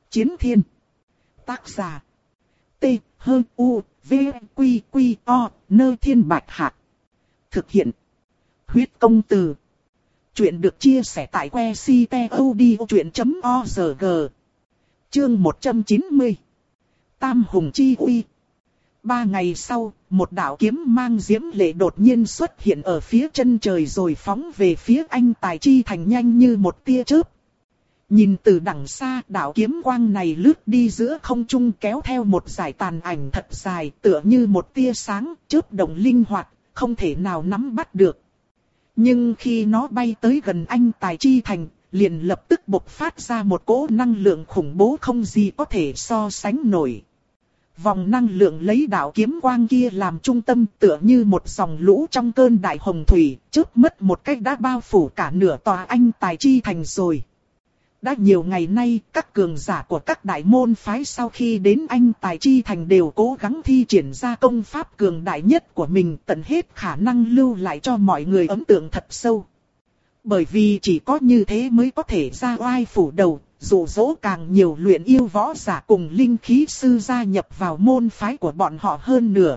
Chiến thiên. Tác giả. T-H-U-V-Q-Q-O, Nơ Thiên Bạch Hạc. Thực hiện. Huyết công từ. Chuyện được chia sẻ tại que ctod.org. Chương 190. Tam Hùng Chi Uy. 3 ngày sau, một đạo kiếm mang diễm lệ đột nhiên xuất hiện ở phía chân trời rồi phóng về phía anh Tài Chi Thành nhanh như một tia chớp. Nhìn từ đằng xa, đạo kiếm quang này lướt đi giữa không trung kéo theo một dải tàn ảnh thật dài, tựa như một tia sáng, chớp động linh hoạt, không thể nào nắm bắt được. Nhưng khi nó bay tới gần anh Tài Chi Thành, liền lập tức bộc phát ra một cỗ năng lượng khủng bố không gì có thể so sánh nổi. Vòng năng lượng lấy đạo kiếm quang kia làm trung tâm, tựa như một dòng lũ trong cơn đại hồng thủy, chớp mất một cách đã bao phủ cả nửa tòa anh Tài Chi Thành rồi. Đã nhiều ngày nay, các cường giả của các đại môn phái sau khi đến anh Tài Chi Thành đều cố gắng thi triển ra công pháp cường đại nhất của mình, tận hết khả năng lưu lại cho mọi người ấn tượng thật sâu. Bởi vì chỉ có như thế mới có thể ra oai phủ đầu, dụ dỗ càng nhiều luyện yêu võ giả cùng linh khí sư gia nhập vào môn phái của bọn họ hơn nữa.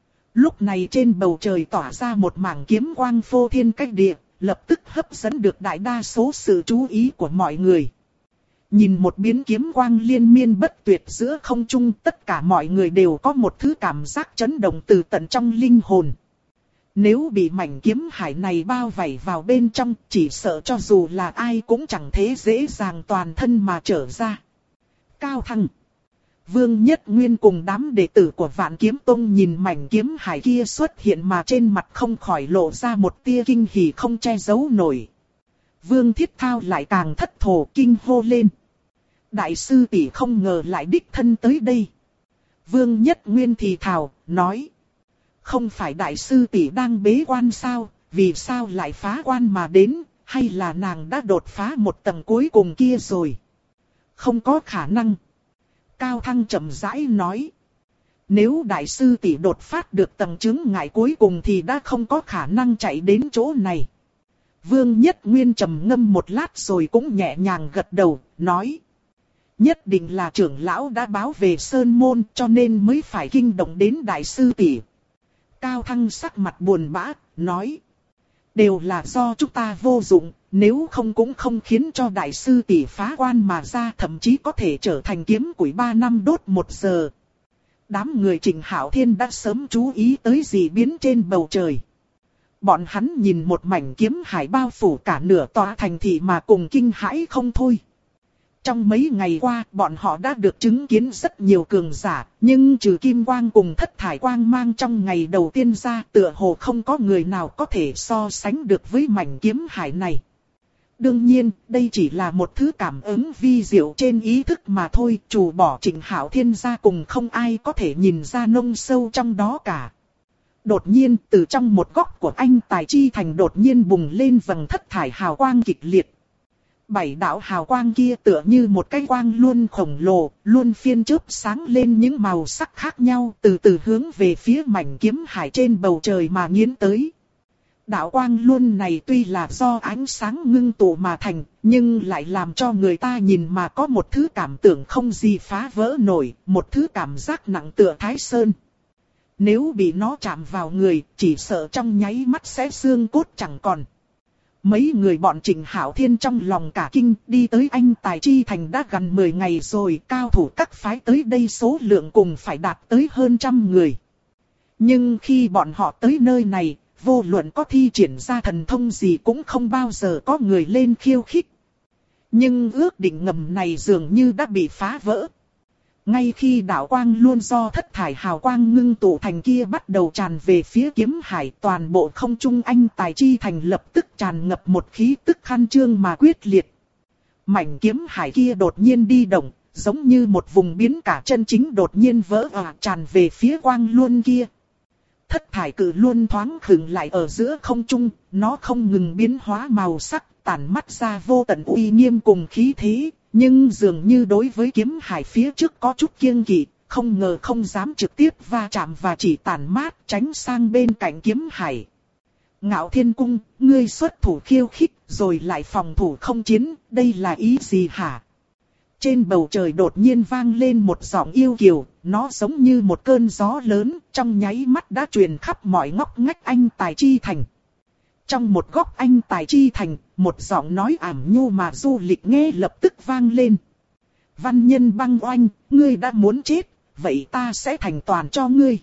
Lúc này trên bầu trời tỏa ra một mảng kiếm quang phô thiên cách địa, lập tức hấp dẫn được đại đa số sự chú ý của mọi người. Nhìn một biến kiếm quang liên miên bất tuyệt giữa không trung, tất cả mọi người đều có một thứ cảm giác chấn động từ tận trong linh hồn. Nếu bị mảnh kiếm hải này bao vây vào bên trong, chỉ sợ cho dù là ai cũng chẳng thế dễ dàng toàn thân mà trở ra. Cao Thăng, Vương Nhất Nguyên cùng đám đệ tử của Vạn Kiếm Tông nhìn mảnh kiếm hải kia xuất hiện mà trên mặt không khỏi lộ ra một tia kinh hỉ không che giấu nổi. Vương Thiết Thao lại càng thất thố kinh hô lên. Đại sư tỷ không ngờ lại đích thân tới đây. Vương Nhất Nguyên thì thào, nói. Không phải đại sư tỷ đang bế quan sao, vì sao lại phá quan mà đến, hay là nàng đã đột phá một tầng cuối cùng kia rồi? Không có khả năng. Cao Thăng chậm rãi nói. Nếu đại sư tỷ đột phát được tầng chướng ngại cuối cùng thì đã không có khả năng chạy đến chỗ này. Vương Nhất Nguyên trầm ngâm một lát rồi cũng nhẹ nhàng gật đầu, nói. Nhất định là trưởng lão đã báo về Sơn Môn cho nên mới phải kinh động đến đại sư tỷ. Cao Thăng sắc mặt buồn bã, nói. Đều là do chúng ta vô dụng, nếu không cũng không khiến cho đại sư tỷ phá quan mà ra, thậm chí có thể trở thành kiếm củi 3 năm đốt 1 giờ. Đám người Trịnh Hạo Thiên đã sớm chú ý tới dị biến trên bầu trời. Bọn hắn nhìn một mảnh kiếm hải bao phủ cả nửa tòa thành thị mà cùng kinh hãi không thôi. Trong mấy ngày qua, bọn họ đã được chứng kiến rất nhiều cường giả, nhưng trừ Kim Quang cùng Thất Thải Quang mang trong ngày đầu tiên ra, tựa hồ không có người nào có thể so sánh được với mảnh kiếm hải này. Đương nhiên, đây chỉ là một thứ cảm ứng vi diệu trên ý thức mà thôi, trừ bỏ Trịnh Hạo Thiên ra cùng không ai có thể nhìn ra nông sâu trong đó cả. Đột nhiên, từ trong một góc của anh Tài Chi Thành đột nhiên bùng lên vầng thất thải hào quang kịch liệt. 7 đạo hào quang kia tựa như một cái quang luân khổng lồ, luôn phiên chớp sáng lên những màu sắc khác nhau, từ từ hướng về phía mảnh kiếm hải trên bầu trời mà nghiến tới. Đạo quang luân này tuy là do ánh sáng ngưng tụ mà thành, nhưng lại làm cho người ta nhìn mà có một thứ cảm tưởng không gì phá vỡ nổi, một thứ cảm giác nặng tựa Thái Sơn. Nếu bị nó chạm vào người, chỉ sợ trong nháy mắt sẽ xương cốt chẳng còn. Mấy người bọn Trịnh Hạo Thiên trong lòng cả kinh, đi tới anh Tài Chi Thành đã gần 10 ngày rồi, cao thủ các phái tới đây số lượng cùng phải đạt tới hơn 100 người. Nhưng khi bọn họ tới nơi này, vô luận có thi triển ra thần thông gì cũng không bao giờ có người lên khiêu khích. Nhưng ước định ngầm này dường như đã bị phá vỡ. Ngay khi đạo quang luôn do thất thải hào quang ngưng tụ thành kia bắt đầu tràn về phía kiếm hải, toàn bộ không trung anh Tài Chi Thành lập tức tràn ngập một khí tức khăn trương mà quyết liệt. Mảnh kiếm hải kia đột nhiên đi động, giống như một vùng biến cả chân chính đột nhiên vỡ òa tràn về phía quang luân kia. Thất thải cự luân thoáng khựng lại ở giữa không trung, nó không ngừng biến hóa màu sắc, tản mắt ra vô tận uy nghiêm cùng khí thế. Nhưng dường như đối với kiếm hải phía trước có chút kiêng kỵ, không ngờ không dám trực tiếp va chạm và chỉ tản mát tránh sang bên cạnh kiếm hải. Ngạo Thiên Cung, ngươi xuất thủ khiêu khích rồi lại phòng thủ không chiến, đây là ý gì hả? Trên bầu trời đột nhiên vang lên một giọng yêu kiều, nó giống như một cơn gió lớn, trong nháy mắt đã truyền khắp mọi ngóc ngách Anh Tài Chi Thành. Trong một góc Anh Tài Chi Thành, một giọng nói ảm nhu mà Du Lịch nghe lập tức vang lên. Văn Nhân Băng Oanh, ngươi đã muốn chết, vậy ta sẽ thành toàn cho ngươi.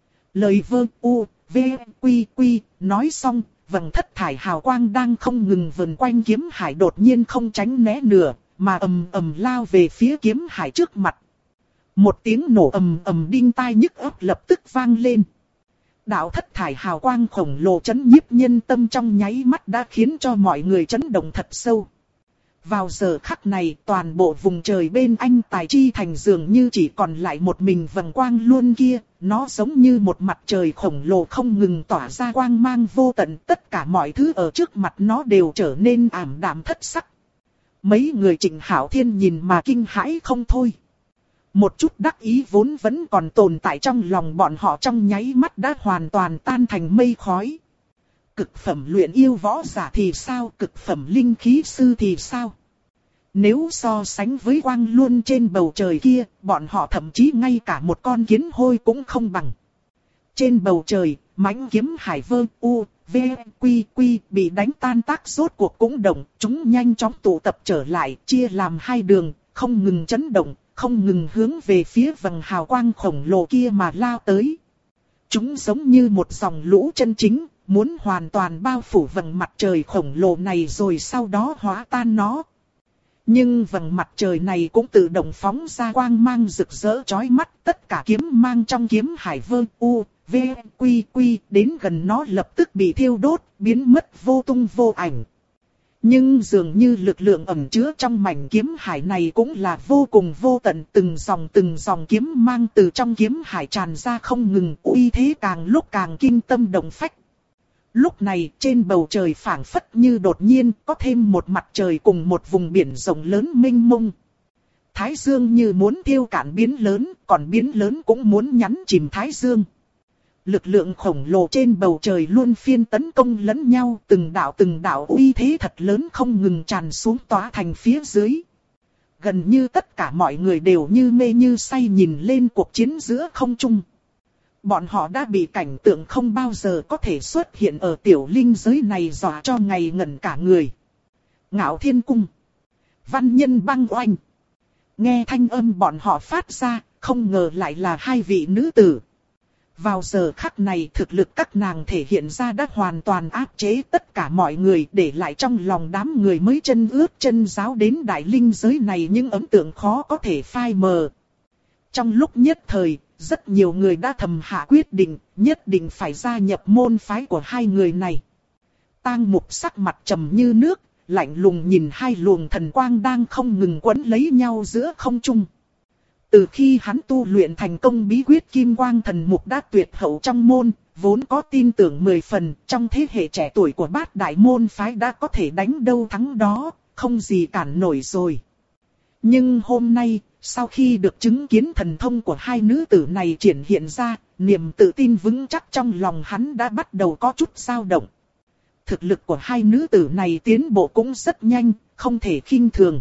Lời vơ u, v, quy quy, nói xong, vầng thất thải hào quang đang không ngừng vần quanh kiếm hải đột nhiên không tránh né nửa, mà ầm ầm lao về phía kiếm hải trước mặt. Một tiếng nổ ầm ầm đinh tai nhức óc lập tức vang lên. Đạo thất thải hào quang khổng lồ chấn nhiếp nhân tâm trong nháy mắt đã khiến cho mọi người chấn động thật sâu. Vào giờ khắc này, toàn bộ vùng trời bên Anh Tài Chi Thành dường như chỉ còn lại một mình vầng quang luôn kia, nó giống như một mặt trời khổng lồ không ngừng tỏa ra quang mang vô tận, tất cả mọi thứ ở trước mặt nó đều trở nên ảm đạm thất sắc. Mấy người Trịnh Hạo Thiên nhìn mà kinh hãi không thôi. Một chút đắc ý vốn vẫn còn tồn tại trong lòng bọn họ trong nháy mắt đã hoàn toàn tan thành mây khói. Cực phẩm luyện yêu võ giả thì sao, cực phẩm linh khí sư thì sao? Nếu so sánh với quang luôn trên bầu trời kia, bọn họ thậm chí ngay cả một con kiến hôi cũng không bằng. Trên bầu trời, mãnh kiếm hải vơ u, v, quy quy bị đánh tan tác rốt cuộc cũng động, chúng nhanh chóng tụ tập trở lại, chia làm hai đường, không ngừng chấn động, không ngừng hướng về phía vầng hào quang khổng lồ kia mà lao tới. Chúng giống như một dòng lũ chân chính, muốn hoàn toàn bao phủ vầng mặt trời khổng lồ này rồi sau đó hóa tan nó. Nhưng vầng mặt trời này cũng tự động phóng ra quang mang rực rỡ chói mắt, tất cả kiếm mang trong kiếm hải vơ u, v, quy quy đến gần nó lập tức bị thiêu đốt, biến mất vô tung vô ảnh. Nhưng dường như lực lượng ẩn chứa trong mảnh kiếm hải này cũng là vô cùng vô tận, từng dòng kiếm mang từ trong kiếm hải tràn ra không ngừng, uy thế càng lúc càng kinh tâm động phách. Lúc này trên bầu trời phảng phất như đột nhiên có thêm một mặt trời cùng một vùng biển rộng lớn mênh mông. Thái dương như muốn thiêu cạn biến lớn, còn biến lớn cũng muốn nhấn chìm Thái dương. Lực lượng khổng lồ trên bầu trời luôn phiên tấn công lẫn nhau, từng đạo uy thế thật lớn không ngừng tràn xuống tỏa thành phía dưới. Gần như tất cả mọi người đều như mê như say nhìn lên cuộc chiến giữa không trung. Bọn họ đã bị cảnh tượng không bao giờ có thể xuất hiện ở tiểu linh giới này dọa cho ngày ngẩn cả người. Ngạo Thiên Cung, Văn Nhân Băng Oanh. Nghe thanh âm bọn họ phát ra, không ngờ lại là hai vị nữ tử. Vào giờ khắc này thực lực các nàng thể hiện ra đã hoàn toàn áp chế tất cả mọi người, để lại trong lòng đám người mới chân ướt chân ráo đến đại linh giới này những ấn tượng khó có thể phai mờ. Trong lúc nhất thời, rất nhiều người đã thầm hạ quyết định, nhất định phải gia nhập môn phái của hai người này. Tang Mục sắc mặt trầm như nước, lạnh lùng nhìn hai luồng thần quang đang không ngừng quấn lấy nhau giữa không trung. Từ khi hắn tu luyện thành công bí quyết Kim Quang Thần Mục đã tuyệt hậu trong môn, vốn có tin tưởng 10 phần, trong thế hệ trẻ tuổi của bát đại môn phái đã có thể đánh đâu thắng đó, không gì cản nổi rồi. Nhưng hôm nay, sau khi được chứng kiến thần thông của hai nữ tử này triển hiện ra, niềm tự tin vững chắc trong lòng hắn đã bắt đầu có chút dao động. Thực lực của hai nữ tử này tiến bộ cũng rất nhanh, không thể khinh thường.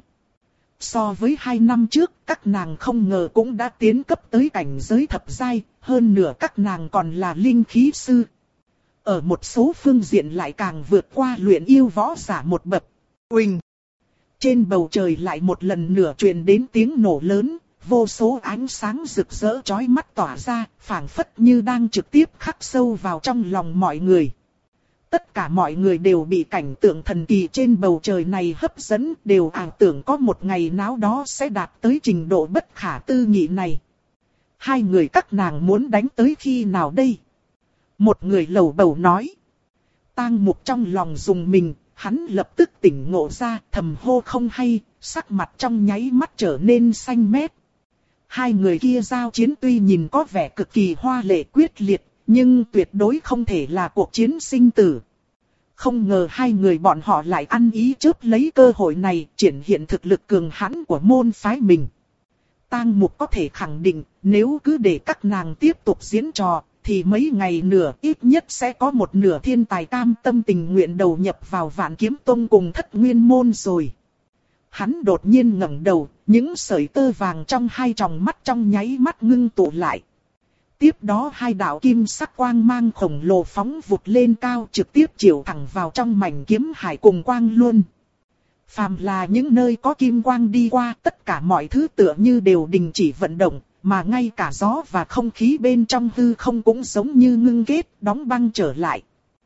So với 2 năm trước, các nàng không ngờ cũng đã tiến cấp tới cảnh giới thập giai, hơn nữa các nàng còn là linh khí sư. Ở một số phương diện lại càng vượt qua luyện yêu võ giả một bậc. Uỳnh! Trên bầu trời lại một lần nữa truyền đến tiếng nổ lớn, vô số ánh sáng rực rỡ chói mắt tỏa ra, phảng phất như đang trực tiếp khắc sâu vào trong lòng mọi người. Tất cả mọi người đều bị cảnh tượng thần kỳ trên bầu trời này hấp dẫn, đều ảo tưởng có một ngày nào đó sẽ đạt tới trình độ bất khả tư nghị này. Hai người các nàng muốn đánh tới khi nào đây? Một người lầu bầu nói. Tang Mục trong lòng rùng mình, hắn lập tức tỉnh ngộ ra, thầm hô không hay, sắc mặt trong nháy mắt trở nên xanh mét. Hai người kia giao chiến tuy nhìn có vẻ cực kỳ hoa lệ quyết liệt, nhưng tuyệt đối không thể là cuộc chiến sinh tử. Không ngờ hai người bọn họ lại ăn ý chớp lấy cơ hội này, triển hiện thực lực cường hãn của môn phái mình. Tang Mục có thể khẳng định, nếu cứ để các nàng tiếp tục diễn trò, thì mấy ngày nữa ít nhất sẽ có một nửa thiên tài cam tâm tình nguyện đầu nhập vào Vạn Kiếm Tông cùng Thất Nguyên Môn rồi. Hắn đột nhiên ngẩng đầu, những sợi tơ vàng trong hai tròng mắt trong nháy mắt ngưng tụ lại. Tiếp đó hai đạo kim sắc quang mang khổng lồ phóng vụt lên cao, trực tiếp chiếu thẳng vào trong mảnh kiếm hải cùng quang luân. Phàm là những nơi có kim quang đi qua, tất cả mọi thứ tựa như đều đình chỉ vận động, mà ngay cả gió và không khí bên trong hư không cũng giống như ngưng kết, đóng băng trở lại.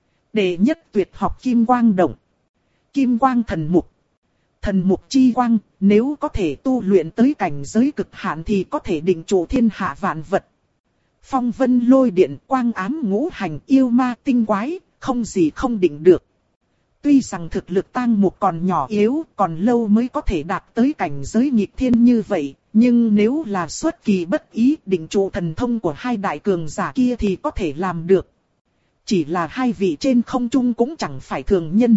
Đệ nhất tuyệt học kim quang động. Kim quang thần mục. Thần mục chi quang, nếu có thể tu luyện tới cảnh giới cực hạn thì có thể định trụ thiên hạ vạn vật. Phong vân lôi điện, quang ám ngũ hành, yêu ma tinh quái, không gì không định được. Tuy rằng thực lực Tang Mục còn nhỏ yếu, còn lâu mới có thể đạt tới cảnh giới nghịch thiên như vậy, nhưng nếu là xuất kỳ bất ý định trụ thần thông của hai đại cường giả kia thì có thể làm được. Chỉ là hai vị trên không trung cũng chẳng phải thường nhân.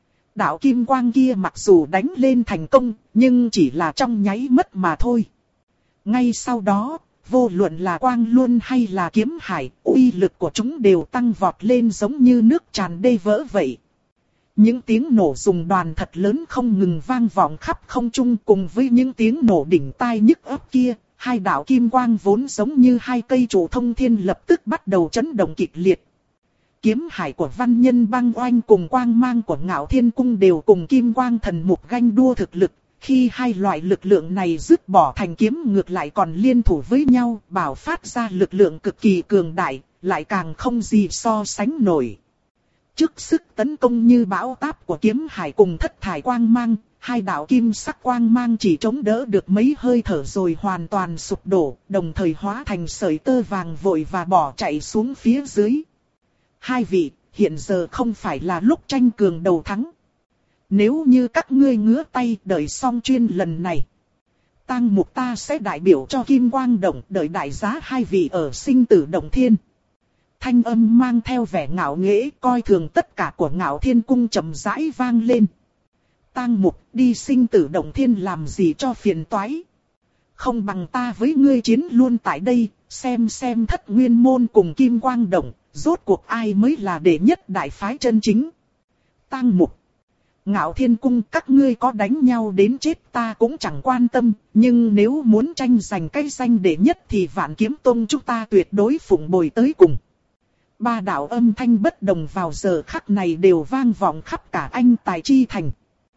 Đạo kim quang kia mặc dù đánh lên thành công, nhưng chỉ là trong nháy mắt mà thôi. Ngay sau đó, vô luận là quang luân hay là kiếm hải, uy lực của chúng đều tăng vọt lên giống như nước tràn đê vỡ vậy. Những tiếng nổ rùng đoàn thật lớn không ngừng vang vọng khắp không trung, cùng với những tiếng nổ đỉnh tai nhức óc kia, hai đạo kim quang vốn giống như hai cây trụ thông thiên lập tức bắt đầu chấn động kịch liệt. Kiếm hải của Văn Nhân Băng Oanh cùng quang mang của Ngạo Thiên Cung đều cùng kim quang thần mục ganh đua thực lực. Khi hai loại lực lượng này dứt bỏ thành kiếm ngược lại còn liên thủ với nhau, bảo phát ra lực lượng cực kỳ cường đại, lại càng không gì so sánh nổi. Trước sức tấn công như bão táp của kiếm hải cùng thất thải quang mang, hai đạo kim sắc quang mang chỉ chống đỡ được mấy hơi thở rồi hoàn toàn sụp đổ, đồng thời hóa thành sợi tơ vàng vội và bỏ chạy xuống phía dưới. Hai vị, hiện giờ không phải là lúc tranh cường đầu thắng. Nếu như các ngươi ngứa tay đợi xong chuyên lần này, Tang Mục ta sẽ đại biểu cho Kim Quang Động đợi đại giá hai vị ở sinh tử động thiên. Thanh âm mang theo vẻ ngạo nghễ coi thường tất cả của Ngạo Thiên Cung chậm rãi vang lên. Tang Mục đi sinh tử động thiên làm gì cho phiền toái. Không bằng ta với ngươi chiến luôn tại đây, xem Thất Nguyên Môn cùng Kim Quang Động, rốt cuộc ai mới là đệ nhất đại phái chân chính. Tang Mục, Ngạo Thiên Cung các ngươi có đánh nhau đến chết ta cũng chẳng quan tâm, nhưng nếu muốn tranh giành cái danh đệ nhất thì Vạn Kiếm Tông chúng ta tuyệt đối phụng bồi tới cùng. Ba đạo âm thanh bất đồng vào giờ khắc này đều vang vọng khắp cả Anh Tài Chi Thành.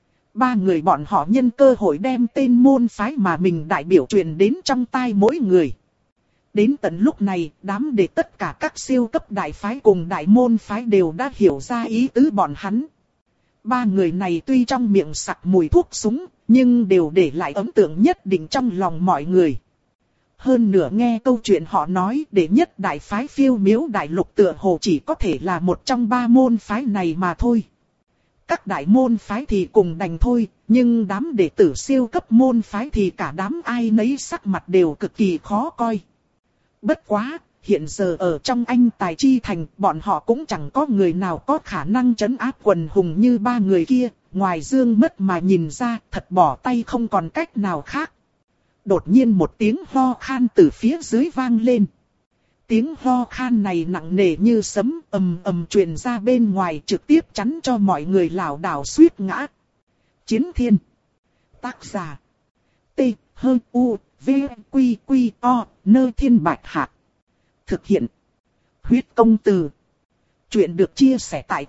Ba người bọn họ nhân cơ hội đem tên môn phái mà mình đại biểu truyền đến trong tai mỗi người. Đến tận lúc này, đám đệ tất cả các siêu cấp đại phái cùng đại môn phái đều đã hiểu ra ý tứ bọn hắn. Ba người này tuy trong miệng sặc mùi thuốc súng, nhưng đều để lại ấn tượng nhất định trong lòng mọi người. Hơn nữa nghe câu chuyện họ nói đệ nhất đại phái Phiêu Miếu Đại Lục tựa hồ chỉ có thể là một trong ba môn phái này mà thôi. Các đại môn phái thì cùng đành thôi, nhưng đám đệ tử siêu cấp môn phái thì cả đám ai nấy sắc mặt đều cực kỳ khó coi. Bất quá, hiện giờ ở trong Anh Tài Chi Thành, bọn họ cũng chẳng có người nào có khả năng trấn áp quần hùng như ba người kia, ngoài Dương Mất mà nhìn ra, thật bỏ tay không còn cách nào khác. Đột nhiên một tiếng ho khan từ phía dưới vang lên. Tiếng ho khan này nặng nề như sấm, ầm ầm truyền ra bên ngoài, trực tiếp chắn cho mọi người lảo đảo suýt ngã. Chiến Thiên. Tác giả: T H U V Q Q O Nơ Thiên Bạch Hạc. Thực hiện: Huyết Công Từ. Chuyện được chia sẻ tại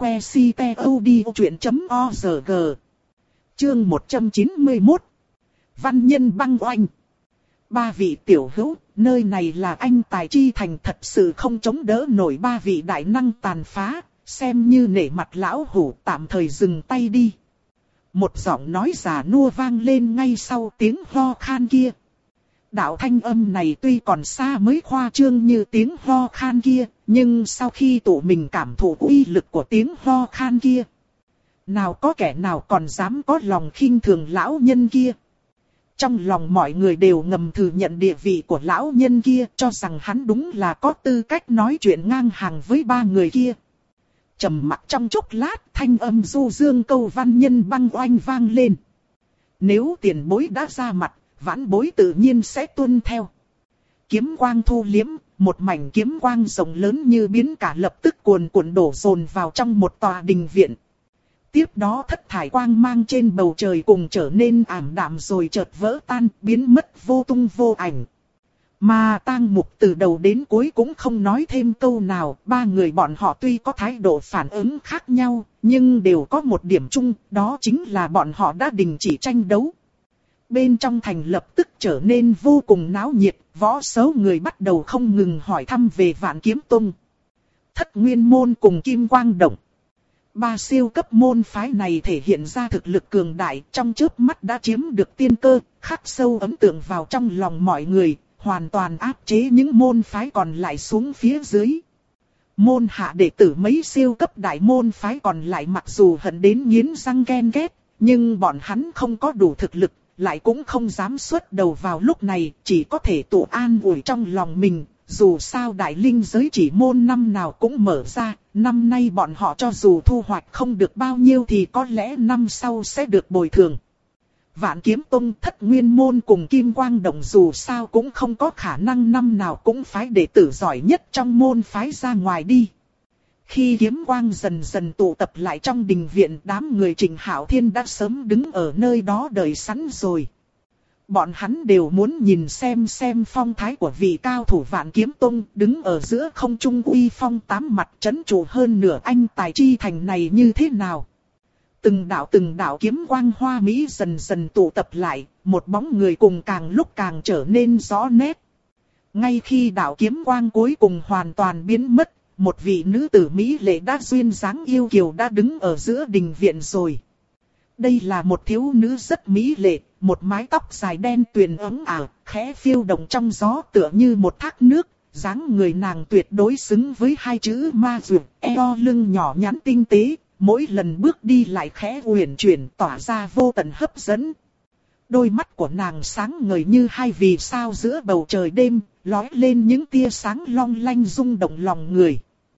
website.odchuyện.org. Chương 191. Văn Nhân Băng Oanh. Ba vị tiểu hữu, nơi này là Anh Tài Chi Thành, thật sự không chống đỡ nổi ba vị đại năng tàn phá, xem như nể mặt lão hủ tạm thời dừng tay đi. Một giọng nói già nua vang lên ngay sau tiếng ho khan kia. Đạo thanh âm này tuy còn xa mới khoa trương như tiếng ho khan kia, nhưng sau khi tụi mình cảm thụ uy lực của tiếng ho khan kia, nào có kẻ nào còn dám có lòng khinh thường lão nhân kia. Trong lòng mọi người đều ngầm thừa nhận địa vị của lão nhân kia, cho rằng hắn đúng là có tư cách nói chuyện ngang hàng với ba người kia. Trầm mặc trong chốc lát, thanh âm du dương câu Văn Nhân Băng Oanh vang lên. Nếu tiền bối đã ra mặt, vãn bối tự nhiên sẽ tuân theo. Kiếm quang thu liếm, một mảnh kiếm quang rộng lớn như biến cả lập tức cuồn cuộn đổ dồn vào trong một tòa đình viện. Tiếp đó thất thải quang mang trên bầu trời cùng trở nên ảm đạm rồi chợt vỡ tan, biến mất vô tung vô ảnh. Mà Tang Mục từ đầu đến cuối cũng không nói thêm câu nào, ba người bọn họ tuy có thái độ phản ứng khác nhau, nhưng đều có một điểm chung, đó chính là bọn họ đã đình chỉ tranh đấu. Bên trong thành lập tức trở nên vô cùng náo nhiệt, võ sấu người bắt đầu không ngừng hỏi thăm về Vạn Kiếm Tông, Thất Nguyên Môn cùng Kim Quang Động. Ba siêu cấp môn phái này thể hiện ra thực lực cường đại, trong chớp mắt đã chiếm được tiên cơ, khắc sâu ấn tượng vào trong lòng mọi người, hoàn toàn áp chế những môn phái còn lại xuống phía dưới. Môn hạ đệ tử mấy siêu cấp đại môn phái còn lại mặc dù hận đến nghiến răng ghen ghét, nhưng bọn hắn không có đủ thực lực, lại cũng không dám xuất đầu vào lúc này, chỉ có thể tự an ủi trong lòng mình. Dù sao đại linh giới chỉ môn năm nào cũng mở ra, năm nay bọn họ cho dù thu hoạch không được bao nhiêu thì có lẽ năm sau sẽ được bồi thường. Vạn Kiếm Tông, Thất Nguyên Môn cùng Kim Quang Động dù sao cũng không có khả năng năm nào cũng phái đệ tử giỏi nhất trong môn phái ra ngoài đi. Khi kiếm quang dần dần tụ tập lại trong đình viện, đám người Trình Hạo Thiên đã sớm đứng ở nơi đó đợi sẵn rồi. Bọn hắn đều muốn nhìn xem phong thái của vị cao thủ Vạn Kiếm Tông đứng ở giữa không trung uy phong tám mặt trấn trụ hơn nửa anh tài chi thành này như thế nào. Từng đạo kiếm quang hoa mỹ dần dần tụ tập lại, một bóng người cùng càng lúc càng trở nên rõ nét. Ngay khi đạo kiếm quang cuối cùng hoàn toàn biến mất, một vị nữ tử mỹ lệ đã duyên dáng yêu kiều đã đứng ở giữa đình viện rồi. Đây là một thiếu nữ rất mỹ lệ, một mái tóc dài đen tuyền ấm ảo, khẽ phiêu động trong gió tựa như một thác nước, dáng người nàng tuyệt đối xứng với hai chữ ma dược, eo lưng nhỏ nhắn tinh tế, mỗi lần bước đi lại khẽ uyển chuyển tỏa ra vô tận hấp dẫn. Đôi mắt của nàng sáng ngời như hai vì sao giữa bầu trời đêm, lóe lên những tia sáng long lanh rung động lòng người.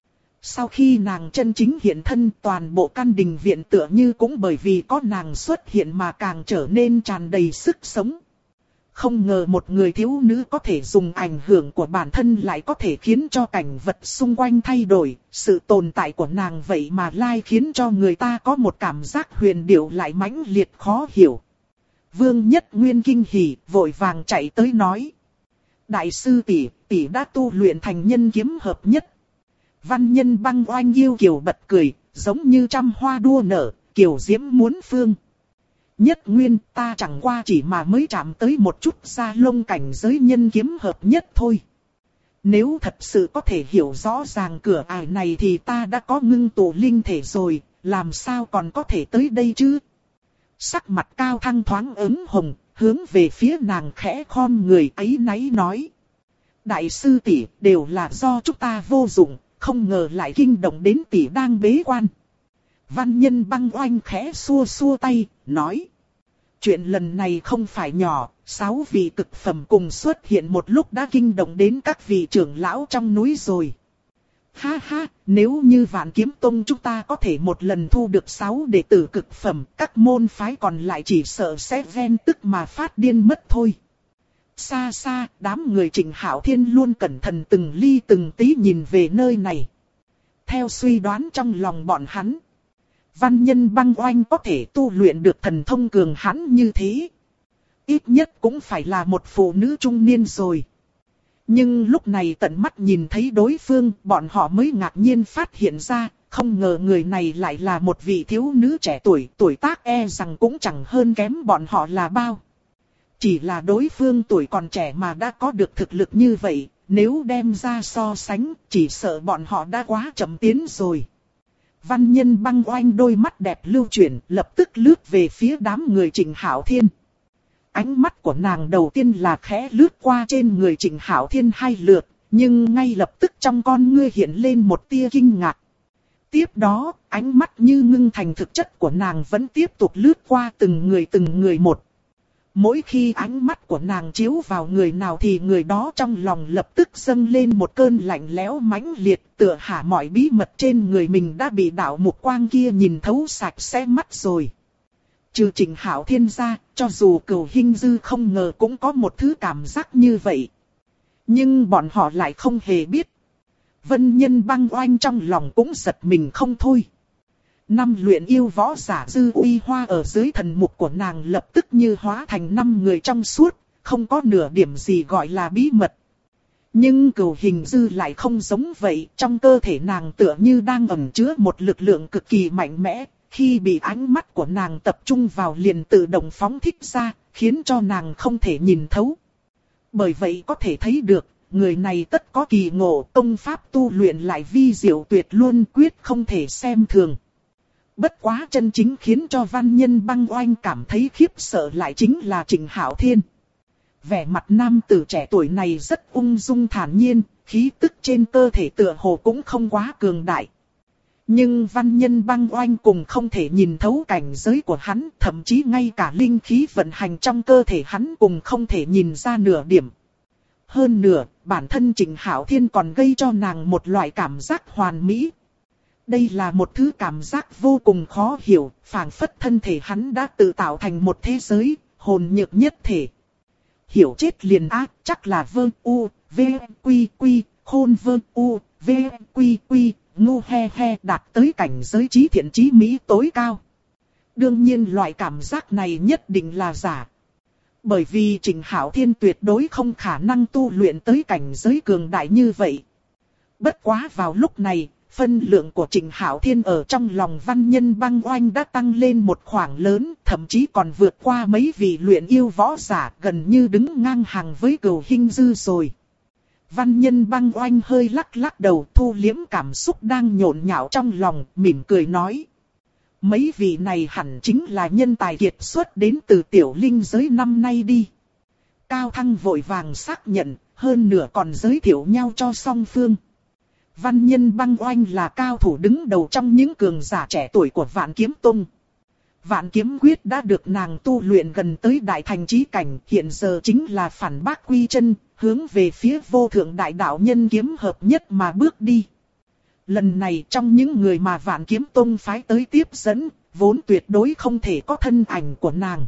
Sau khi nàng chân chính hiện thân, toàn bộ căn đình viện tựa như cũng bởi vì có nàng xuất hiện mà càng trở nên tràn đầy sức sống. Không ngờ một người thiếu nữ có thể dùng ảnh hưởng của bản thân lại có thể khiến cho cảnh vật xung quanh thay đổi, sự tồn tại của nàng vậy mà lại khiến cho người ta có một cảm giác huyền diệu lại mãnh liệt khó hiểu. Vương Nhất Nguyên kinh hỉ, vội vàng chạy tới nói: "Đại sư tỷ đã tu luyện thành nhân kiếm hợp nhất." Văn Nhân Băng oanh yêu kiều bật cười, giống như trăm hoa đua nở, kiều diễm muốn phương. Nhất Nguyên, ta chẳng qua chỉ mà mới chạm tới một chút da lông cảnh giới nhân kiếm hợp nhất thôi. Nếu thật sự có thể hiểu rõ ràng cửa ải này thì ta đã có ngưng tụ linh thể rồi, làm sao còn có thể tới đây chứ? Sắc mặt Cao Thăng thoáng ửng hồng, hướng về phía nàng khẽ khom người áy náy nói: "Đại sư tỷ, đều là do chúng ta vô dụng, không ngờ lại kinh động đến tỷ đang bế quan." Văn Nhân Băng oanh khẽ xua xua tay, nói: "Chuyện lần này không phải nhỏ, 6 vị cực phẩm cùng xuất hiện một lúc đã kinh động đến các vị trưởng lão trong núi rồi. Ha ha, nếu như Vạn Kiếm Tông chúng ta có thể một lần thu được 6 đệ tử cực phẩm, các môn phái còn lại chỉ sợ sẽ ghen tức mà phát điên mất thôi." Xa xa, đám người Trình Hạo Thiên luôn cẩn thận từng ly từng tí nhìn về nơi này. Theo suy đoán trong lòng bọn hắn, Văn Nhân Băng oanh có thể tu luyện được thần thông cường hãn như thế, ít nhất cũng phải là một phụ nữ trung niên rồi. Nhưng lúc này tận mắt nhìn thấy đối phương, bọn họ mới ngạc nhiên phát hiện ra, không ngờ người này lại là một vị thiếu nữ trẻ tuổi, tuổi tác e rằng cũng chẳng hơn kém bọn họ là bao. Chỉ là đối phương tuổi còn trẻ mà đã có được thực lực như vậy, nếu đem ra so sánh, chỉ sợ bọn họ đã quá chậm tiến rồi. Văn Nhân Băng oanh đôi mắt đẹp lưu chuyển, lập tức lướt về phía đám người Trình Hạo Thiên. Ánh mắt của nàng đầu tiên là khẽ lướt qua trên người Trình Hạo Thiên 2 lượt, nhưng ngay lập tức trong con ngươi hiện lên một tia kinh ngạc. Tiếp đó, ánh mắt như ngưng thành thực chất của nàng vẫn tiếp tục lướt qua từng người một. Mỗi khi ánh mắt của nàng chiếu vào người nào thì người đó trong lòng lập tức dâng lên một cơn lạnh lẽo mãnh liệt, tựa hả mọi bí mật trên người mình đã bị đạo mục quang kia nhìn thấu sạch sẽ mắt rồi. Trừ Trình Hạo Thiên ra, cho dù Cửu Hinh Dư không ngờ cũng có một thứ cảm giác như vậy. Nhưng bọn họ lại không hề biết. Vân Nhân Băng oanh trong lòng cũng giật mình không thôi. Năm luyện yêu võ giả dư uy hoa ở dưới thần mục của nàng lập tức như hóa thành 5 người trong suốt, không có nửa điểm gì gọi là bí mật. Nhưng Cửu Hình Dư lại không giống vậy, trong cơ thể nàng tựa như đang ẩn chứa một lực lượng cực kỳ mạnh mẽ, khi bị ánh mắt của nàng tập trung vào liền tự động phóng thích ra, khiến cho nàng không thể nhìn thấu. Bởi vậy có thể thấy được, người này tất có kỳ ngộ, công pháp tu luyện lại vi diệu tuyệt luôn, quyết không thể xem thường. Bất quá chân chính khiến cho Văn Nhân Băng Oanh cảm thấy khiếp sợ lại chính là Trịnh Hạo Thiên. Vẻ mặt nam tử trẻ tuổi này rất ung dung thản nhiên, khí tức trên cơ thể tựa hồ cũng không quá cường đại. Nhưng Văn Nhân Băng Oanh cùng không thể nhìn thấu cảnh giới của hắn, thậm chí ngay cả linh khí vận hành trong cơ thể hắn cùng không thể nhìn ra nửa điểm. Hơn nữa, bản thân Trịnh Hạo Thiên còn gây cho nàng một loại cảm giác hoàn mỹ. Đây là một thứ cảm giác vô cùng khó hiểu, phảng phất thân thể hắn đã tự tạo thành một thế giới, hồn nhược nhất thể. Hiểu chết liền ác, chắc là vơ u, v, quy quy, khôn vơ u, v, quy quy, ngu he he đạt tới cảnh giới trí thiện trí mỹ tối cao. Đương nhiên loại cảm giác này nhất định là giả. Bởi vì Trịnh Hạo Thiên tuyệt đối không khả năng tu luyện tới cảnh giới cường đại như vậy. Bất quá vào lúc này, phân lượng của Trịnh Hạo Thiên ở trong lòng Văn Nhân Băng Oanh đã tăng lên một khoảng lớn, thậm chí còn vượt qua mấy vị luyện yêu võ giả, gần như đứng ngang hàng với Cửu Hình Dư rồi. Văn Nhân Băng Oanh hơi lắc lắc đầu, thu liếm cảm xúc đang nhộn nhạo trong lòng, mỉm cười nói. Mấy vị này hẳn chính là nhân tài kiệt xuất đến từ tiểu linh giới năm nay đi. Cao Thăng vội vàng xác nhận, hơn nữa còn giới thiệu nhau cho song phương. Văn Nhân Băng Oanh là cao thủ đứng đầu trong những cường giả trẻ tuổi của Vạn Kiếm Tông. Vạn Kiếm Quyết đã được nàng tu luyện gần tới đại thành chí cảnh, hiện giờ chính là phản bác quy chân, hướng về phía vô thượng đại đạo nhân kiếm hợp nhất mà bước đi. Lần này trong những người mà Vạn Kiếm Tông phái tới tiếp dẫn, vốn tuyệt đối không thể có thân ảnh của nàng.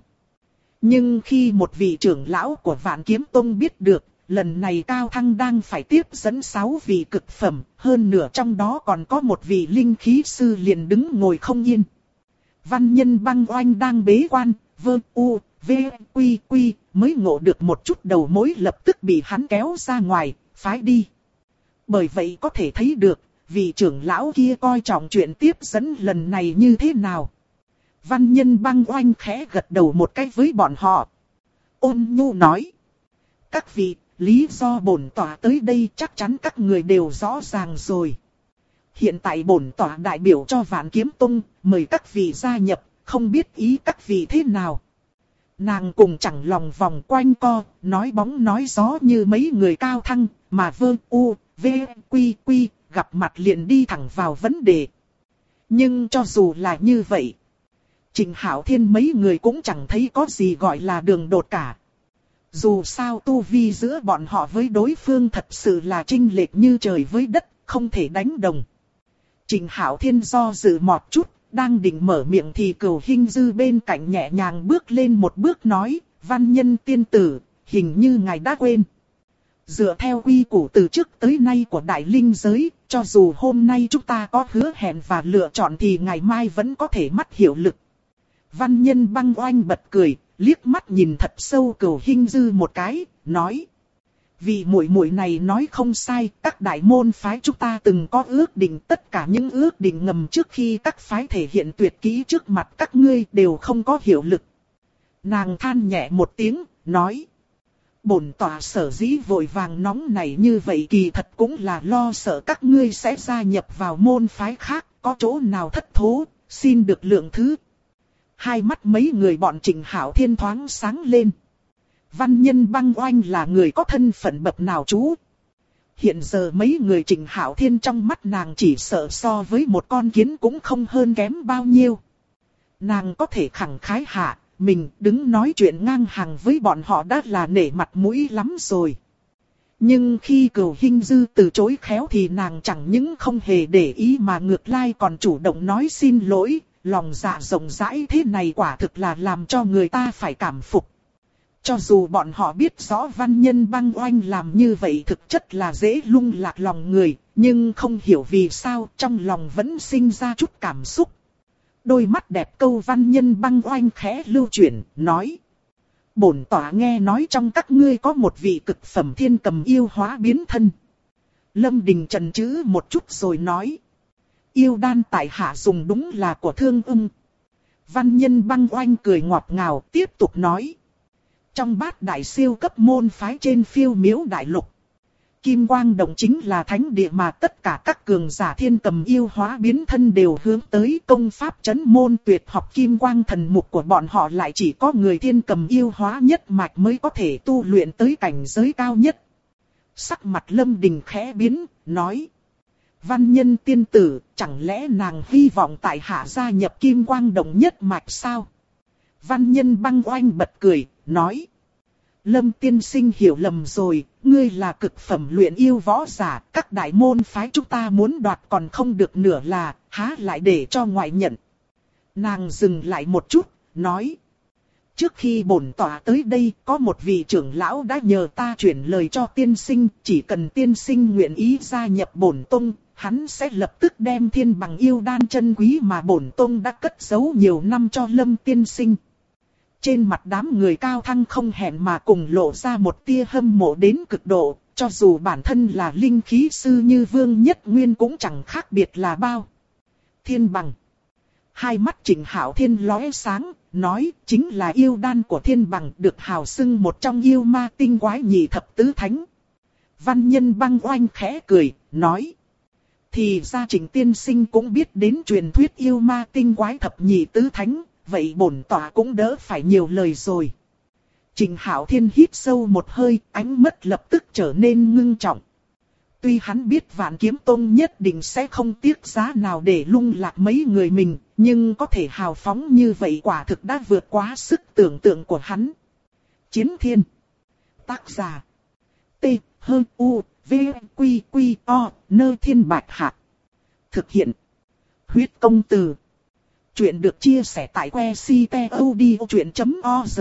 Nhưng khi một vị trưởng lão của Vạn Kiếm Tông biết được, lần này Cao Thăng đang phải tiếp dẫn 6 vị cực phẩm, hơn nữa trong đó còn có một vị linh khí sư liền đứng ngồi không yên. Văn Nhân Băng Oanh đang bế quan, vơ u, v, quy quy, mới ngộ được một chút đầu mối lập tức bị hắn kéo ra ngoài, phái đi. Bởi vậy có thể thấy được, vị trưởng lão kia coi trọng chuyện tiếp dẫn lần này như thế nào. Văn Nhân Băng Oanh khẽ gật đầu một cái với bọn họ. Ôn nhu nói. Các vị, lý do bổn tỏa tới đây chắc chắn các người đều rõ ràng rồi. Hiện tại bổn tỏa đại biểu cho Vạn Kiếm Tông, mời các vị gia nhập, không biết ý các vị thế nào. Nàng cùng chẳng lòng vòng quanh co, nói bóng nói gió như mấy người Cao Thăng, mà vơ u, v, quy quy, gặp mặt liền đi thẳng vào vấn đề. Nhưng cho dù là như vậy, Trịnh Hạo Thiên mấy người cũng chẳng thấy có gì gọi là đường đột cả. Dù sao tu vi giữa bọn họ với đối phương thật sự là chênh lệch như trời với đất, không thể đánh đồng. Trịnh Hạo Thiên do dự một chút, đang định mở miệng thì Cửu Hình Dư bên cạnh nhẹ nhàng bước lên một bước nói, Văn Nhân tiên tử, hình như ngài đã quên. Dựa theo quy củ từ trước tới nay của Đại Linh giới, cho dù hôm nay chúng ta có hứa hẹn và lựa chọn thì ngày mai vẫn có thể mất hiệu lực. Văn Nhân Băng Oanh bật cười, liếc mắt nhìn thật sâu Cửu Hình Dư một cái, nói. Vì muội muội này nói không sai, các đại môn phái chúng ta từng có ước định, tất cả những ước định ngầm trước khi các phái thể hiện tuyệt kỹ trước mặt các ngươi đều không có hiệu lực. Nàng than nhẹ một tiếng, nói. Bổn tòa sở dĩ vội vàng nóng này như vậy kỳ thật cũng là lo sợ các ngươi sẽ gia nhập vào môn phái khác, có chỗ nào thất thố, xin được lượng thứ. Hai mắt mấy người bọn Trịnh Hạo Thiên thoáng sáng lên. Văn Nhân Băng Oanh là người có thân phận bậc nào chú? Hiện giờ mấy người Trịnh Hạo Thiên trong mắt nàng chỉ sợ so với một con kiến cũng không hơn kém bao nhiêu. Nàng có thể khẳng khái hạ, mình đứng nói chuyện ngang hàng với bọn họ đã là nể mặt mũi lắm rồi. Nhưng khi Cửu Hình Dư từ chối khéo thì nàng chẳng những không hề để ý mà ngược lại còn chủ động nói xin lỗi, lòng dạ rộng rãi thế này quả thực là làm cho người ta phải cảm phục. Cho dù bọn họ biết rõ Văn Nhân Băng Oanh làm như vậy thực chất là dễ lung lạc lòng người, nhưng không hiểu vì sao trong lòng vẫn sinh ra chút cảm xúc. Đôi mắt đẹp câu văn nhân băng oanh khẽ lưu chuyển, nói. Bổn tỏa nghe nói trong các ngươi có một vị cực phẩm thiên cầm yêu hóa biến thân. Lâm Đình chần chừ một chút rồi nói. Yêu đan tại hạ dùng đúng là của Thương Ưng. Văn nhân băng oanh cười ngọt ngào tiếp tục nói. Trong bát đại siêu cấp môn phái trên phiêu miếu đại lục. Kim Quang Động chính là thánh địa mà tất cả các cường giả thiên cầm yêu hóa biến thân đều hướng tới. Công pháp chấn môn tuyệt học Kim Quang thần mục của bọn họ lại chỉ có người thiên cầm yêu hóa nhất mạch mới có thể tu luyện tới cảnh giới cao nhất. Sắc mặt Lâm Đình khẽ biến, nói. Văn nhân tiên tử, chẳng lẽ nàng hy vọng tại hạ gia nhập Kim Quang Động nhất mạch sao? Văn nhân băng oanh bật cười, nói. Lâm tiên sinh hiểu lầm rồi, ngươi là cực phẩm luyện yêu võ giả, các đại môn phái chúng ta muốn đoạt còn không được nửa là, há lại để cho ngoại nhận. Nàng dừng lại một chút, nói. Trước khi bổn tỏa tới đây, có một vị trưởng lão đã nhờ ta chuyển lời cho tiên sinh, chỉ cần tiên sinh nguyện ý gia nhập bổn tông, hắn sẽ lập tức đem thiên bằng yêu đan chân quý mà bổn tông đã cất giấu nhiều năm cho Lâm tiên sinh. Trên mặt đám người cao thăng không hẹn mà cùng lộ ra một tia hâm mộ đến cực độ, cho dù bản thân là linh khí sư như Vương Nhất Nguyên cũng chẳng khác biệt là bao. Thiên bằng. Hai mắt Trịnh Hạo Thiên lóe sáng, nói chính là yêu đan của thiên bằng được hào xưng một trong yêu ma tinh quái nhị thập tứ thánh. Văn nhân băng oanh khẽ cười, nói. Thì ra Trịnh tiên sinh cũng biết đến truyền thuyết yêu ma tinh quái thập nhị tứ thánh. Vậy bổn tỏa cũng đỡ phải nhiều lời rồi. Trịnh Hạo Thiên hít sâu một hơi, ánh mắt lập tức trở nên ngưng trọng. Tuy hắn biết Vạn Kiếm Tông nhất định sẽ không tiếc giá nào để lung lạc mấy người mình, nhưng có thể hào phóng như vậy quả thực đã vượt quá sức tưởng tượng của hắn. Chiến Thiên. Tác giả. T. H. U. V. Q. Q. O. Nơ Thiên Bạch Hạc. Thực hiện. Huyết Công Từ. Chuyện được chia sẻ tại website.odchuyện.org.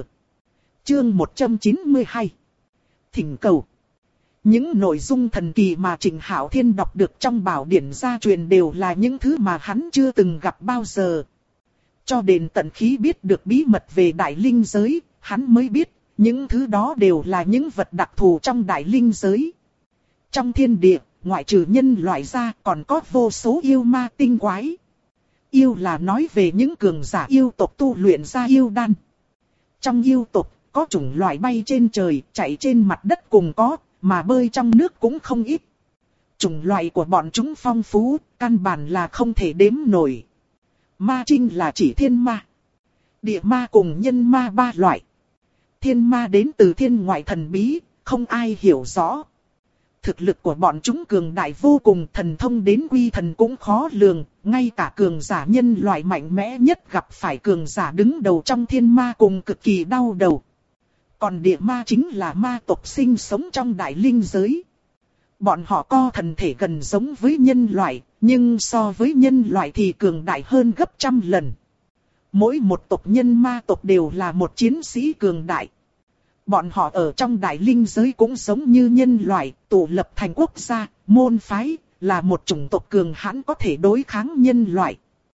Chương 192. Thỉnh cầu. Những nội dung thần kỳ mà Trịnh Hạo Thiên đọc được trong bảo điển gia truyền đều là những thứ mà hắn chưa từng gặp bao giờ. Cho đến tận khi biết được bí mật về đại linh giới, hắn mới biết những thứ đó đều là những vật đặc thù trong đại linh giới. Trong thiên địa, ngoại trừ nhân loại ra còn có vô số yêu ma tinh quái. Yêu là nói về những cường giả yêu tộc tu luyện ra yêu đan. Trong yêu tộc, có chủng loại bay trên trời, chạy trên mặt đất cùng có, mà bơi trong nước cũng không ít. Chủng loại của bọn chúng phong phú, căn bản là không thể đếm nổi. Ma trinh là chỉ thiên ma, địa ma cùng nhân ma ba loại. Thiên ma đến từ thiên ngoại thần bí, không ai hiểu rõ. Thực lực của bọn chúng cường đại vô cùng, thần thông đến quy thần cũng khó lường, ngay cả cường giả nhân loại mạnh mẽ nhất gặp phải cường giả đứng đầu trong thiên ma cùng cực kỳ đau đầu. Còn địa ma chính là ma tộc sinh sống trong đại linh giới. Bọn họ có thần thể gần giống với nhân loại, nhưng so với nhân loại thì cường đại hơn gấp trăm lần. Mỗi một tộc nhân ma tộc đều là một chiến sĩ cường đại. Bọn họ ở trong đại linh giới cũng giống như nhân loại, tụ lập thành quốc gia, môn phái, là một chủng tộc cường hãn có thể đối kháng nhân loại.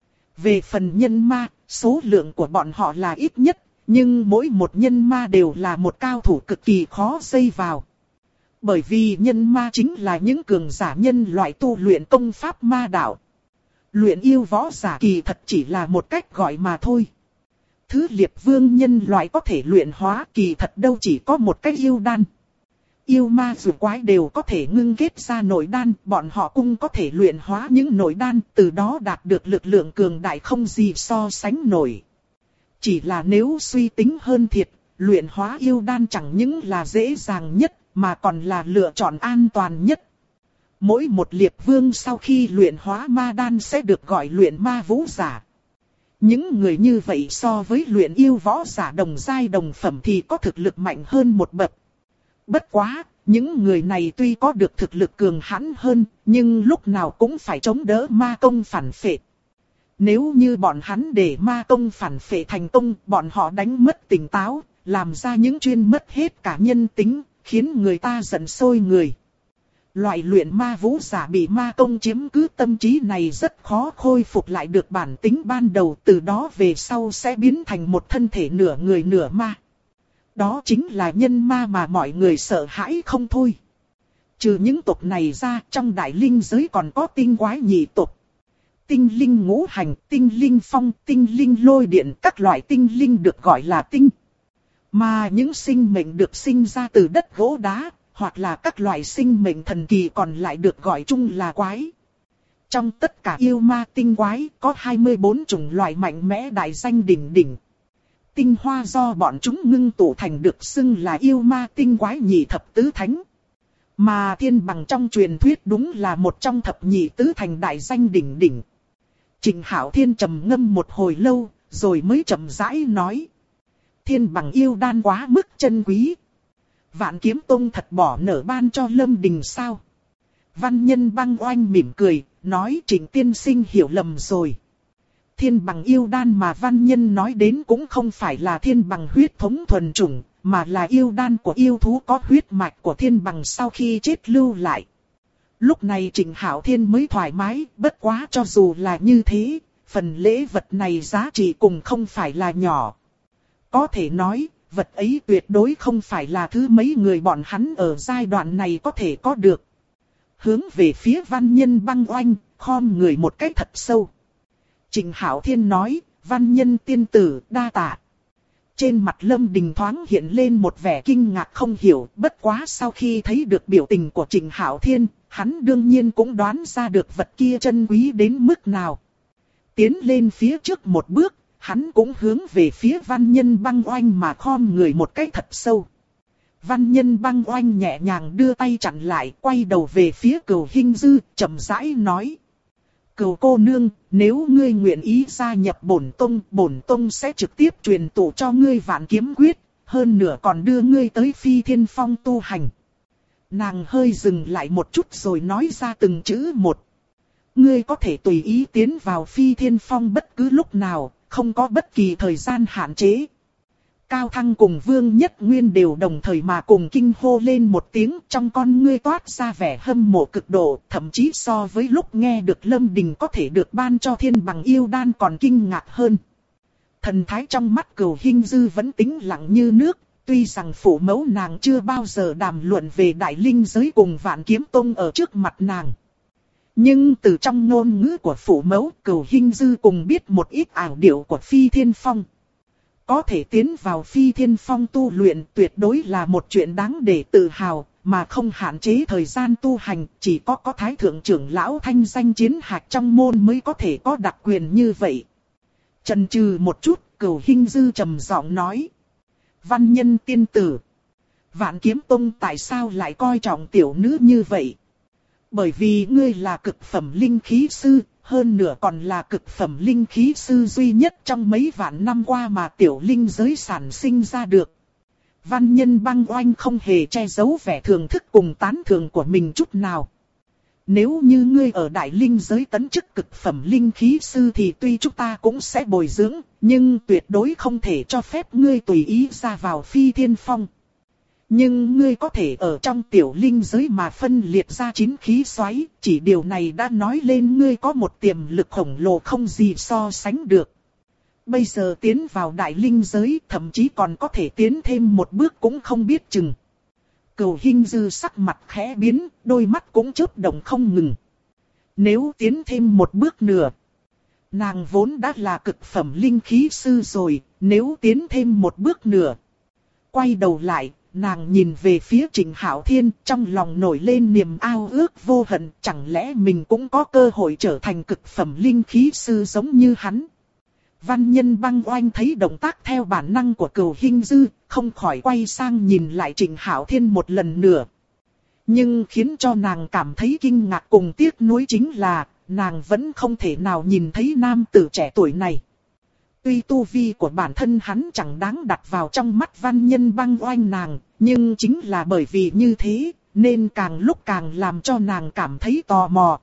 Về phần nhân ma, số lượng của bọn họ là ít nhất, nhưng mỗi một nhân ma đều là một cao thủ cực kỳ khó dây vào. Bởi vì nhân ma chính là những cường giả nhân loại tu luyện công pháp ma đạo. Luyện yêu võ giả kỳ thật chỉ là một cách gọi mà thôi. Thứ liệt vương nhân loại có thể luyện hóa kỳ thật đâu chỉ có một cái yêu đan. Yêu ma dù quái đều có thể ngưng kết ra nội đan, bọn họ cũng có thể luyện hóa những nội đan, từ đó đạt được lực lượng cường đại không gì so sánh nổi. Chỉ là nếu suy tính hơn thiệt, luyện hóa yêu đan chẳng những là dễ dàng nhất, mà còn là lựa chọn an toàn nhất. Mỗi một liệt vương sau khi luyện hóa ma đan sẽ được gọi luyện ma vũ giả. Những người như vậy so với luyện yêu võ giả đồng giai đồng phẩm thì có thực lực mạnh hơn một bậc. Bất quá, những người này tuy có được thực lực cường hãn hơn, nhưng lúc nào cũng phải chống đỡ ma công phản phệ. Nếu như bọn hắn để ma công phản phệ thành công, bọn họ đánh mất tỉnh táo, làm ra những chuyện mất hết cả nhân tính, khiến người ta giận sôi người. Loại luyện ma vũ giả bị ma công chiếm cứ tâm trí này rất khó khôi phục lại được bản tính ban đầu, từ đó về sau sẽ biến thành một thân thể nửa người nửa ma. Đó chính là nhân ma mà mọi người sợ hãi không thôi. Trừ những tộc này ra, trong đại linh giới còn có tinh quái nhị tộc. Tinh linh ngũ hành, tinh linh phong, tinh linh lôi điện, các loại tinh linh được gọi là tinh. Mà những sinh mệnh được sinh ra từ đất gỗ đá, hoặc là các loại sinh mệnh thần kỳ còn lại được gọi chung là quái. Trong tất cả yêu ma tinh quái, có 24 chủng loại mạnh mẽ đại danh đỉnh đỉnh. Tinh hoa do bọn chúng ngưng tụ thành được xưng là yêu ma tinh quái nhị thập tứ thánh. Mà Thiên Bằng trong truyền thuyết đúng là một trong thập nhị tứ thành đại danh đỉnh đỉnh. Trịnh Hạo Thiên trầm ngâm một hồi lâu, rồi mới chậm rãi nói. Thiên Bằng yêu đan quá mức chân quý. Vạn Kiếm Tông thật bỏ nở ban cho Lâm Đình sao? Văn Nhân Băng Oanh mỉm cười, nói Trịnh tiên sinh hiểu lầm rồi. Thiên Bằng yêu đan mà Văn Nhân nói đến cũng không phải là Thiên Bằng huyết thống thuần chủng, mà là yêu đan của yêu thú có huyết mạch của Thiên Bằng sau khi chết lưu lại. Lúc này Trịnh Hạo Thiên mới thoải mái, bất quá cho dù là như thế, phần lễ vật này giá trị cùng không phải là nhỏ. Có thể nói, vật ấy tuyệt đối không phải là thứ mấy người bọn hắn ở giai đoạn này có thể có được. Hướng về phía Văn Nhân Băng Oanh, khom người một cái thật sâu. Trịnh Hạo Thiên nói, Văn Nhân tiên tử đa tạ. Trên mặt Lâm Đình thoáng hiện lên một vẻ kinh ngạc không hiểu, bất quá sau khi thấy được biểu tình của Trịnh Hạo Thiên, hắn đương nhiên cũng đoán ra được vật kia chân quý đến mức nào. Tiến lên phía trước một bước, hắn cũng hướng về phía Văn Nhân Băng Oanh mà khom người một cái thật sâu. Văn Nhân Băng Oanh nhẹ nhàng đưa tay chặn lại, quay đầu về phía Cửu Hinh Dư, chậm rãi nói. Cửu cô nương, nếu ngươi nguyện ý gia nhập bổn tông sẽ trực tiếp truyền tụ cho ngươi Vạn Kiếm Quyết, hơn nữa còn đưa ngươi tới Phi Thiên Phong tu hành. Nàng hơi dừng lại một chút rồi nói ra từng chữ một. Ngươi có thể tùy ý tiến vào Phi Thiên Phong bất cứ lúc nào, không có bất kỳ thời gian hạn chế. Cao Thăng cùng Vương Nhất Nguyên đều đồng thời mà cùng kinh hô lên một tiếng, trong con ngươi toát ra vẻ hâm mộ cực độ, thậm chí so với lúc nghe được Lâm Đình có thể được ban cho Thiên Bằng yêu đan còn kinh ngạc hơn. Thần thái trong mắt Cửu Hinh Dư vẫn tĩnh lặng như nước, tuy rằng phụ mẫu nàng chưa bao giờ đàm luận về đại linh giới cùng Vạn Kiếm Tông ở trước mặt nàng. Nhưng từ trong ngôn ngữ của phụ mẫu, Cửu Hinh Dư cùng biết một ít ảo diệu của Phi Thiên Phong. Có thể tiến vào Phi Thiên Phong tu luyện tuyệt đối là một chuyện đáng để tự hào, mà không hạn chế thời gian tu hành, chỉ có Thái thượng trưởng lão thanh danh chiến hạc trong môn mới có thể có đặc quyền như vậy. Chần chừ một chút, Cửu Hinh Dư trầm giọng nói. Văn Nhân tiên tử, Vạn Kiếm Tông tại sao lại coi trọng tiểu nữ như vậy? Bởi vì ngươi là cực phẩm linh khí sư, hơn nữa còn là cực phẩm linh khí sư duy nhất trong mấy vạn năm qua mà tiểu linh giới sản sinh ra được. Văn Nhân Băng Oanh không hề che giấu vẻ thưởng thức cùng tán thưởng của mình chút nào. Nếu như ngươi ở đại linh giới tấn chức cực phẩm linh khí sư thì tuy chúng ta cũng sẽ bồi dưỡng, nhưng tuyệt đối không thể cho phép ngươi tùy ý ra vào Phi Thiên Phong. Nhưng ngươi có thể ở trong tiểu linh giới mà phân liệt ra 9 khí xoáy, chỉ điều này đã nói lên ngươi có một tiềm lực khổng lồ không gì so sánh được. Bây giờ tiến vào đại linh giới, thậm chí còn có thể tiến thêm một bước cũng không biết chừng. Cửu Hinh Dư sắc mặt khẽ biến, đôi mắt cũng chớp động không ngừng. Nếu tiến thêm một bước nữa, nàng vốn đã là cực phẩm linh khí sư rồi, nếu tiến thêm một bước nữa. Quay đầu lại, nàng nhìn về phía Trịnh Hạo Thiên, trong lòng nổi lên niềm ao ước vô hận, chẳng lẽ mình cũng có cơ hội trở thành cực phẩm linh khí sư giống như hắn. Văn Nhân Băng Oanh thấy động tác theo bản năng của Cửu Hinh Dư, không khỏi quay sang nhìn lại Trịnh Hạo Thiên một lần nữa. Nhưng khiến cho nàng cảm thấy kinh ngạc cùng tiếc nuối chính là, nàng vẫn không thể nào nhìn thấy nam tử trẻ tuổi này. Tuy tu vi của bản thân hắn chẳng đáng đặt vào trong mắt Văn Nhân Băng Oanh nàng, nhưng chính là bởi vì như thế, nên càng lúc càng làm cho nàng cảm thấy tò mò.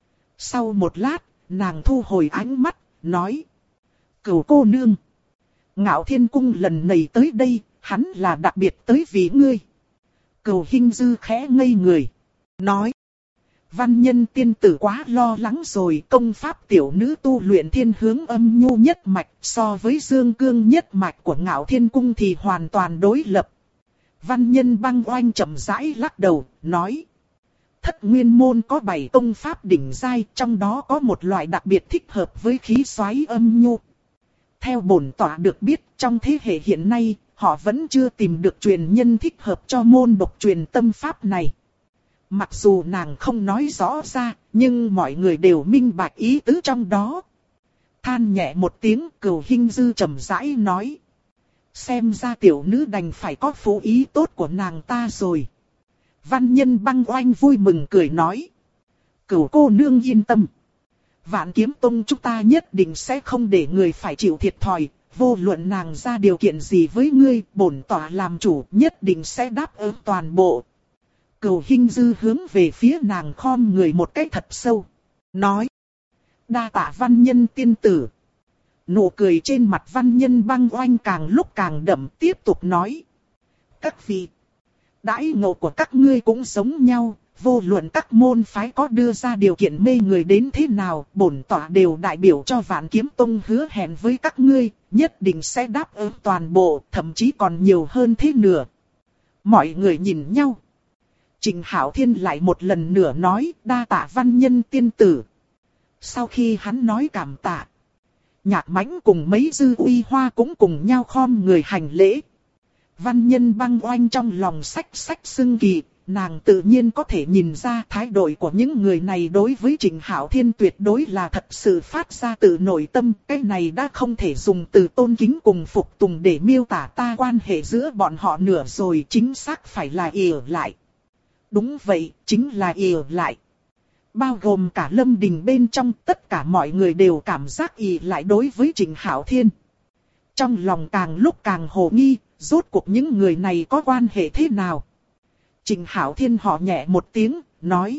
Sau một lát, nàng thu hồi ánh mắt, nói. Cửu cô nương, Ngạo Thiên Cung lần này tới đây, hắn là đặc biệt tới vì ngươi. Cửu Hinh Dư khẽ ngây người, nói. Văn Nhân tiên tử quá lo lắng rồi, công pháp tiểu nữ tu luyện thiên hướng âm nhu nhất mạch, so với dương cương nhất mạch của Ngạo Thiên Cung thì hoàn toàn đối lập. Văn Nhân Băng Oanh chậm rãi lắc đầu, nói. Thất Nguyên Môn có 7 công pháp đỉnh giai, trong đó có một loại đặc biệt thích hợp với khí xoáy âm nhu. Theo bổn tọa được biết, trong thế hệ hiện nay, họ vẫn chưa tìm được truyền nhân thích hợp cho môn độc truyền tâm pháp này. Mặc dù nàng không nói rõ ra, nhưng mọi người đều minh bạch ý tứ trong đó. Than nhẹ một tiếng, Cửu Hinh Dư trầm rãi nói. Xem ra tiểu nữ đành phải có phụ ý tốt của nàng ta rồi. Văn Nhân Băng Oanh vui mừng cười nói. Cửu cô nương yên tâm. Vạn Kiếm Tông chúng ta nhất định sẽ không để người phải chịu thiệt thòi. Vô luận nàng ra điều kiện gì với ngươi, bổn tọa làm chủ nhất định sẽ đáp ứng toàn bộ. Cửu Hinh Dư hướng về phía nàng khom người một cái thật sâu. Nói. Đa tạ Văn Nhân tiên tử. Nụ cười trên mặt Văn Nhân Băng Oanh càng lúc càng đậm, tiếp tục nói. Các vị. Đãi ngộ của các ngươi cũng giống nhau. Vô luận các môn phái có đưa ra điều kiện mê người đến thế nào, bổn tọa đều đại biểu cho Vạn Kiếm Tông hứa hẹn với các ngươi, nhất định sẽ đáp ứng toàn bộ, thậm chí còn nhiều hơn thế nữa. Mọi người nhìn nhau. Trình Hạo Thiên lại một lần nữa nói, đa tạ Văn Nhân tiên tử. Sau khi hắn nói cảm tạ, Nhạc Mãnh cùng mấy dư uy hoa cũng cùng nhau khom người hành lễ. Văn Nhân Băng Oanh trong lòng xách xưng kỳ. Nàng tự nhiên có thể nhìn ra thái độ của những người này đối với Trình Hạo Thiên tuyệt đối là thật sự phát ra từ nội tâm. Cái này đã không thể dùng từ tôn kính cùng phục tùng để miêu tả ta quan hệ giữa bọn họ nữa rồi, chính xác phải là ỉa lại. Đúng vậy, chính là ỉa lại. Bao gồm cả Lâm Đình bên trong, tất cả mọi người đều cảm giác ỉ lại đối với Trình Hạo Thiên. Trong lòng càng lúc càng hồ nghi, rốt cuộc những người này có quan hệ thế nào? Trình Hạo Thiên họ nhẹ một tiếng, nói.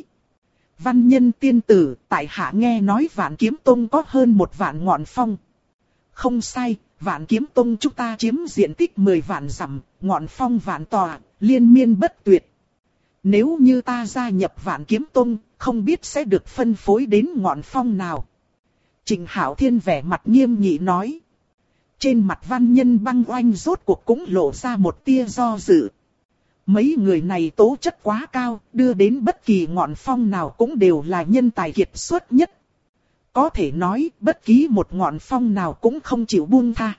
Văn Nhân tiên tử, tại hạ nghe nói Vạn Kiếm Tông có hơn 1 vạn ngọn phong. Không sai, Vạn Kiếm Tông chúng ta chiếm diện tích 10 vạn dặm, ngọn phong vạn tòa, liên miên bất tuyệt. Nếu như ta gia nhập Vạn Kiếm Tông, không biết sẽ được phân phối đến ngọn phong nào. Trình Hạo Thiên vẻ mặt nghiêm nghị nói. Trên mặt Văn Nhân Băng Oanh rốt cuộc cũng lộ ra một tia do dự. Mấy người này tố chất quá cao, đưa đến bất kỳ ngọn phong nào cũng đều là nhân tài kiệt xuất nhất. Có thể nói, bất kỳ một ngọn phong nào cũng không chịu buông tha.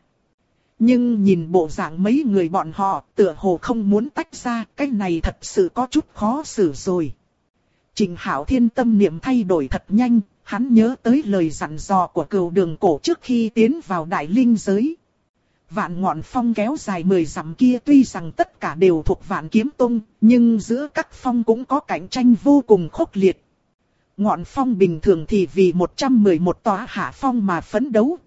Nhưng nhìn bộ dạng mấy người bọn họ, tựa hồ không muốn tách ra, cái này thật sự có chút khó xử rồi. Trình Hạo Thiên tâm niệm thay đổi thật nhanh, hắn nhớ tới lời dặn dò của Cửu Đường Cổ trước khi tiến vào Đại Linh giới. Vạn ngọn phong kéo dài 10 dặm kia tuy rằng tất cả đều thuộc Vạn Kiếm Tông, nhưng giữa các phong cũng có cạnh tranh vô cùng khốc liệt. Ngọn phong bình thường thì vì 111 tòa hạ phong mà phấn đấu,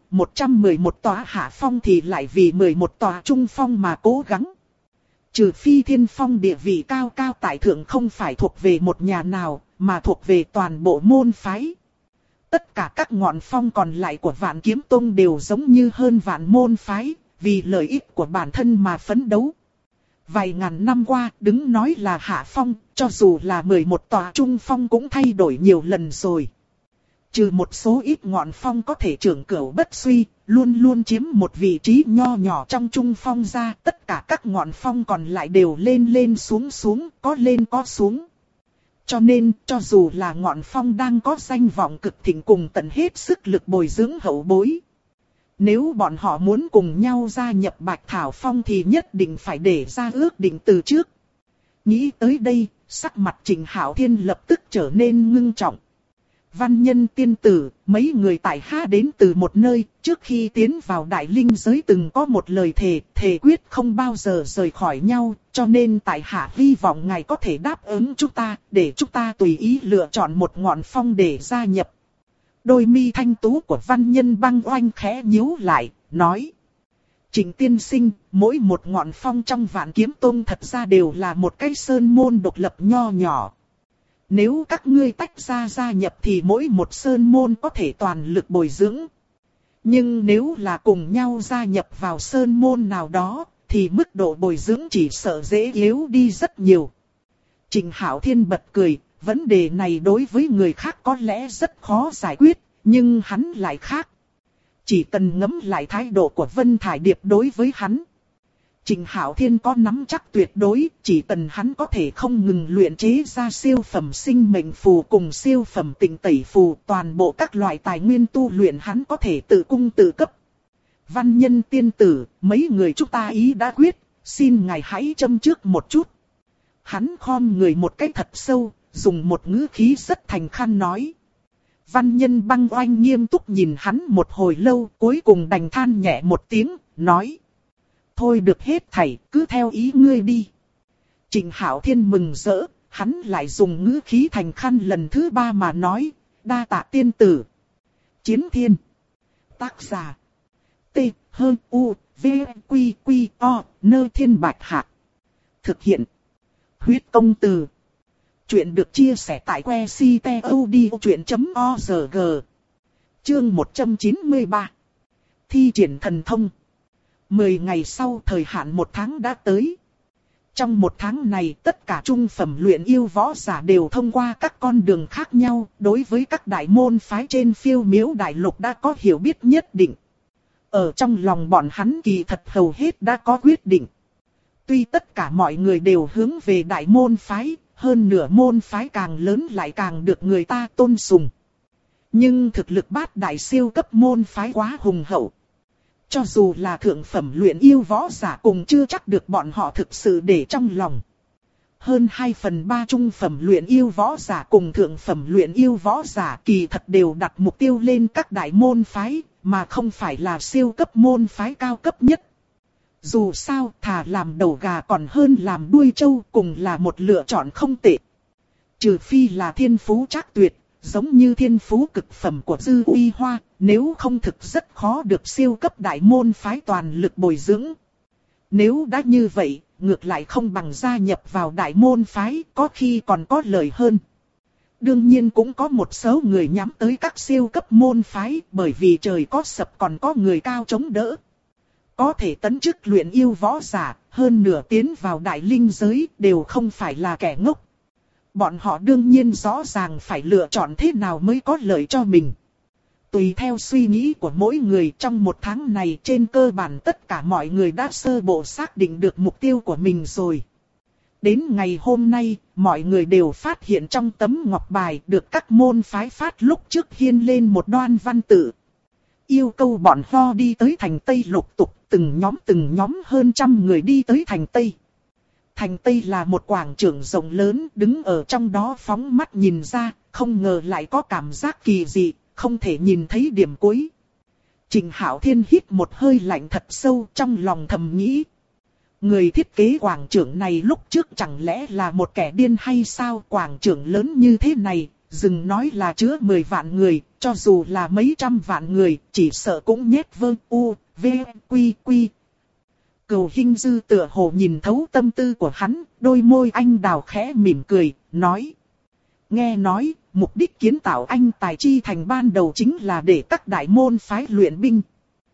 111 tòa hạ phong thì lại vì 11 tòa trung phong mà cố gắng. Trừ phi thiên phong địa vị cao cao tại thượng không phải thuộc về một nhà nào, mà thuộc về toàn bộ môn phái. Tất cả các ngọn phong còn lại của Vạn Kiếm Tông đều giống như hơn vạn môn phái, vì lợi ích của bản thân mà phấn đấu. Vài ngàn năm qua, đứng nói là hạ phong, cho dù là 11 tòa trung phong cũng thay đổi nhiều lần rồi. Trừ một số ít ngọn phong có thể trưởng cửu bất suy, luôn luôn chiếm một vị trí nho nhỏ trong trung phong ra, tất cả các ngọn phong còn lại đều lên lên xuống xuống, có lên có xuống. Cho nên, cho dù là ngọn phong đang có danh vọng cực thịnh cùng tận hết sức lực bồi dưỡng hậu bối. Nếu bọn họ muốn cùng nhau gia nhập Bạch Thảo Phong thì nhất định phải để ra ước định từ trước. Nghĩ tới đây, sắc mặt Trình Hạo Thiên lập tức trở nên ngưng trọng. Văn Nhân tiên tử, mấy người tại hạ đến từ một nơi, trước khi tiến vào Đại Linh giới từng có một lời thề quyết không bao giờ rời khỏi nhau, cho nên tại hạ hy vọng ngài có thể đáp ứng chúng ta, để chúng ta tùy ý lựa chọn một ngọn phong để gia nhập. Đôi mi thanh tú của Văn Nhân Băng Oanh khẽ nhíu lại, nói. Trình tiên sinh, mỗi một ngọn phong trong Vạn Kiếm Tông thật ra đều là một cái sơn môn độc lập nho nhỏ. Nếu các ngươi tách ra gia nhập thì mỗi một sơn môn có thể toàn lực bồi dưỡng. Nhưng nếu là cùng nhau gia nhập vào sơn môn nào đó, thì mức độ bồi dưỡng chỉ sợ dễ yếu đi rất nhiều. Trình Hạo Thiên bật cười, Vấn đề này đối với người khác có lẽ rất khó giải quyết, nhưng hắn lại khác. Chỉ cần ngẫm lại thái độ của Vân Thải Điệp đối với hắn. Trịnh Hạo Thiên có nắm chắc tuyệt đối, chỉ cần hắn có thể không ngừng luyện chế ra siêu phẩm sinh mệnh phù cùng siêu phẩm tịnh tẩy phù, toàn bộ các loại tài nguyên tu luyện hắn có thể tự cung tự cấp. Văn Nhân tiên tử, mấy người chúng ta ý đã quyết, xin ngài hãy châm trước một chút. Hắn khom người một cách thật sâu, dùng một ngữ khí rất thành khăn nói. Văn Nhân Băng Oanh nghiêm túc nhìn hắn một hồi lâu, cuối cùng đành than nhẹ một tiếng, nói. Thôi được hết thảy, cứ theo ý ngươi đi. Trịnh Hạo Thiên mừng rỡ, hắn lại dùng ngữ khí thành khăn lần thứ 3 mà nói, đa tạ tiên tử. Chiến Thiên. Tác giả. T, H, U, V, Quy, Quy, O, Nơ Thiên Bạch Hạc. Thực hiện. Huyết Công Từ. Chuyện được chia sẻ tại que ctod.org. Chương 193. Thi triển thần thông. 10 ngày sau thời hạn 1 tháng đã tới. Trong 1 tháng này tất cả trung phẩm luyện yêu võ giả đều thông qua các con đường khác nhau, đối với các đại môn phái trên Phiêu Miếu Đại Lục đã có hiểu biết nhất định. Ở trong lòng bọn hắn kỳ thật hầu hết đã có quyết định. Tuy tất cả mọi người đều hướng về đại môn phái, hơn nửa môn phái càng lớn lại càng được người ta tôn sùng. Nhưng thực lực bát đại siêu cấp môn phái quá hùng hậu. Cho dù là thượng phẩm luyện yêu võ giả cùng chưa chắc được bọn họ thực sự để trong lòng. Hơn 2/3 trung phẩm luyện yêu võ giả cùng thượng phẩm luyện yêu võ giả kỳ thật đều đặt mục tiêu lên các đại môn phái, mà không phải là siêu cấp môn phái cao cấp nhất. Dù sao thà làm đầu gà còn hơn làm đuôi trâu, cùng là một lựa chọn không tệ. Trừ phi là thiên phú trác tuyệt, giống như thiên phú cực phẩm của Dư Uy Hoa, nếu không thực rất khó được siêu cấp đại môn phái toàn lực bồi dưỡng. Nếu đã như vậy, ngược lại không bằng gia nhập vào đại môn phái, có khi còn có lợi hơn. Đương nhiên cũng có một số người nhắm tới các siêu cấp môn phái, bởi vì trời có sập còn có người cao chống đỡ. Có thể tấn chức luyện yêu võ giả, hơn nửa tiến vào đại linh giới, đều không phải là kẻ ngốc. Bọn họ đương nhiên rõ ràng phải lựa chọn thế nào mới có lợi cho mình. Tùy theo suy nghĩ của mỗi người, trong 1 tháng này trên cơ bản tất cả mọi người đã sơ bộ xác định được mục tiêu của mình rồi. Đến ngày hôm nay, mọi người đều phát hiện trong tấm ngọc bài được các môn phái phát lúc trước hiên lên một đoan văn tự. Yêu cầu bọn ho đi tới thành Tây lục tục, từng nhóm hơn 100 người đi tới thành Tây. Thành Tây là một quảng trường rộng lớn, đứng ở trong đó phóng mắt nhìn ra, không ngờ lại có cảm giác kỳ dị, không thể nhìn thấy điểm cuối. Trịnh Hạo Thiên hít một hơi lạnh thật sâu, trong lòng thầm nghĩ. Người thiết kế quảng trường này lúc trước chẳng lẽ là một kẻ điên hay sao? Quảng trường lớn như thế này, dừng nói là chứa 10 vạn người, cho dù là mấy trăm vạn người, chỉ sợ cũng nhét vơ u, v, quy quy. Cửu Hinh Dư tựa hồ nhìn thấu tâm tư của hắn, đôi môi anh đào khẽ mỉm cười, nói. Nghe nói, mục đích kiến tạo anh tài chi thành ban đầu chính là để các đại môn phái luyện binh.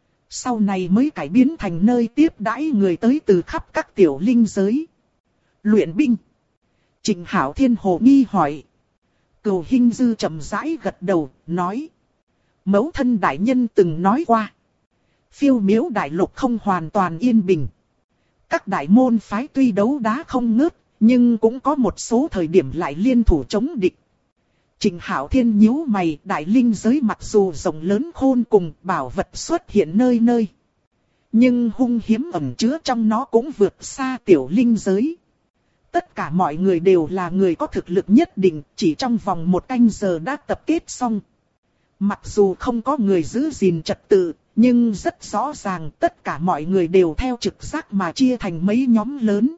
Sau này mới cải biến thành nơi tiếp đãi người tới từ khắp các tiểu linh giới. Luyện binh. Trịnh Hạo Thiên hồ nghi hỏi. Cửu Hinh Dư chậm rãi gật đầu, nói. Mẫu thân đại nhân từng nói qua. Phiêu Miếu Đại Lục không hoàn toàn yên bình. Các đại môn phái tuy đấu đá không ngớt, nhưng cũng có một số thời điểm lại liên thủ chống địch. Trịnh Hạo Thiên nhíu mày, đại linh giới mặc dù rộng lớn khôn cùng, bảo vật xuất hiện nơi nơi. Nhưng hung hiếm ẩn chứa trong nó cũng vượt xa tiểu linh giới. Tất cả mọi người đều là người có thực lực nhất định, chỉ trong vòng 1 canh giờ đã tập kết xong. Mặc dù không có người giữ gìn trật tự, nhưng rất rõ ràng tất cả mọi người đều theo trực giác mà chia thành mấy nhóm lớn.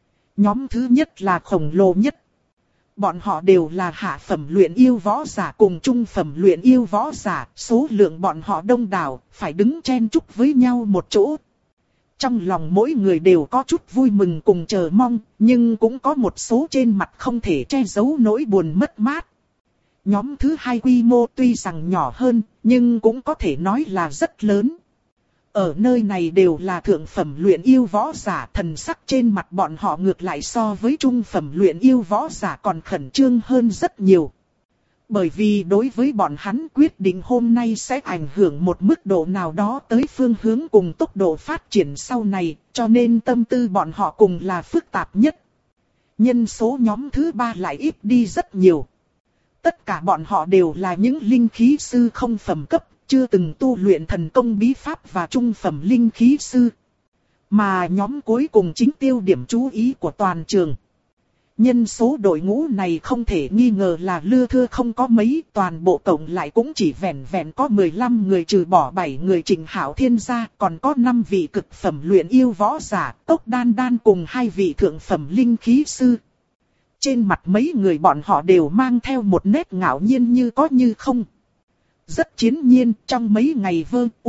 Nhóm thứ nhất là khổng lồ nhất. Bọn họ đều là hạ phẩm luyện yêu võ giả cùng trung phẩm luyện yêu võ giả, số lượng bọn họ đông đảo, phải đứng chen chúc với nhau một chỗ. Trong lòng mỗi người đều có chút vui mừng cùng chờ mong, nhưng cũng có một số trên mặt không thể che giấu nỗi buồn mất mát. Nhóm thứ hai quy mô tuy rằng nhỏ hơn, nhưng cũng có thể nói là rất lớn. Ở nơi này đều là thượng phẩm luyện yêu võ giả, thần sắc trên mặt bọn họ ngược lại so với trung phẩm luyện yêu võ giả còn khẩn trương hơn rất nhiều. Bởi vì đối với bọn hắn quyết định hôm nay sẽ ảnh hưởng một mức độ nào đó tới phương hướng cùng tốc độ phát triển sau này, cho nên tâm tư bọn họ cùng là phức tạp nhất. Nhân số nhóm thứ 3 lại ít đi rất nhiều. Tất cả bọn họ đều là những linh khí sư không phẩm cấp, chưa từng tu luyện thần công bí pháp và trung phẩm linh khí sư. Mà nhóm cuối cùng chính tiêu điểm chú ý của toàn trường. Nhân số đội ngũ này không thể nghi ngờ là lưa thưa không có mấy, toàn bộ tổng lại cũng chỉ vẹn vẹn có 15 người trừ bỏ 7 người Trịnh Hạo Thiên ra, còn có 5 vị cực phẩm luyện yêu võ giả, Cốc Đan Đan cùng 2 vị thượng phẩm linh khí sư. Trên mặt mấy người bọn họ đều mang theo một nét ngạo nhiên như có như không. Rất chiến nhiên, trong mấy ngày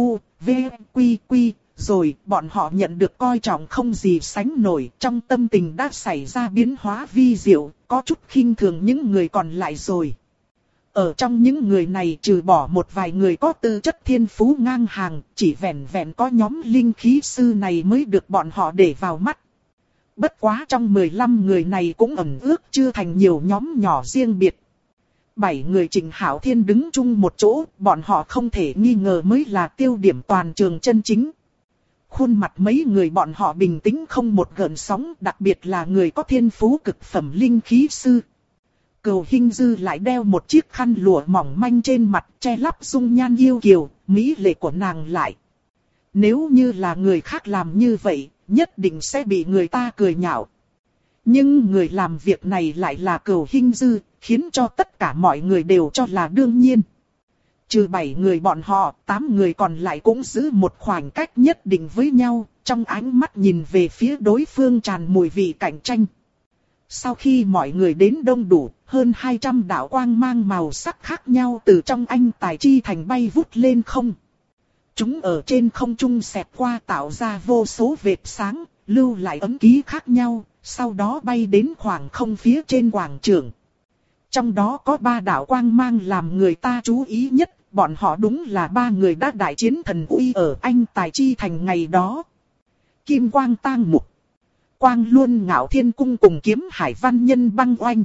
rồi bọn họ nhận được coi trọng không gì sánh nổi, trong tâm tình đã xảy ra biến hóa vi diệu, có chút khinh thường những người còn lại rồi. Ở trong những người này trừ bỏ một vài người có tư chất thiên phú ngang hàng, chỉ vẹn vẹn có nhóm linh khí sư này mới được bọn họ để vào mắt. Bất quá trong 15 người này cũng ẩn ước chưa thành nhiều nhóm nhỏ riêng biệt. 7 người Trịnh Hạo Thiên đứng chung một chỗ, bọn họ không thể nghi ngờ mới là tiêu điểm toàn trường chân chính. Khuôn mặt mấy người bọn họ bình tĩnh không một gợn sóng, đặc biệt là người có thiên phú cực phẩm linh khí sư. Cừu Hinh Dư lại đeo một chiếc khăn lụa mỏng manh trên mặt, che lấp dung nhan yêu kiều, mỹ lệ của nàng lại. Nếu như là người khác làm như vậy, nhất định sẽ bị người ta cười nhạo. Nhưng người làm việc này lại là Cừu Hinh Dư, khiến cho tất cả mọi người đều cho là đương nhiên. Trừ 7 người bọn họ, 8 người còn lại cũng giữ một khoảng cách nhất định với nhau, trong ánh mắt nhìn về phía đối phương tràn mùi vị cạnh tranh. Sau khi mọi người đến đông đủ, hơn 200 đạo quang mang màu sắc khác nhau từ trong anh tài chi thành bay vút lên không. Chúng ở trên không trung xẹt qua tạo ra vô số vệt sáng, lưu lại ấn ký khác nhau, sau đó bay đến khoảng không phía trên quảng trường. Trong đó có 3 đạo quang mang làm người ta chú ý nhất, bọn họ đúng là 3 người đã đại chiến thần uy ở anh tài chi thành ngày đó. Kim Quang Tang Mục, Quang Luân Ngạo Thiên Cung cùng Kiếm Hải Văn Nhân Băng Oanh.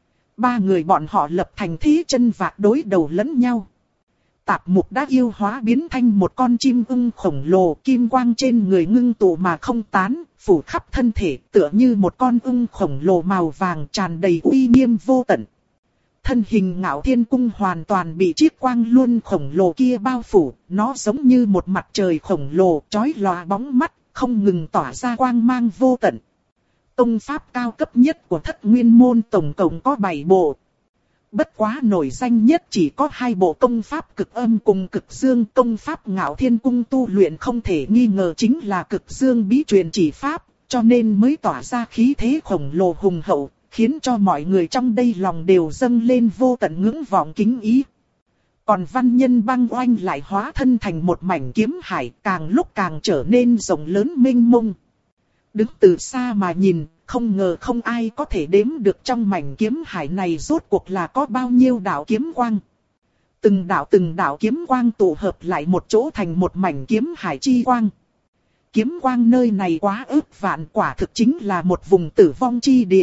3 người bọn họ lập thành thế chân vạc đối đầu lẫn nhau. Tạp Mục đã yêu hóa biến thành một con chim ưng khổng lồ, kim quang trên người ngưng tụ mà không tán, phủ khắp thân thể tựa như một con ưng khổng lồ màu vàng tràn đầy uy nghiêm vô tận. Thân hình Ngạo Thiên Cung hoàn toàn bị chiếc quang luân khổng lồ kia bao phủ, nó giống như một mặt trời khổng lồ chói lòa bóng mắt, không ngừng tỏa ra quang mang vô tận. Công pháp cao cấp nhất của Thất Nguyên Môn tổng cộng có 7 bộ. Bất quá nổi danh nhất chỉ có 2 bộ công pháp cực âm cùng cực dương. Công pháp Ngạo Thiên Cung tu luyện không thể nghi ngờ chính là cực dương bí truyền chỉ pháp, cho nên mới tỏa ra khí thế khổng lồ hùng hậu, khiến cho mọi người trong đây lòng đều dâng lên vô tận ngưỡng vọng kính ý. Còn Văn Nhân Băng Oanh lại hóa thân thành một mảnh kiếm hải, càng lúc càng trở nên rộng lớn mênh mông. Đứng từ xa mà nhìn, không ngờ không ai có thể đếm được trong mảnh kiếm hải này rốt cuộc là có bao nhiêu đạo kiếm quang. Từng đạo kiếm quang tụ hợp lại một chỗ thành một mảnh kiếm hải chi quang. Kiếm quang nơi này quá ức vạn, quả thực chính là một vùng tử vong chi địa.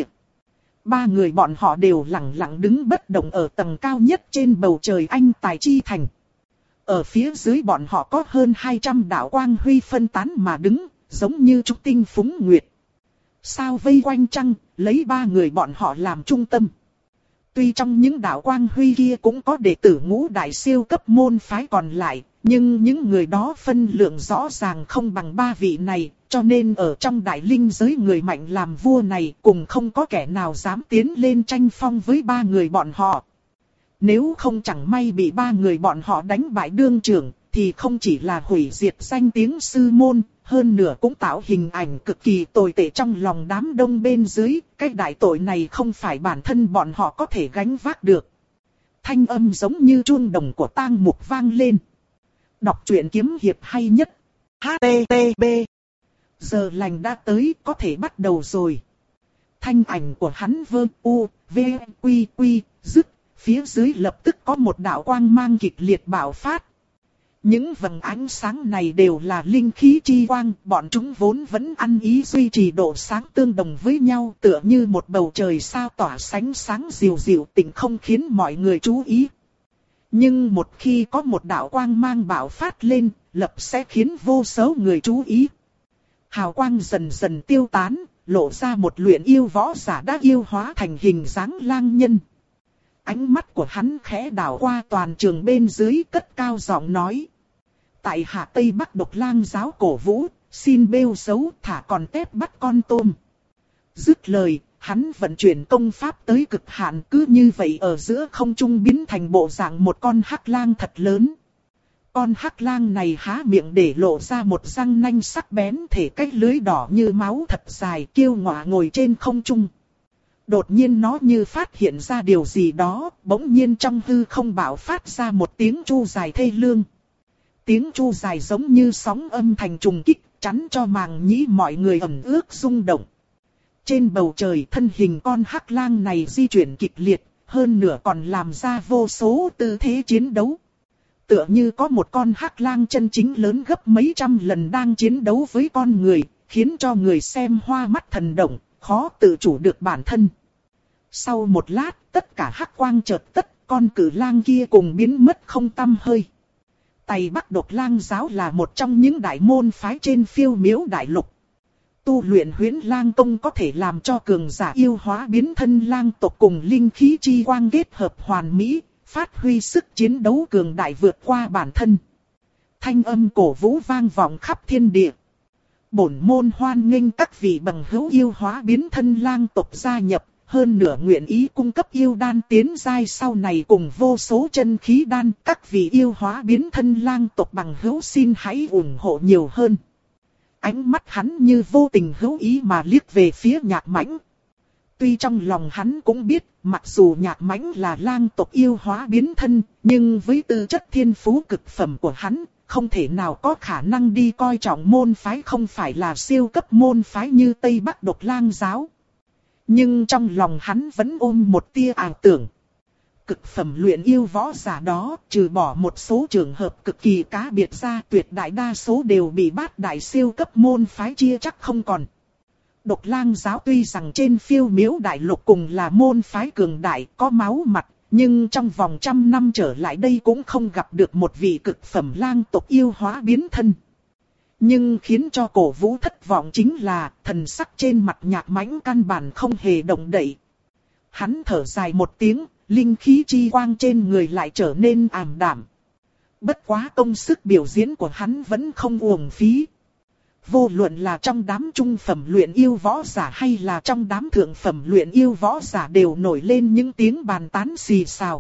3 người bọn họ đều lặng lặng đứng bất động ở tầng cao nhất trên bầu trời anh tài chi thành. Ở phía dưới bọn họ có hơn 200 đạo quang huy phân tán mà đứng, giống như trúc tinh phúng nguyệt. Sao vây quanh trăng, lấy 3 người bọn họ làm trung tâm. Tuy trong những đạo quang huy kia cũng có đệ tử ngũ đại siêu cấp môn phái còn lại, nhưng những người đó phân lượng rõ ràng không bằng 3 vị này, cho nên ở trong đại linh giới người mạnh làm vua này cùng không có kẻ nào dám tiến lên tranh phong với 3 người bọn họ. Nếu không chẳng may bị 3 người bọn họ đánh bại đương trưởng, thì không chỉ là hủy diệt danh tiếng sư môn, hơn nữa cũng tạo hình ảnh cực kỳ tồi tệ trong lòng đám đông bên dưới. Cái đại tội này không phải bản thân bọn họ có thể gánh vác được. Thanh âm giống như chuông đồng của Tang Mục vang lên. Đọc truyện kiếm hiệp hay nhất. HTTP. Giờ lành đã tới, có thể bắt đầu rồi. Thanh ảnh của hắn dứt, phía dưới lập tức có một đạo quang mang kịch liệt bạo phát. Những vầng ánh sáng này đều là linh khí chi quang, bọn chúng vốn vẫn ăn ý duy trì độ sáng tương đồng với nhau, tựa như một bầu trời sao tỏa ánh sáng dịu dịu tịnh không khiến mọi người chú ý. Nhưng một khi có một đạo quang mang bạo phát lên, lập sẽ khiến vô số người chú ý. Hào quang dần dần tiêu tán, lộ ra một luyện yêu võ giả đã yêu hóa thành hình dáng lang nhân. Ánh mắt của hắn khẽ đảo qua toàn trường bên dưới, cất cao giọng nói. Tại hạ Tây Bắc Độc Lang giáo cổ vũ, xin bêu xấu thả con tép bắt con tôm. Dứt lời, hắn vận chuyển công pháp tới cực hạn, cứ như vậy ở giữa không trung biến thành bộ dạng một con hắc lang thật lớn. Con hắc lang này há miệng để lộ ra một răng nanh sắc bén thể cách lưới đỏ như máu thật dài, kiêu ngọa ngồi trên không trung. Đột nhiên nó như phát hiện ra điều gì đó, bỗng nhiên trong hư không bạo phát ra một tiếng chu dài thê lương. Tiếng chu dài giống như sóng âm thành trùng kích, chắn cho màng nhĩ mọi người ẩm ướt rung động. Trên bầu trời thân hình con hắc lang này di chuyển kịch liệt, hơn nữa còn làm ra vô số tư thế chiến đấu. Tựa như có một con hắc lang chân chính lớn gấp mấy trăm lần đang chiến đấu với con người, khiến cho người xem hoa mắt thần động, khó tự chủ được bản thân. Sau một lát, tất cả hắc quang chợt tắt, con cử lang kia cùng biến mất không tăm hơi. Tây Bắc Độc Lang giáo là một trong những đại môn phái trên Phiêu Miếu đại lục. Tu luyện Huyễn Lang Tông có thể làm cho cường giả yêu hóa biến thân lang tộc cùng linh khí chi quang kết hợp hoàn mỹ, phát huy sức chiến đấu cường đại vượt qua bản thân. Thanh âm cổ vũ vang vọng khắp thiên địa. Bổn môn hoan nghênh các vị bằng hữu yêu hóa biến thân lang tộc gia nhập, hơn nửa nguyện ý cung cấp yêu đan tiến giai sau này cùng vô số chân khí đan. Các vị yêu hóa biến thân lang tộc bằng hữu xin hãy ủng hộ nhiều hơn. Ánh mắt hắn như vô tình hữu ý mà liếc về phía Nhạc Mãnh. Tuy trong lòng hắn cũng biết, mặc dù Nhạc Mãnh là lang tộc yêu hóa biến thân, nhưng với tư chất thiên phú cực phẩm của hắn, không thể nào có khả năng đi coi trọng môn phái không phải là siêu cấp môn phái như Tây Bắc Độc Lang giáo. Nhưng trong lòng hắn vẫn ôm một tia ảo tưởng. Cực phẩm luyện yêu võ giả đó, trừ bỏ một số trường hợp cực kỳ cá biệt ra, tuyệt đại đa số đều bị bát đại siêu cấp môn phái chia chắc không còn. Độc Lang giáo tuy rằng trên Phiêu Miếu đại lục cùng là môn phái cường đại, có máu mặt, nhưng trong vòng trăm năm trở lại đây cũng không gặp được một vị cực phẩm lang tộc yêu hóa biến thân. Nhưng khiến cho cổ vũ thất vọng chính là thần sắc trên mặt Nhạc Mãnh căn bản không hề động đậy. Hắn thở dài một tiếng, linh khí chi quang trên người lại trở nên ảm đạm. Bất quá công sức biểu diễn của hắn vẫn không uổng phí. Vô luận là trong đám trung phẩm luyện yêu võ giả hay là trong đám thượng phẩm luyện yêu võ giả đều nổi lên những tiếng bàn tán xì xào.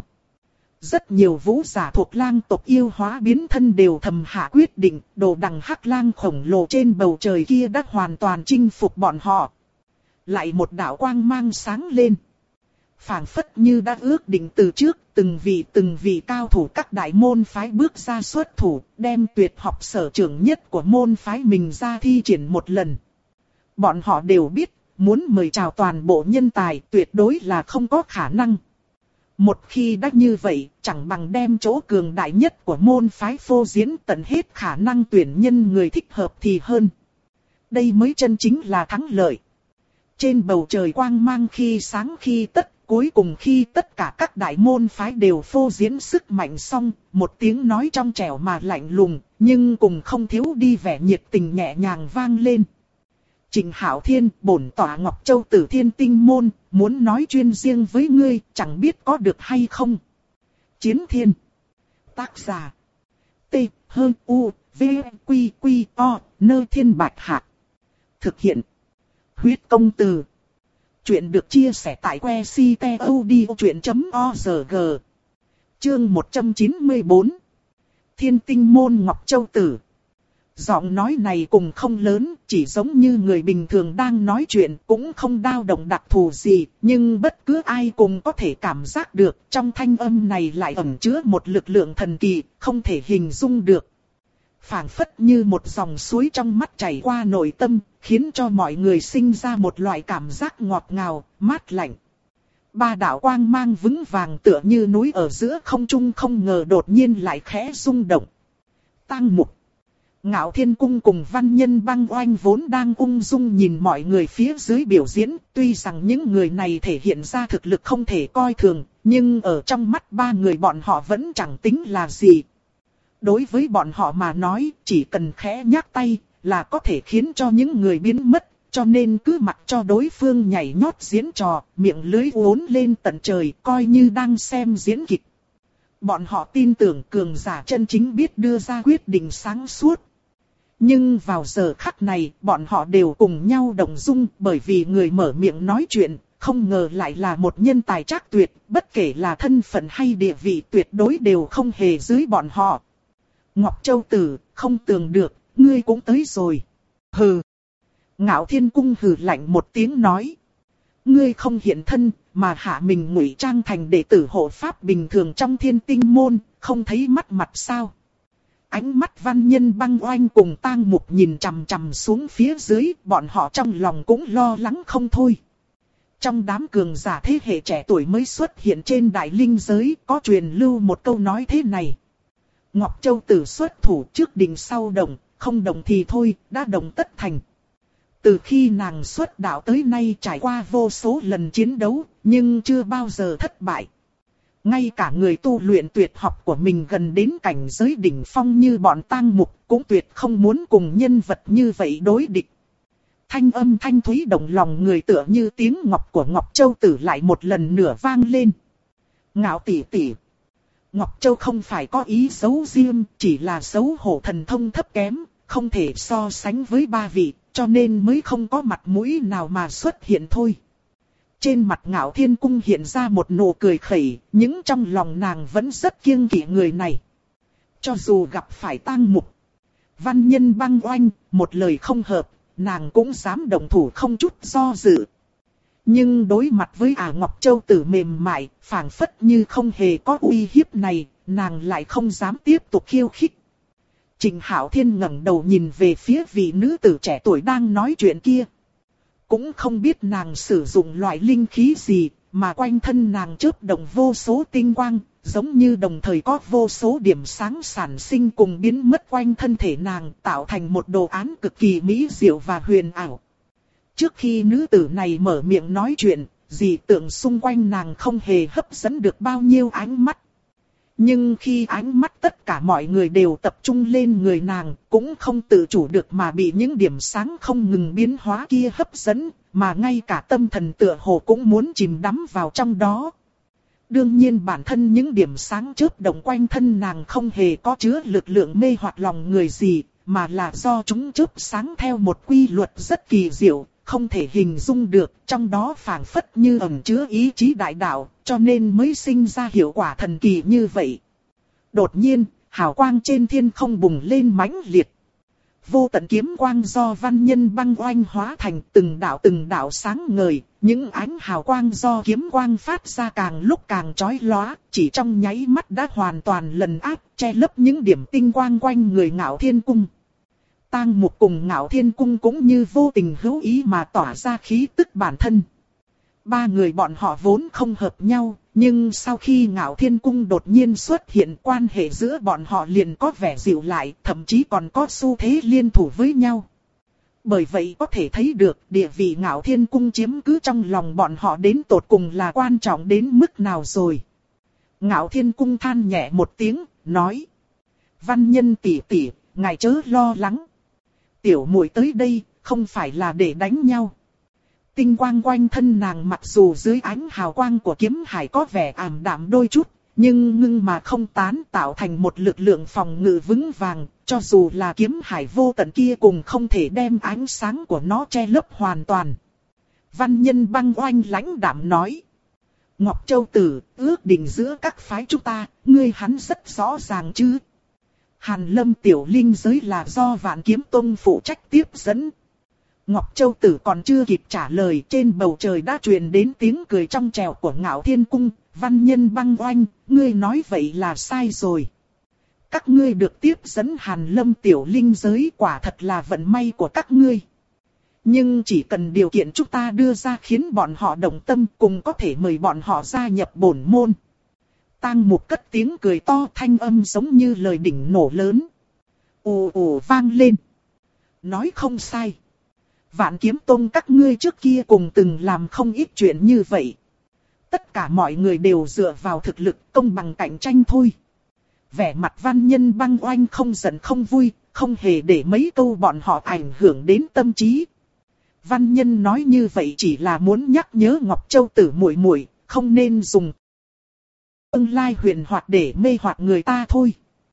Rất nhiều vũ giả thuộc lang tộc yêu hóa biến thân đều thầm hạ quyết định, đồ đằng hắc lang khổng lồ trên bầu trời kia đã hoàn toàn chinh phục bọn họ. Lại một đạo quang mang sáng lên. Phảng phất như đã ước định từ trước, từng vị cao thủ các đại môn phái bước ra xuất thủ, đem tuyệt học sở trường nhất của môn phái mình ra thi triển một lần. Bọn họ đều biết, muốn mời chào toàn bộ nhân tài tuyệt đối là không có khả năng. Một khi đã như vậy, chẳng bằng đem chỗ cường đại nhất của môn phái phô diễn tận hết khả năng tuyển nhân người thích hợp thì hơn. Đây mới chân chính là thắng lợi. Trên bầu trời quang mang khi sáng khi tắt. Cuối cùng khi tất cả các đại môn phái đều phô diễn sức mạnh xong, một tiếng nói trong trẻo mà lạnh lùng, nhưng cùng không thiếu đi vẻ nhiệt tình nhẹ nhàng vang lên. Trịnh Hạo Thiên, bổn tọa Ngọc Châu Tử Thiên Tinh Môn, muốn nói chuyên riêng với ngươi, chẳng biết có được hay không. Chiến Thiên. Tác giả. T, H, U, V, Quy, Quy, O, Nơ Thiên Bạch Hạc. Thực hiện. Huyết Công Từ. Chuyện được chia sẻ tại que ctod.org. Chương 194. Thiên Tinh Môn Ngọc Châu Tử. Giọng nói này cùng không lớn, chỉ giống như người bình thường đang nói chuyện, cũng không dao động đặc thù gì, nhưng bất cứ ai cũng có thể cảm giác được, trong thanh âm này lại ẩn chứa một lực lượng thần kỳ, không thể hình dung được. Phảng phất như một dòng suối trong mắt chảy qua nội tâm, khiến cho mọi người sinh ra một loại cảm giác ngọt ngào, mát lạnh. Ba đạo quang mang vững vàng tựa như núi ở giữa không trung không ngờ đột nhiên lại khẽ rung động. Tang Mục, Ngạo Thiên Cung cùng Văn Nhân Băng Oanh vốn đang ung dung nhìn mọi người phía dưới biểu diễn, tuy rằng những người này thể hiện ra thực lực không thể coi thường, nhưng ở trong mắt ba người bọn họ vẫn chẳng tính là gì. Đối với bọn họ mà nói, chỉ cần khẽ nhắc tay là có thể khiến cho những người biến mất, cho nên cứ mặc cho đối phương nhảy nhót diễn trò, miệng lưỡi uốn lên tận trời, coi như đang xem diễn kịch. Bọn họ tin tưởng cường giả chân chính biết đưa ra quyết định sáng suốt. Nhưng vào giờ khắc này, bọn họ đều cùng nhau động dung, bởi vì người mở miệng nói chuyện, không ngờ lại là một nhân tài trác tuyệt, bất kể là thân phận hay địa vị tuyệt đối đều không hề dưới bọn họ. Ngọc Châu Tử, không tưởng được, ngươi cũng tới rồi. Hừ. Ngạo Thiên Cung hừ lạnh một tiếng nói. Ngươi không hiện thân, mà hạ mình ngụy trang thành đệ tử hộ pháp bình thường trong Thiên Tinh môn, không thấy mắt mặt sao? Ánh mắt Văn Nhân Băng Oanh cùng Tang Mục nhìn chằm chằm xuống phía dưới, bọn họ trong lòng cũng lo lắng không thôi. Trong đám cường giả thế hệ trẻ tuổi mới xuất hiện trên đại linh giới, có truyền lưu một câu nói thế này. Ngọc Châu Tử xuất thủ trước định sau động, không động thì thôi, đã động tất thành. Từ khi nàng xuất đạo tới nay trải qua vô số lần chiến đấu, nhưng chưa bao giờ thất bại. Ngay cả người tu luyện tuyệt học của mình gần đến cảnh giới đỉnh phong như bọn Tang Mục cũng tuyệt không muốn cùng nhân vật như vậy đối địch. Thanh âm thanh thúy động lòng người tựa như tiếng ngọc của Ngọc Châu Tử lại một lần nữa vang lên. Ngạo tỷ tỷ. Ngọc Châu không phải có ý xấu riêng, chỉ là xấu hổ thần thông thấp kém, không thể so sánh với ba vị, cho nên mới không có mặt mũi nào mà xuất hiện thôi. Trên mặt Ngạo Thiên Cung hiện ra một nụ cười khẩy, nhưng trong lòng nàng vẫn rất kiêng kỵ người này. Cho dù gặp phải Tang Mục, Văn Nhân Băng Oanh, một lời không hợp, nàng cũng dám động thủ không chút do dự. Nhưng đối mặt với Ngọc Châu Tử mềm mại, phảng phất như không hề có uy hiếp này, nàng lại không dám tiếp tục khiêu khích. Trình Hạo Thiên ngẩng đầu nhìn về phía vị nữ tử trẻ tuổi đang nói chuyện kia. Cũng không biết nàng sử dụng loại linh khí gì, mà quanh thân nàng chớp động vô số tinh quang, giống như đồng thời có vô số điểm sáng sản sinh cùng biến mất quanh thân thể nàng, tạo thành một đồ án cực kỳ mỹ diệu và huyền ảo. Trước khi nữ tử này mở miệng nói chuyện, dị tượng xung quanh nàng không hề hấp dẫn được bao nhiêu ánh mắt. Nhưng khi ánh mắt tất cả mọi người đều tập trung lên người nàng, cũng không tự chủ được mà bị những điểm sáng không ngừng biến hóa kia hấp dẫn, mà ngay cả tâm thần tựa hồ cũng muốn chìm đắm vào trong đó. Đương nhiên bản thân những điểm sáng chớp động quanh thân nàng không hề có chứa lực lượng mê hoặc lòng người gì, mà là do chúng chớp sáng theo một quy luật rất kỳ diệu, không thể hình dung được, trong đó phảng phất như ẩn chứa ý chí đại đạo, cho nên mới sinh ra hiệu quả thần kỳ như vậy. Đột nhiên, hào quang trên thiên không bùng lên mãnh liệt. Vô tận kiếm quang do Văn Nhân Băng Oanh hóa thành từng đạo sáng ngời, những ánh hào quang do kiếm quang phát ra càng lúc càng chói lóa, chỉ trong nháy mắt đã hoàn toàn lấn át, che lấp những điểm tinh quang quanh người Ngạo Thiên Cung. Tang Mục cùng Ngạo Thiên Cung cũng như vô tình hữu ý mà tỏa ra khí tức bản thân. Ba người bọn họ vốn không hợp nhau, nhưng sau khi Ngạo Thiên Cung đột nhiên xuất hiện, quan hệ giữa bọn họ liền có vẻ dịu lại, thậm chí còn có xu thế liên thủ với nhau. Bởi vậy có thể thấy được địa vị Ngạo Thiên Cung chiếm cứ trong lòng bọn họ đến tột cùng là quan trọng đến mức nào rồi. Ngạo Thiên Cung than nhẹ một tiếng, nói: Văn Nhân tỷ tỷ, ngài chớ lo lắng. Tiểu muội tới đây, không phải là để đánh nhau. Tinh quang quanh thân nàng mặc dù dưới ánh hào quang của kiếm hải có vẻ ảm đạm đôi chút, nhưng ngưng mà không tán, tạo thành một lực lượng phòng ngự vững vàng, cho dù là kiếm hải vô tận kia cũng không thể đem ánh sáng của nó che lấp hoàn toàn. Văn Nhân Băng Oanh lãnh đạm nói: Ngọc Châu Tử, ước định giữa các phái chúng ta, ngươi hắn rất rõ ràng chứ. Hàn Lâm tiểu linh giới là do Vạn Kiếm Tông phụ trách tiếp dẫn. Ngọc Châu Tử còn chưa kịp trả lời, trên bầu trời đã truyền đến tiếng cười trong trẻo của Ngạo Thiên Cung. Văn Nhân Băng Oanh, ngươi nói vậy là sai rồi. Các ngươi được tiếp dẫn Hàn Lâm tiểu linh giới, quả thật là vận may của các ngươi. Nhưng chỉ cần điều kiện chúng ta đưa ra khiến bọn họ đồng tâm, cùng có thể mời bọn họ gia nhập bổn môn. Tang Mục cất tiếng cười to, thanh âm giống như lời đỉnh nổ lớn. ù ù vang lên. Nói không sai. Vạn Kiếm Tông các ngươi trước kia cùng từng làm không ít chuyện như vậy. Tất cả mọi người đều dựa vào thực lực công bằng cạnh tranh thôi. Vẻ mặt Văn Nhân Băng Oanh không giận không vui, không hề để mấy câu bọn họ ảnh hưởng đến tâm trí. Văn Nhân nói như vậy chỉ là muốn nhắc nhớ Ngọc Châu Tử muội muội, không nên dùng tương lai huyền hoặc để mê hoặc người ta thôi.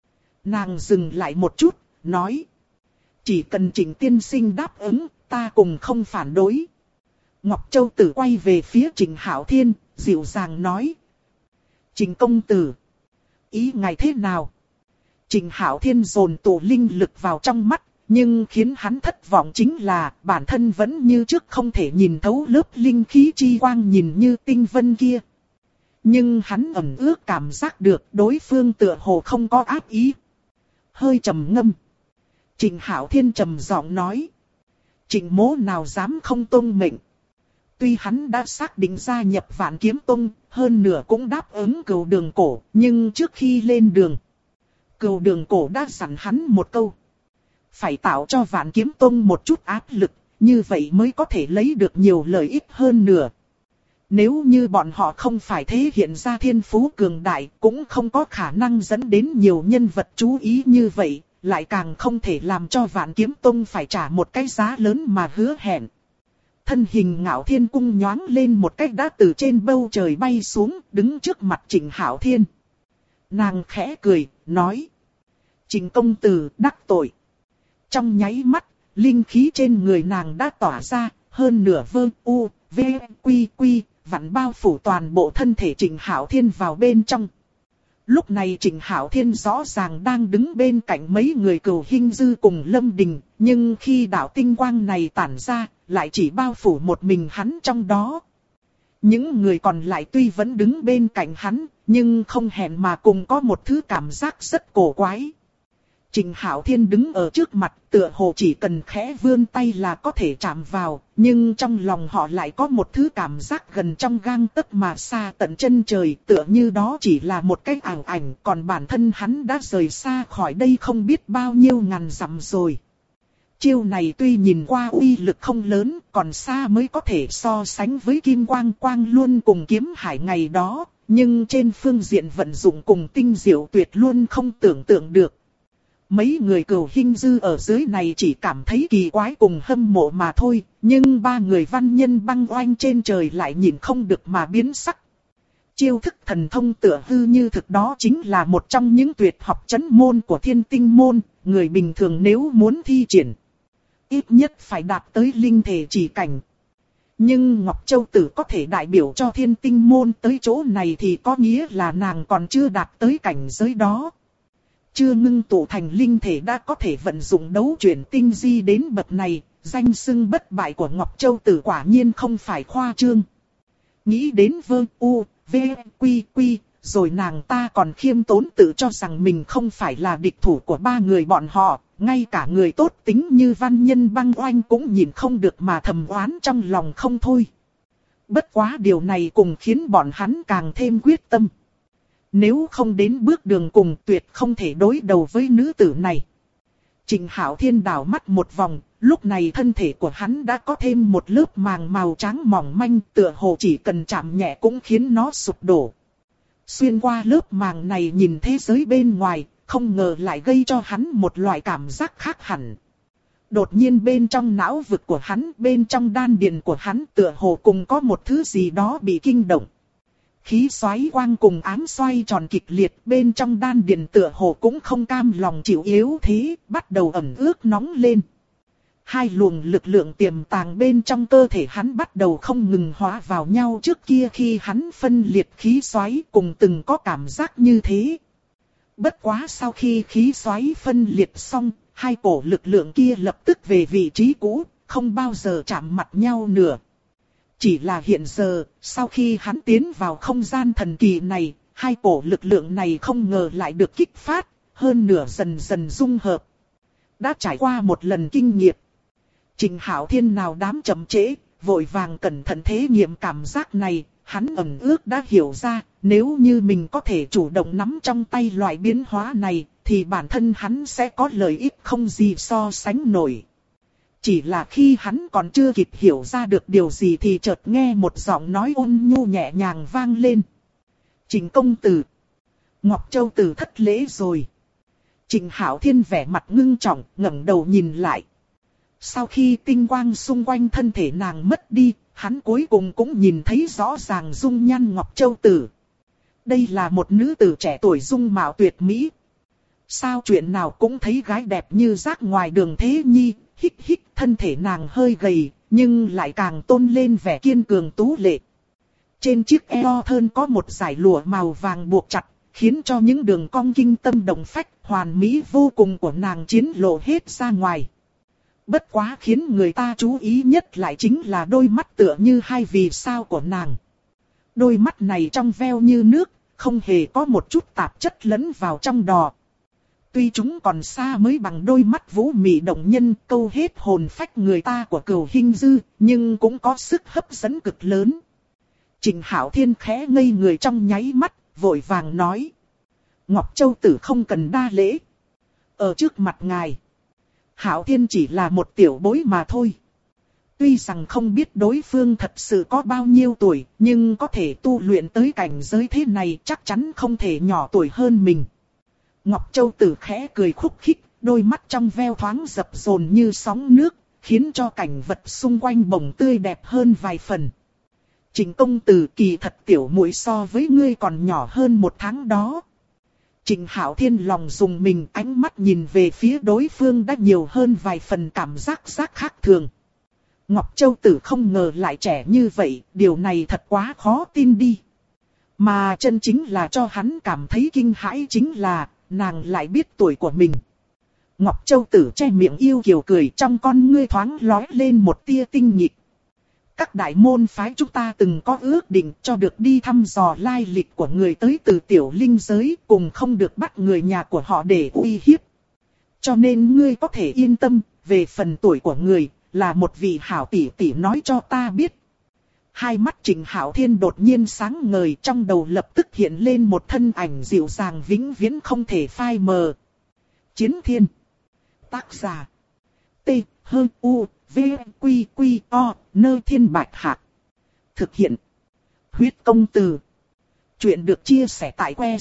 Nàng dừng lại một chút, nói. Chỉ cần Trịnh tiên sinh đáp ứng, ta cùng không phản đối. Ngọc Châu Tử quay về phía Trịnh Hạo Thiên, dịu dàng nói. Trịnh công tử, ý ngài thế nào? Trịnh Hạo Thiên dồn tụ linh lực vào trong mắt, nhưng khiến hắn thất vọng chính là bản thân vẫn như trước không thể nhìn thấu lớp linh khí chi quang nhìn như tinh vân kia. Nhưng hắn ẩn ước cảm giác được đối phương tựa hồ không có ác ý. Hơi trầm ngâm. Trịnh Hạo Thiên trầm giọng nói. Trịnh mỗ nào dám không tôn mệnh. Tuy hắn đã xác định gia nhập Vạn Kiếm Tông, hơn nửa cũng đáp ứng Cửu Đường Cổ, nhưng trước khi lên đường, Cửu Đường Cổ đã dặn hắn một câu. Phải tạo cho Vạn Kiếm Tông một chút áp lực, như vậy mới có thể lấy được nhiều lợi ích hơn nửa. Nếu như bọn họ không phải thể hiện ra thiên phú cường đại, cũng không có khả năng dẫn đến nhiều nhân vật chú ý như vậy, lại càng không thể làm cho Vạn Kiếm Tông phải trả một cái giá lớn mà hứa hẹn. Thân hình Ngạo Thiên cung nhoáng lên một cách đã từ trên bầu trời bay xuống, đứng trước mặt Trịnh Hạo Thiên. Nàng khẽ cười, nói. Trịnh công tử đắc tội. Trong nháy mắt, linh khí trên người nàng đã tỏa ra, hơn nửa vơ u, v, quy quy, vặn bao phủ toàn bộ thân thể Trịnh Hạo Thiên vào bên trong. Lúc này Trịnh Hạo Thiên rõ ràng đang đứng bên cạnh mấy người Cửu Hinh Dư cùng Lâm Đình, nhưng khi đạo tinh quang này tản ra, lại chỉ bao phủ một mình hắn trong đó. Những người còn lại tuy vẫn đứng bên cạnh hắn, nhưng không hẹn mà cùng có một thứ cảm giác rất cổ quái. Trịnh Hạo Thiên đứng ở trước mặt, tựa hồ chỉ cần khẽ vươn tay là có thể chạm vào, nhưng trong lòng họ lại có một thứ cảm giác gần trong gang tấc mà xa tận chân trời, tựa như đó chỉ là một cái ảo ảnh, còn bản thân hắn đã rời xa khỏi đây không biết bao nhiêu ngàn dặm rồi. Chiêu này tuy nhìn qua uy lực không lớn, còn xa mới có thể so sánh với Kim Quang Quang Luân cùng Kiếm Hải ngày đó, nhưng trên phương diện vận dụng cùng tinh diệu tuyệt luôn không tưởng tượng được. Mấy người Cửu Hinh Dư ở dưới này chỉ cảm thấy kỳ quái cùng hâm mộ mà thôi, nhưng ba người Văn Nhân Băng Oanh trên trời lại nhìn không được mà biến sắc. Chiêu thức thần thông tựa hư như thực đó chính là một trong những tuyệt học chấn môn của Thiên Tinh môn, người bình thường nếu muốn thi triển, ít nhất phải đạt tới linh thể chỉ cảnh. Nhưng Ngọc Châu Tử có thể đại biểu cho Thiên Tinh môn tới chỗ này thì có nghĩa là nàng còn chưa đạt tới cảnh giới đó. Chưa ngưng tụ thành linh thể đã có thể vận dụng đấu chuyển tinh di đến bậc này, danh xưng bất bại của Ngọc Châu Tử quả nhiên không phải khoa trương. Nghĩ đến vơ u, v, quy quy, rồi nàng ta còn khiêm tốn tự cho rằng mình không phải là địch thủ của ba người bọn họ, ngay cả người tốt tính như Văn Nhân Băng Oanh cũng nhìn không được mà thầm oán trong lòng không thôi. Bất quá điều này cùng khiến bọn hắn càng thêm quyết tâm. Nếu không đến bước đường cùng tuyệt không thể đối đầu với nữ tử này. Trịnh Hạo Thiên đảo mắt một vòng, lúc này thân thể của hắn đã có thêm một lớp màng màu trắng mỏng manh, tựa hồ chỉ cần chạm nhẹ cũng khiến nó sụp đổ. Xuyên qua lớp màng này nhìn thế giới bên ngoài, không ngờ lại gây cho hắn một loại cảm giác khác hẳn. Đột nhiên bên trong não vực của hắn, bên trong đan điền của hắn tựa hồ cùng có một thứ gì đó bị kinh động. Khí xoáy quang cùng ám xoay tròn kịch liệt, bên trong đan điền tựa hồ cũng không cam lòng chịu yếu thế, bắt đầu ẩm ướt nóng lên. Hai luồng lực lượng tiềm tàng bên trong cơ thể hắn bắt đầu không ngừng hóa vào nhau, trước kia khi hắn phân liệt khí xoáy cùng từng có cảm giác như thế. Bất quá sau khi khí xoáy phân liệt xong, hai cổ lực lượng kia lập tức về vị trí cũ, không bao giờ chạm mặt nhau nữa. Chỉ là hiện giờ, sau khi hắn tiến vào không gian thần kỳ này, hai cổ lực lượng này không ngờ lại được kích phát, hơn nửa dần dần dung hợp. Đã trải qua một lần kinh nghiệm, Trịnh Hạo Thiên nào dám chậm trễ, vội vàng cẩn thận thể nghiệm cảm giác này, hắn ẩn ước đã hiểu ra, nếu như mình có thể chủ động nắm trong tay loại biến hóa này, thì bản thân hắn sẽ có lợi ích không gì so sánh nổi. Chỉ là khi hắn còn chưa kịp hiểu ra được điều gì thì chợt nghe một giọng nói ôn nhu nhẹ nhàng vang lên. Trịnh công tử. Ngọc Châu Tử thất lễ rồi. Trịnh Hạo Thiên vẻ mặt ngưng trọng, ngẩng đầu nhìn lại. Sau khi tinh quang xung quanh thân thể nàng mất đi, hắn cuối cùng cũng nhìn thấy rõ ràng dung nhan Ngọc Châu Tử. Đây là một nữ tử trẻ tuổi dung mạo tuyệt mỹ. Sao chuyện nào cũng thấy gái đẹp như rác ngoài đường thế nhi, hít hít, thân thể nàng hơi gầy, nhưng lại càng tôn lên vẻ kiên cường tú lệ. Trên chiếc eo thon có một dải lụa màu vàng buộc chặt, khiến cho những đường cong kinh tâm động phách, hoàn mỹ vô cùng của nàng chiến lộ hết ra ngoài. Bất quá khiến người ta chú ý nhất lại chính là đôi mắt tựa như hai vì sao của nàng. Đôi mắt này trong veo như nước, không hề có một chút tạp chất lẫn vào trong đó. Tuy chúng còn xa mới bằng đôi mắt vũ mị động nhân câu hết hồn phách người ta của Cửu Hinh Dư, nhưng cũng có sức hấp dẫn cực lớn. Trịnh Hạo Thiên khẽ ngây người trong nháy mắt, vội vàng nói. Ngọc Châu Tử không cần đa lễ. Ở trước mặt ngài, Hạo Thiên chỉ là một tiểu bối mà thôi. Tuy rằng không biết đối phương thật sự có bao nhiêu tuổi, nhưng có thể tu luyện tới cảnh giới thế này chắc chắn không thể nhỏ tuổi hơn mình. Ngọc Châu Tử khẽ cười khúc khích, đôi mắt trong veo thoáng dập dồn như sóng nước, khiến cho cảnh vật xung quanh bỗng tươi đẹp hơn vài phần. Trịnh công tử, kỳ thật tiểu muội so với ngươi còn nhỏ hơn một tháng đó. Trịnh Hạo Thiên lòng dùng mình, ánh mắt nhìn về phía đối phương đã nhiều hơn vài phần cảm giác khác thường. Ngọc Châu Tử không ngờ lại trẻ như vậy, điều này thật quá khó tin đi. Mà chân chính là cho hắn cảm thấy kinh hãi chính là, nàng lại biết tuổi của mình. Ngọc Châu Tử che miệng yêu kiều cười, trong con ngươi thoáng lóe lên một tia tinh nhịp. Các đại môn phái chúng ta từng có ước định cho được đi thăm dò lai lịch của người tới từ tiểu linh giới, cùng không được bắt người nhà của họ để uy hiếp. Cho nên ngươi có thể yên tâm, về phần tuổi của người, là một vị hảo tỷ tỷ nói cho ta biết. Hai mắt Trịnh Hạo Thiên đột nhiên sáng ngời, trong đầu lập tức hiện lên một thân ảnh dịu dàng vĩnh viễn không thể phai mờ. Chiến Thiên. Tác giả. T-H-U-V-Q-Q-O, Nơ Thiên Bạch Hạc. Thực hiện. Huyết Công Từ. Chuyện được chia sẻ tại que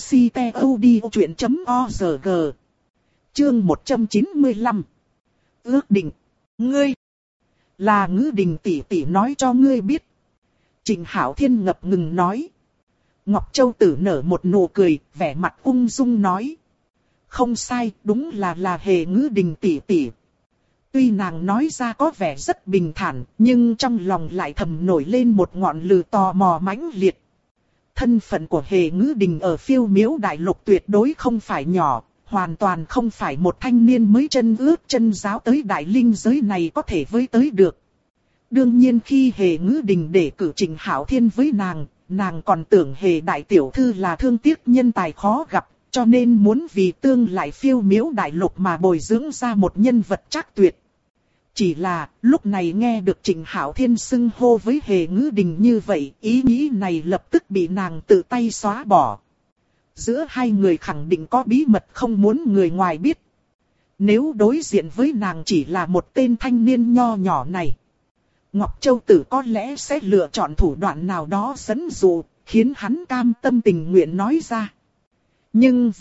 ctod.org. Chương 195. Ước định. Ngươi. Là Ngữ Đình tỷ tỷ nói cho ngươi biết. Trịnh Hạo Thiên ngập ngừng nói. Ngọc Châu Tử nở một nụ cười, vẻ mặt ung dung nói. Không sai, đúng là Hề Ngữ Đình tỷ tỷ. Tuy nàng nói ra có vẻ rất bình thản, nhưng trong lòng lại thầm nổi lên một ngọn lửa tò mò mãnh liệt. Thân phận của Hề Ngữ Đình ở Phiêu Miếu Đại Lục tuyệt đối không phải nhỏ, hoàn toàn không phải một thanh niên mới chân ước chân giáo tới Đại Linh giới này có thể với tới được. Đương nhiên khi Hề Ngữ Đình để cử Trịnh Hạo Thiên với nàng còn tưởng Hề Đại Tiểu Thư là thương tiếc nhân tài khó gặp, cho nên muốn vì tương lại Phiêu Miếu Đại Lục mà bồi dưỡng ra một nhân vật trác tuyệt. Chỉ là, lúc này nghe được Trịnh Hạo Thiên xưng hô với Hề Ngữ Đình như vậy, ý nghĩ này lập tức bị nàng tự tay xóa bỏ. Giữa hai người khẳng định có bí mật không muốn người ngoài biết. Nếu đối diện với nàng chỉ là một tên thanh niên nho nhỏ này, Ngọc Châu Tử có lẽ sẽ lựa chọn thủ đoạn nào đó dẫn dụ, khiến hắn cam tâm tình nguyện nói ra. Nhưng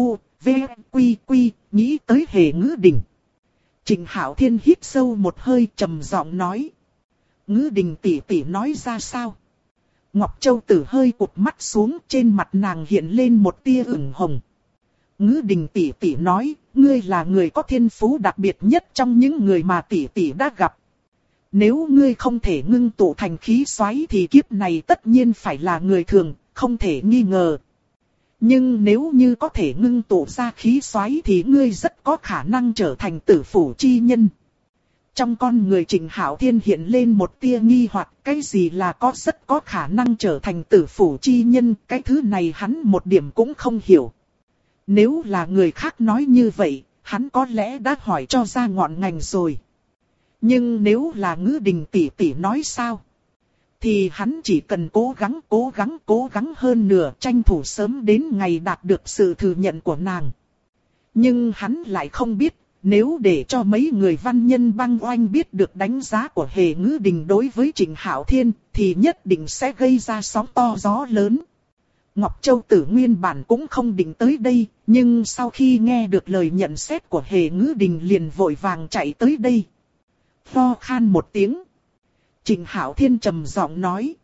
Quy nghĩ tới Hề Ngữ Đình. Trịnh Hạo Thiên hít sâu một hơi, trầm giọng nói. Ngữ Đình tỷ tỷ nói ra sao? Ngọc Châu Tử hơi cụp mắt xuống, trên mặt nàng hiện lên một tia ửng hồng. Ngữ Đình tỷ tỷ nói, ngươi là người có thiên phú đặc biệt nhất trong những người mà tỷ tỷ đã gặp. Nếu ngươi không thể ngưng tụ thành khí xoáy thì kiếp này tất nhiên phải là người thường, không thể nghi ngờ. Nhưng nếu như có thể ngưng tụ ra khí xoáy thì ngươi rất có khả năng trở thành tử phủ chi nhân. Trong con người Trịnh Hạo Thiên hiện lên một tia nghi hoặc, cái gì là có rất có khả năng trở thành tử phủ chi nhân, cái thứ này hắn một điểm cũng không hiểu. Nếu là người khác nói như vậy, hắn có lẽ đã hỏi cho ra ngọn ngành rồi. Nhưng nếu là Ngữ Đình tỷ tỷ nói sao? thì hắn chỉ cần cố gắng hơn nửa, tranh thủ sớm đến ngày đạt được sự thừa nhận của nàng. Nhưng hắn lại không biết, nếu để cho mấy người văn nhân băng oanh biết được đánh giá của Hề Ngữ Đình đối với Trịnh Hạo Thiên, thì nhất định sẽ gây ra sóng to gió lớn. Ngọc Châu Tử nguyên bản cũng không định tới đây, nhưng sau khi nghe được lời nhận xét của Hề Ngữ Đình liền vội vàng chạy tới đây. Ho khan một tiếng. Trịnh Hạo Thiên trầm giọng nói.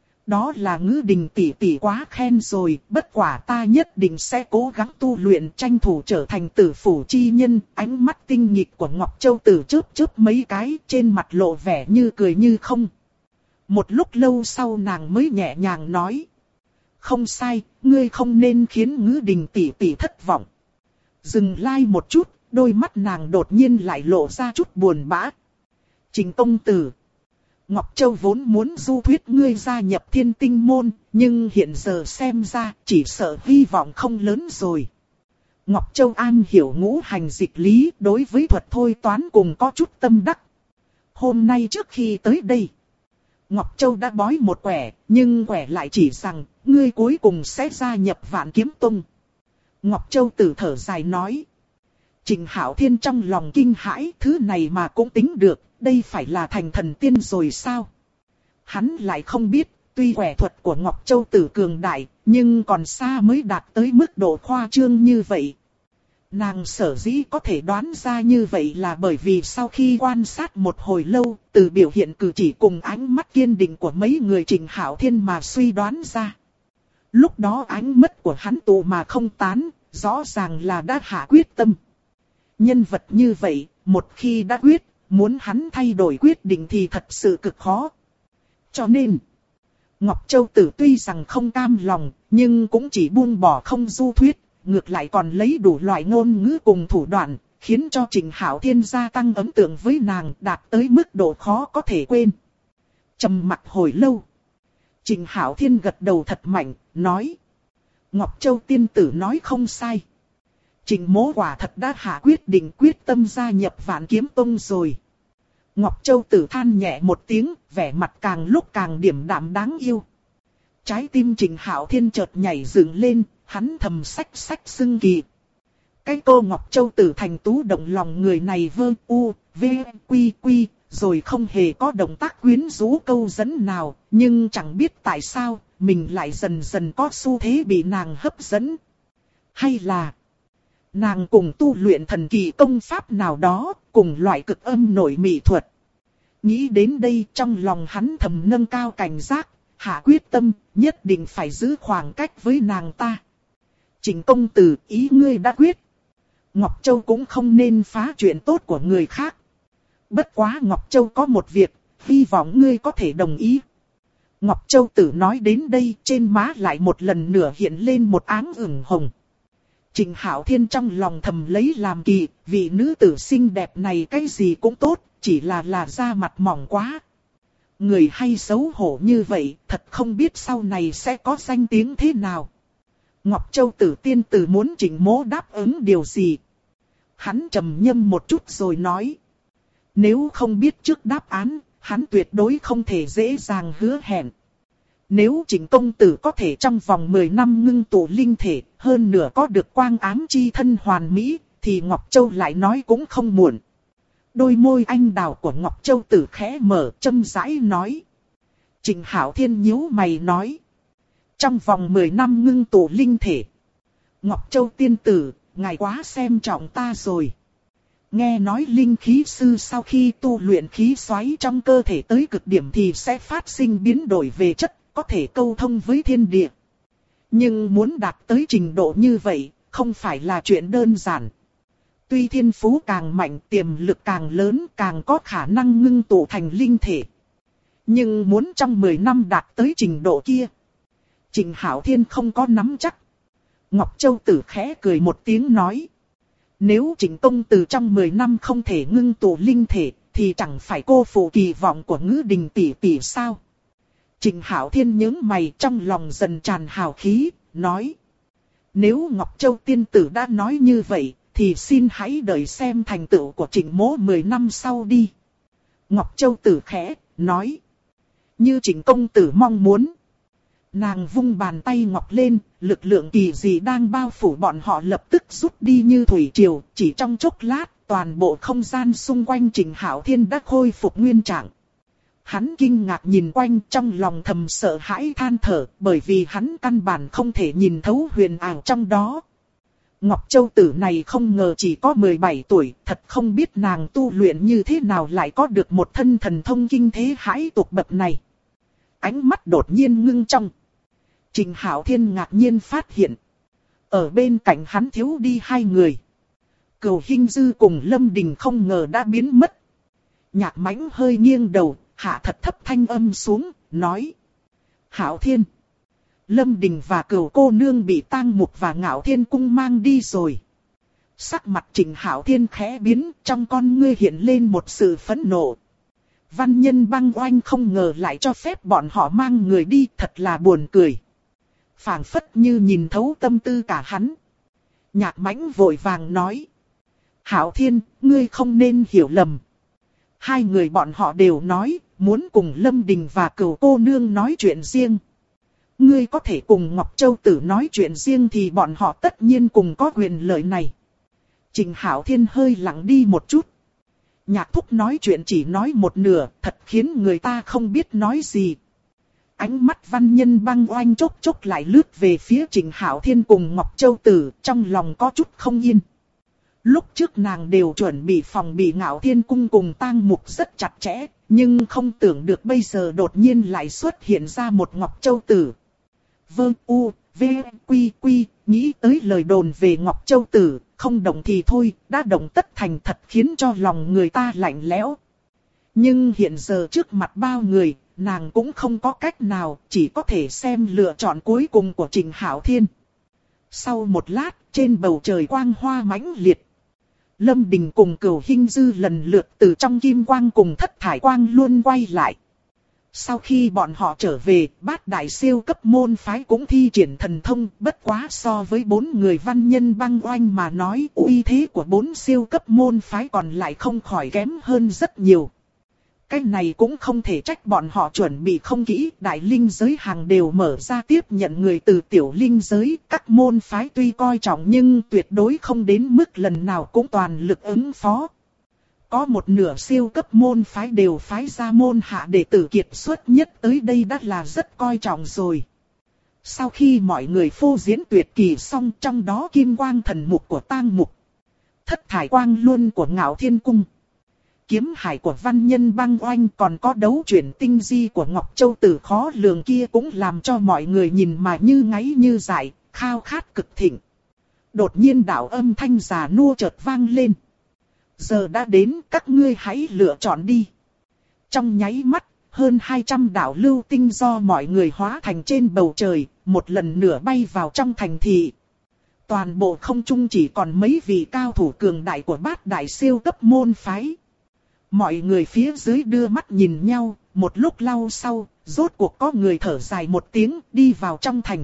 Đó là Ngữ Đình tỷ tỷ quá khen rồi, bất quả ta nhất định sẽ cố gắng tu luyện, tranh thủ trở thành tử phủ chi nhân. Ánh mắt tinh nghịch của Ngọc Châu Tử chớp chớp mấy cái, trên mặt lộ vẻ như cười như không. Một lúc lâu sau nàng mới nhẹ nhàng nói. Không sai, ngươi không nên khiến Ngữ Đình tỷ tỷ thất vọng. Dừng lại một chút, đôi mắt nàng đột nhiên lại lộ ra chút buồn bã. Trịnh công tử. Ngọc Châu vốn muốn du thuyết ngươi gia nhập Thiên Tinh môn, nhưng hiện giờ xem ra chỉ sợ hy vọng không lớn rồi. Ngọc Châu an hiểu ngũ hành dịch lý, đối với thuật thôi toán cùng có chút tâm đắc. Hôm nay trước khi tới đây, Ngọc Châu đã bói một quẻ, nhưng quẻ lại chỉ rằng ngươi cuối cùng sẽ gia nhập Vạn Kiếm Tông. Ngọc Châu tử thở dài nói. Trịnh Hạo Thiên trong lòng kinh hãi, thứ này mà cũng tính được, đây phải là thành thần tiên rồi sao? Hắn lại không biết, tuy quẻ thuật của Ngọc Châu tử cường đại, nhưng còn xa mới đạt tới mức độ khoa trương như vậy. Nàng sở dĩ có thể đoán ra như vậy là bởi vì sau khi quan sát một hồi lâu, từ biểu hiện cử chỉ cùng ánh mắt kiên định của mấy người Trịnh Hạo Thiên mà suy đoán ra. Lúc đó ánh mắt của hắn tụ mà không tán, rõ ràng là đã hạ quyết tâm. Nhân vật như vậy, một khi đã quyết, muốn hắn thay đổi quyết định thì thật sự cực khó. Cho nên, Ngọc Châu Tử tuy rằng không cam lòng, nhưng cũng chỉ buông bỏ không du thuyết, ngược lại còn lấy đủ loại ngôn ngữ cùng thủ đoạn, khiến cho Trịnh Hạo Thiên gia tăng ấn tượng với nàng đạt tới mức độ khó có thể quên. Trầm mặc hồi lâu, Trịnh Hạo Thiên gật đầu thật mạnh, nói. Ngọc Châu tiên tử nói không sai. Trịnh mỗ quả thật đã hạ quyết định quyết tâm gia nhập Vạn Kiếm Tông rồi. Ngọc Châu tử than nhẹ một tiếng, vẻ mặt càng lúc càng điềm đạm đáng yêu. Trái tim Trịnh Hạo Thiên chợt nhảy dựng lên, hắn thầm xách xưng kỳ. Cái cô Ngọc Châu tử thành tú động lòng người này vơ u, v, quy quy, rồi không hề có động tác quyến rũ câu dẫn nào, nhưng chẳng biết tại sao, mình lại dần dần có xu thế bị nàng hấp dẫn. Hay là nàng cùng tu luyện thần kỳ công pháp nào đó, cùng loại cực âm nội mỹ thuật. Nghĩ đến đây trong lòng hắn thầm nâng cao cảnh giác, hạ quyết tâm, nhất định phải giữ khoảng cách với nàng ta. Trịnh công tử, ý ngươi đã quyết. Ngọc Châu cũng không nên phá chuyện tốt của người khác. Bất quá Ngọc Châu có một việc, hy vọng ngươi có thể đồng ý. Ngọc Châu tử nói đến đây, trên má lại một lần nữa hiện lên một áng ửng hồng. Trịnh Hạo Thiên trong lòng thầm lấy làm kỳ, vì nữ tử xinh đẹp này cái gì cũng tốt, chỉ là da mặt mỏng quá. Người hay xấu hổ như vậy, thật không biết sau này sẽ có danh tiếng thế nào. Ngọc Châu tử tiên tử muốn Trịnh mỗ đáp ứng điều gì? Hắn trầm ngâm một chút rồi nói. Nếu không biết trước đáp án, hắn tuyệt đối không thể dễ dàng hứa hẹn. Nếu Trịnh công tử có thể trong vòng 10 năm ngưng tụ linh thể, hơn nữa có được quang ám chi thân hoàn mỹ, thì Ngọc Châu lại nói cũng không muộn. Đôi môi anh đào của Ngọc Châu tử khẽ mở, châm rãi nói. Trịnh Hạo Thiên nhíu mày nói. Trong vòng 10 năm ngưng tụ linh thể. Ngọc Châu tiên tử, ngài quá xem trọng ta rồi. Nghe nói linh khí sư sau khi tu luyện khí xoáy trong cơ thể tới cực điểm thì sẽ phát sinh biến đổi về chất, có thể câu thông với thiên địa. Nhưng muốn đạt tới trình độ như vậy, không phải là chuyện đơn giản. Tuy thiên phú càng mạnh, tiềm lực càng lớn, càng có khả năng ngưng tụ thành linh thể. Nhưng muốn trong 10 năm đạt tới trình độ kia, Trịnh Hạo Thiên không có nắm chắc. Ngọc Châu tử khẽ cười một tiếng nói. Nếu Trịnh công tử trong 10 năm không thể ngưng tụ linh thể, thì chẳng phải cô phụ kỳ vọng của Ngữ Đình tỷ tỷ sao? Trịnh Hạo Thiên nhướng mày, trong lòng dần tràn hào khí, nói. Nếu Ngọc Châu tiên tử đã nói như vậy, thì xin hãy đợi xem thành tựu của Trịnh mỗ 10 năm sau đi. Ngọc Châu tử khẽ, nói. Như Trịnh công tử mong muốn. Nàng vung bàn tay ngọc lên, lực lượng kỳ dị đang bao phủ bọn họ lập tức rút đi như thủy triều, chỉ trong chốc lát, toàn bộ không gian xung quanh Trịnh Hạo Thiên đã khôi phục nguyên trạng. Hắn kinh ngạc nhìn quanh, trong lòng thầm sợ hãi than thở, bởi vì hắn căn bản không thể nhìn thấu huyền ảo trong đó. Ngọc Châu Tử này không ngờ chỉ có 17 tuổi, thật không biết nàng tu luyện như thế nào lại có được một thân thần thông kinh thế hãi tục bậc này. Ánh mắt đột nhiên ngưng trong. Trịnh Hạo Thiên ngạc nhiên phát hiện. Ở bên cạnh hắn thiếu đi hai người. Cửu Hinh Dư cùng Lâm Đình không ngờ đã biến mất. Nhạc Mãnh hơi nghiêng đầu, hạ thật thấp thanh âm xuống, nói. Hạo Thiên. Lâm Đình và Cửu cô nương bị Tang Mục và Ngạo Thiên cung mang đi rồi. Sắc mặt Trịnh Hạo Thiên khẽ biến, trong con ngươi hiện lên một sự phẫn nộ. Văn Nhân Băng Oanh không ngờ lại cho phép bọn họ mang người đi, thật là buồn cười. Phảng phất như nhìn thấu tâm tư cả hắn. Nhạc Mãnh vội vàng nói. Hạo Thiên, ngươi không nên hiểu lầm. Hai người bọn họ đều nói, muốn cùng Lâm Đình và Cửu cô nương nói chuyện riêng. Ngươi có thể cùng Ngọc Châu Tử nói chuyện riêng thì bọn họ tất nhiên cùng có quyền lợi này. Trịnh Hạo Thiên hơi lặng đi một chút. Nhạc thúc nói chuyện chỉ nói một nửa, thật khiến người ta không biết nói gì. Ánh mắt Văn Nhân Băng Oanh chốc chốc lại lướt về phía Trịnh Hạo Thiên cùng Ngọc Châu Tử, trong lòng có chút không yên. Lúc trước nàng đều chuẩn bị phòng bị Ngạo Thiên cung cùng Tang Mục rất chặt chẽ, nhưng không tưởng được bây giờ đột nhiên lại xuất hiện ra một Ngọc Châu Tử. Vâng u, v, quy quy, nghĩ tới lời đồn về Ngọc Châu Tử, không động thì thôi, đã động tất thành, thật khiến cho lòng người ta lạnh lẽo. Nhưng hiện giờ trước mặt bao người, nàng cũng không có cách nào, chỉ có thể xem lựa chọn cuối cùng của Trịnh Hạo Thiên. Sau một lát, trên bầu trời quang hoa mãnh liệt. Lâm Đình cùng Cửu Hinh Dư lần lượt từ trong kim quang cùng thất thải quang luôn quay lại. Sau khi bọn họ trở về, Bát đại siêu cấp môn phái cũng thi triển thần thông, bất quá so với 4 người Văn Nhân Băng Oanh mà nói, uy thế của 4 siêu cấp môn phái còn lại không khỏi kém hơn rất nhiều. Cái này cũng không thể trách bọn họ chuẩn bị không kỹ, đại linh giới hàng đều mở ra tiếp nhận người từ tiểu linh giới, các môn phái tuy coi trọng nhưng tuyệt đối không đến mức lần nào cũng toàn lực ứng phó. Có một nửa siêu cấp môn phái đều phái ra môn hạ đệ tử kiệt xuất nhất tới đây đã là rất coi trọng rồi. Sau khi mọi người phô diễn tuyệt kỳ xong, trong đó kim quang thần mục của Tang Mục, thất thải quang luân của Ngạo Thiên cung, kiếm hải của Văn Nhân Băng Oanh, còn có đấu chuyển tinh di của Ngọc Châu Tử khó lường kia cũng làm cho mọi người nhìn mà như ngáy như dại, khao khát cực thịnh. Đột nhiên đạo âm thanh già nua chợt vang lên. Giờ đã đến, các ngươi hãy lựa chọn đi. Trong nháy mắt, hơn 200 đạo lưu tinh do mọi người hóa thành trên bầu trời, một lần nữa bay vào trong thành thị. Toàn bộ không trung chỉ còn mấy vị cao thủ cường đại của Bát đại siêu cấp môn phái. Mọi người phía dưới đưa mắt nhìn nhau, một lúc lâu sau, rốt cuộc có người thở dài một tiếng, đi vào trong thành.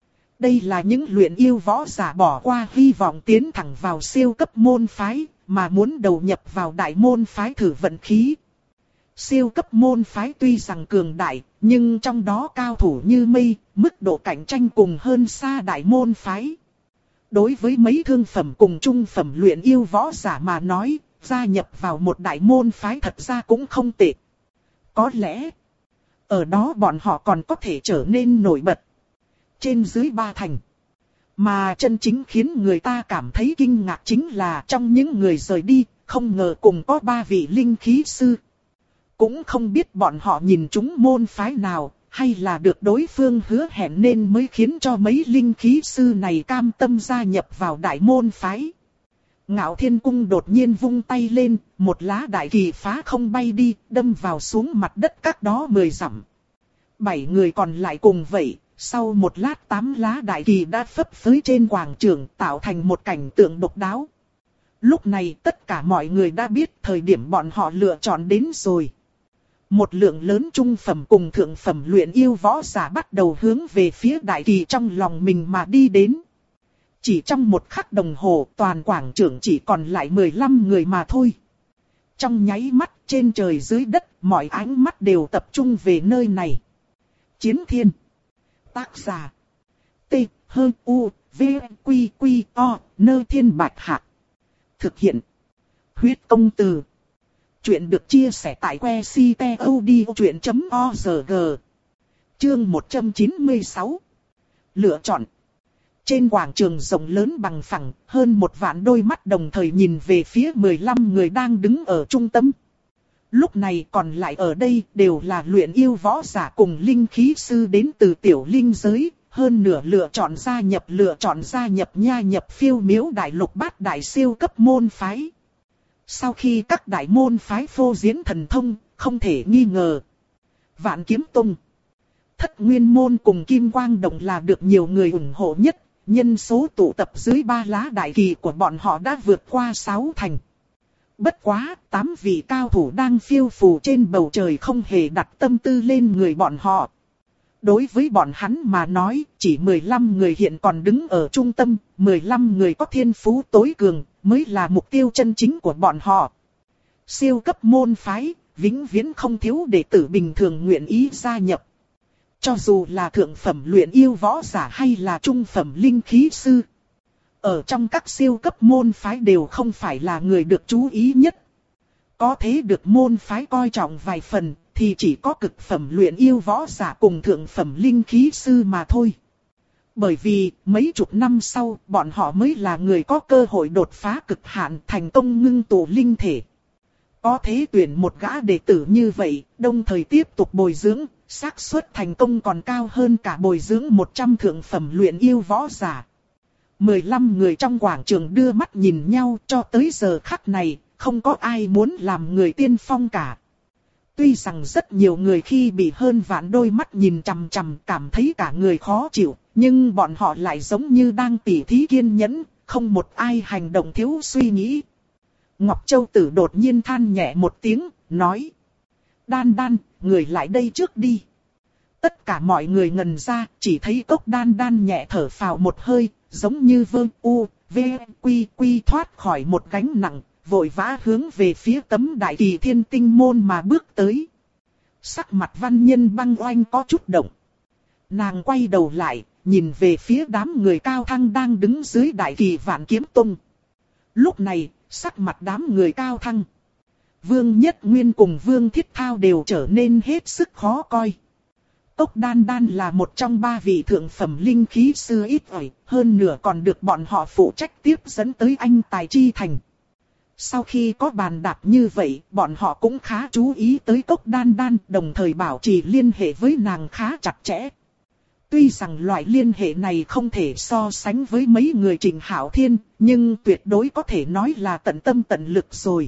Đây là những luyện yêu võ giả bỏ qua hy vọng tiến thẳng vào siêu cấp môn phái, mà muốn đầu nhập vào đại môn phái thử vận khí. Siêu cấp môn phái tuy rằng cường đại, nhưng trong đó cao thủ như mây, mức độ cạnh tranh cùng hơn xa đại môn phái. Đối với mấy thương phẩm cùng trung phẩm luyện yêu võ giả mà nói, gia nhập vào một đại môn phái thật ra cũng không tệ. Có lẽ, ở đó bọn họ còn có thể trở nên nổi bật. Trên dưới 3 thành. Mà chân chính khiến người ta cảm thấy kinh ngạc chính là trong những người rời đi, không ngờ cùng có 3 vị linh khí sư. Cũng không biết bọn họ nhìn chúng môn phái nào, hay là được đối phương hứa hẹn nên mới khiến cho mấy linh khí sư này cam tâm gia nhập vào đại môn phái. Ngạo Thiên cung đột nhiên vung tay lên, một lá đại kỳ phá không bay đi, đâm vào xuống mặt đất cách đó 10 dặm. 7 người còn lại cùng vậy, sau một lát 8 lá đại kỳ đã phấp phới trên quảng trường, tạo thành một cảnh tượng độc đáo. Lúc này tất cả mọi người đã biết thời điểm bọn họ lựa chọn đến rồi. Một lượng lớn trung phẩm cùng thượng phẩm luyện yêu võ giả bắt đầu hướng về phía đại kỳ trong lòng mình mà đi đến. Chỉ trong một khắc đồng hồ, toàn quảng trường chỉ còn lại 15 người mà thôi. Trong nháy mắt trên trời dưới đất, mọi ánh mắt đều tập trung về nơi này. Chiến Thiên. Tác giả. T, H, U, V, Q, Q, O, Nơ Thiên Bạch Hạc. Thực hiện. Huyết Công Từ. Chuyện được chia sẻ tại que ctod.org. Chương 196. Lựa chọn. Trên quảng trường rộng lớn bằng phẳng, hơn 1 vạn đôi mắt đồng thời nhìn về phía 15 người đang đứng ở trung tâm. Lúc này còn lại ở đây đều là luyện yêu võ giả cùng linh khí sư đến từ tiểu linh giới, hơn nửa lựa chọn gia nhập nha nhập phiêu miếu đại lục bát đại siêu cấp môn phái. Sau khi các đại môn phái phô diễn thần thông, không thể nghi ngờ. Vạn Kiếm Tông, Thất Nguyên Môn cùng Kim Quang Động là được nhiều người ủng hộ nhất, nhân số tụ tập dưới 3 lá đại kỳ của bọn họ đã vượt qua 6 thành. Bất quá, 8 vị cao thủ đang phiêu phù trên bầu trời không hề đặt tâm tư lên người bọn họ. Đối với bọn hắn mà nói, chỉ 15 người hiện còn đứng ở trung tâm, 15 người có thiên phú tối cường, mới là mục tiêu chân chính của bọn họ. Siêu cấp môn phái, vĩnh viễn không thiếu đệ tử bình thường nguyện ý gia nhập. Cho dù là thượng phẩm luyện yêu võ giả hay là trung phẩm linh khí sư. Ở trong các siêu cấp môn phái đều không phải là người được chú ý nhất. Có thế được môn phái coi trọng vài phần, thì chỉ có cực phẩm luyện yêu võ giả cùng thượng phẩm linh khí sư mà thôi. Bởi vì, mấy chục năm sau, bọn họ mới là người có cơ hội đột phá cực hạn thành công ngưng tụ linh thể. Có thế tuyển một gã đệ tử như vậy, đồng thời tiếp tục bồi dưỡng, xác suất thành công còn cao hơn cả bồi dưỡng 100 thượng phẩm luyện yêu võ giả. 15 người trong quảng trường đưa mắt nhìn nhau, cho tới giờ khắc này, không có ai muốn làm người tiên phong cả. Tuy rằng rất nhiều người khi bị hơn vạn đôi mắt nhìn chằm chằm cảm thấy cả người khó chịu, nhưng bọn họ lại giống như đang tỉ thí kiên nhẫn, không một ai hành động thiếu suy nghĩ. Ngọc Châu Tử đột nhiên than nhẹ một tiếng, nói: Đan Đan, người lại đây trước đi. Tất cả mọi người ngần ra, chỉ thấy Cốc Đan Đan nhẹ thở phào một hơi, giống như vương u, v, quy quy thoát khỏi một gánh nặng, vội vã hướng về phía tấm đại kỳ thiên tinh môn mà bước tới. Sắc mặt Văn Nhân Băng Oanh có chút động. Nàng quay đầu lại, nhìn về phía đám người cao thăng đang đứng dưới đại kỳ Vạn Kiếm Tông. Lúc này, sắc mặt đám người cao thăng, Vương Nhất Nguyên cùng Vương Thiết Thao đều trở nên hết sức khó coi. Cốc Đan Đan là một trong 3 vị thượng phẩm linh khí sư ít ỏi, hơn nửa còn được bọn họ phụ trách tiếp dẫn tới Anh Tài Chi Thành. Sau khi có bàn đạp như vậy, bọn họ cũng khá chú ý tới Cốc Đan Đan, đồng thời bảo trì liên hệ với nàng khá chặt chẽ. Tuy rằng loại liên hệ này không thể so sánh với mấy người Trình Hạo Thiên, nhưng tuyệt đối có thể nói là tận tâm tận lực rồi.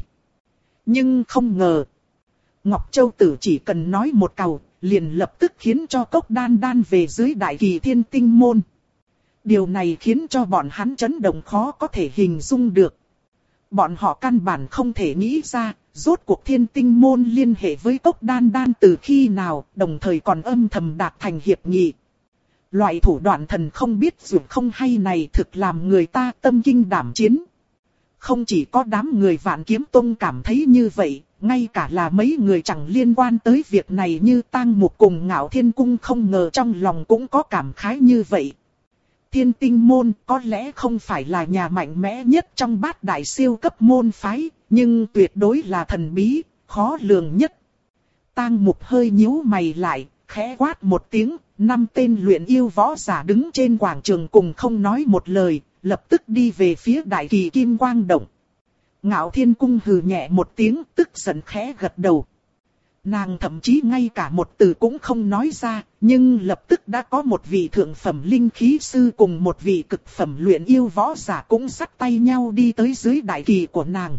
Nhưng không ngờ, Ngọc Châu Tử chỉ cần nói một câu, liền lập tức khiến cho Cốc Đan Đan về dưới đại kỳ thiên tinh môn. Điều này khiến cho bọn hắn chấn động khó có thể hình dung được. Bọn họ căn bản không thể nghĩ ra, rốt cuộc thiên tinh môn liên hệ với Cốc Đan Đan từ khi nào, đồng thời còn âm thầm đạt thành hiệp nghị. Loại thủ đoạn thần không biết dù không hay này thực làm người ta tâm kinh đảm chiến. Không chỉ có đám người Vạn Kiếm Tông cảm thấy như vậy, ngay cả là mấy người chẳng liên quan tới việc này như Tang Mục cùng Ngạo Thiên Cung không ngờ trong lòng cũng có cảm khái như vậy. Thiên tinh môn có lẽ không phải là nhà mạnh mẽ nhất trong bát đại siêu cấp môn phái, nhưng tuyệt đối là thần bí, khó lường nhất. Tang Mục hơi nhíu mày lại, khẽ quát một tiếng, 5 tên luyện yêu võ giả đứng trên quảng trường cùng không nói một lời, lập tức đi về phía đại kỳ Kim Quang Động. Ngạo Thiên Cung hừ nhẹ một tiếng, tức giận khẽ gật đầu. Nàng thậm chí ngay cả một từ cũng không nói ra, nhưng lập tức đã có một vị thượng phẩm linh khí sư cùng một vị cực phẩm luyện yêu võ giả cũng dắt tay nhau đi tới dưới đại kỳ của nàng.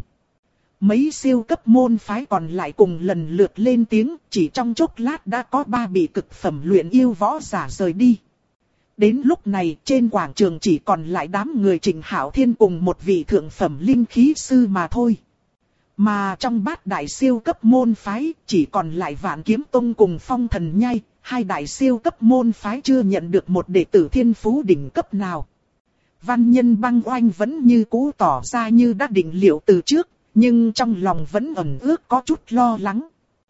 Mấy siêu cấp môn phái còn lại cùng lần lượt lên tiếng, chỉ trong chốc lát đã có 3 vị cực phẩm luyện yêu võ giả rời đi. Đến lúc này trên quảng trường chỉ còn lại đám người Trình Hạo Thiên cùng một vị thượng phẩm linh khí sư mà thôi. Mà trong bát đại siêu cấp môn phái chỉ còn lại Vạn Kiếm Tông cùng Phong Thần Nhai, 2 đại siêu cấp môn phái chưa nhận được một đệ tử thiên phú đỉnh cấp nào. Văn Nhân Băng Oanh vẫn như cũ tỏ ra như đã định liệu từ trước, nhưng trong lòng vẫn ẩn ước có chút lo lắng.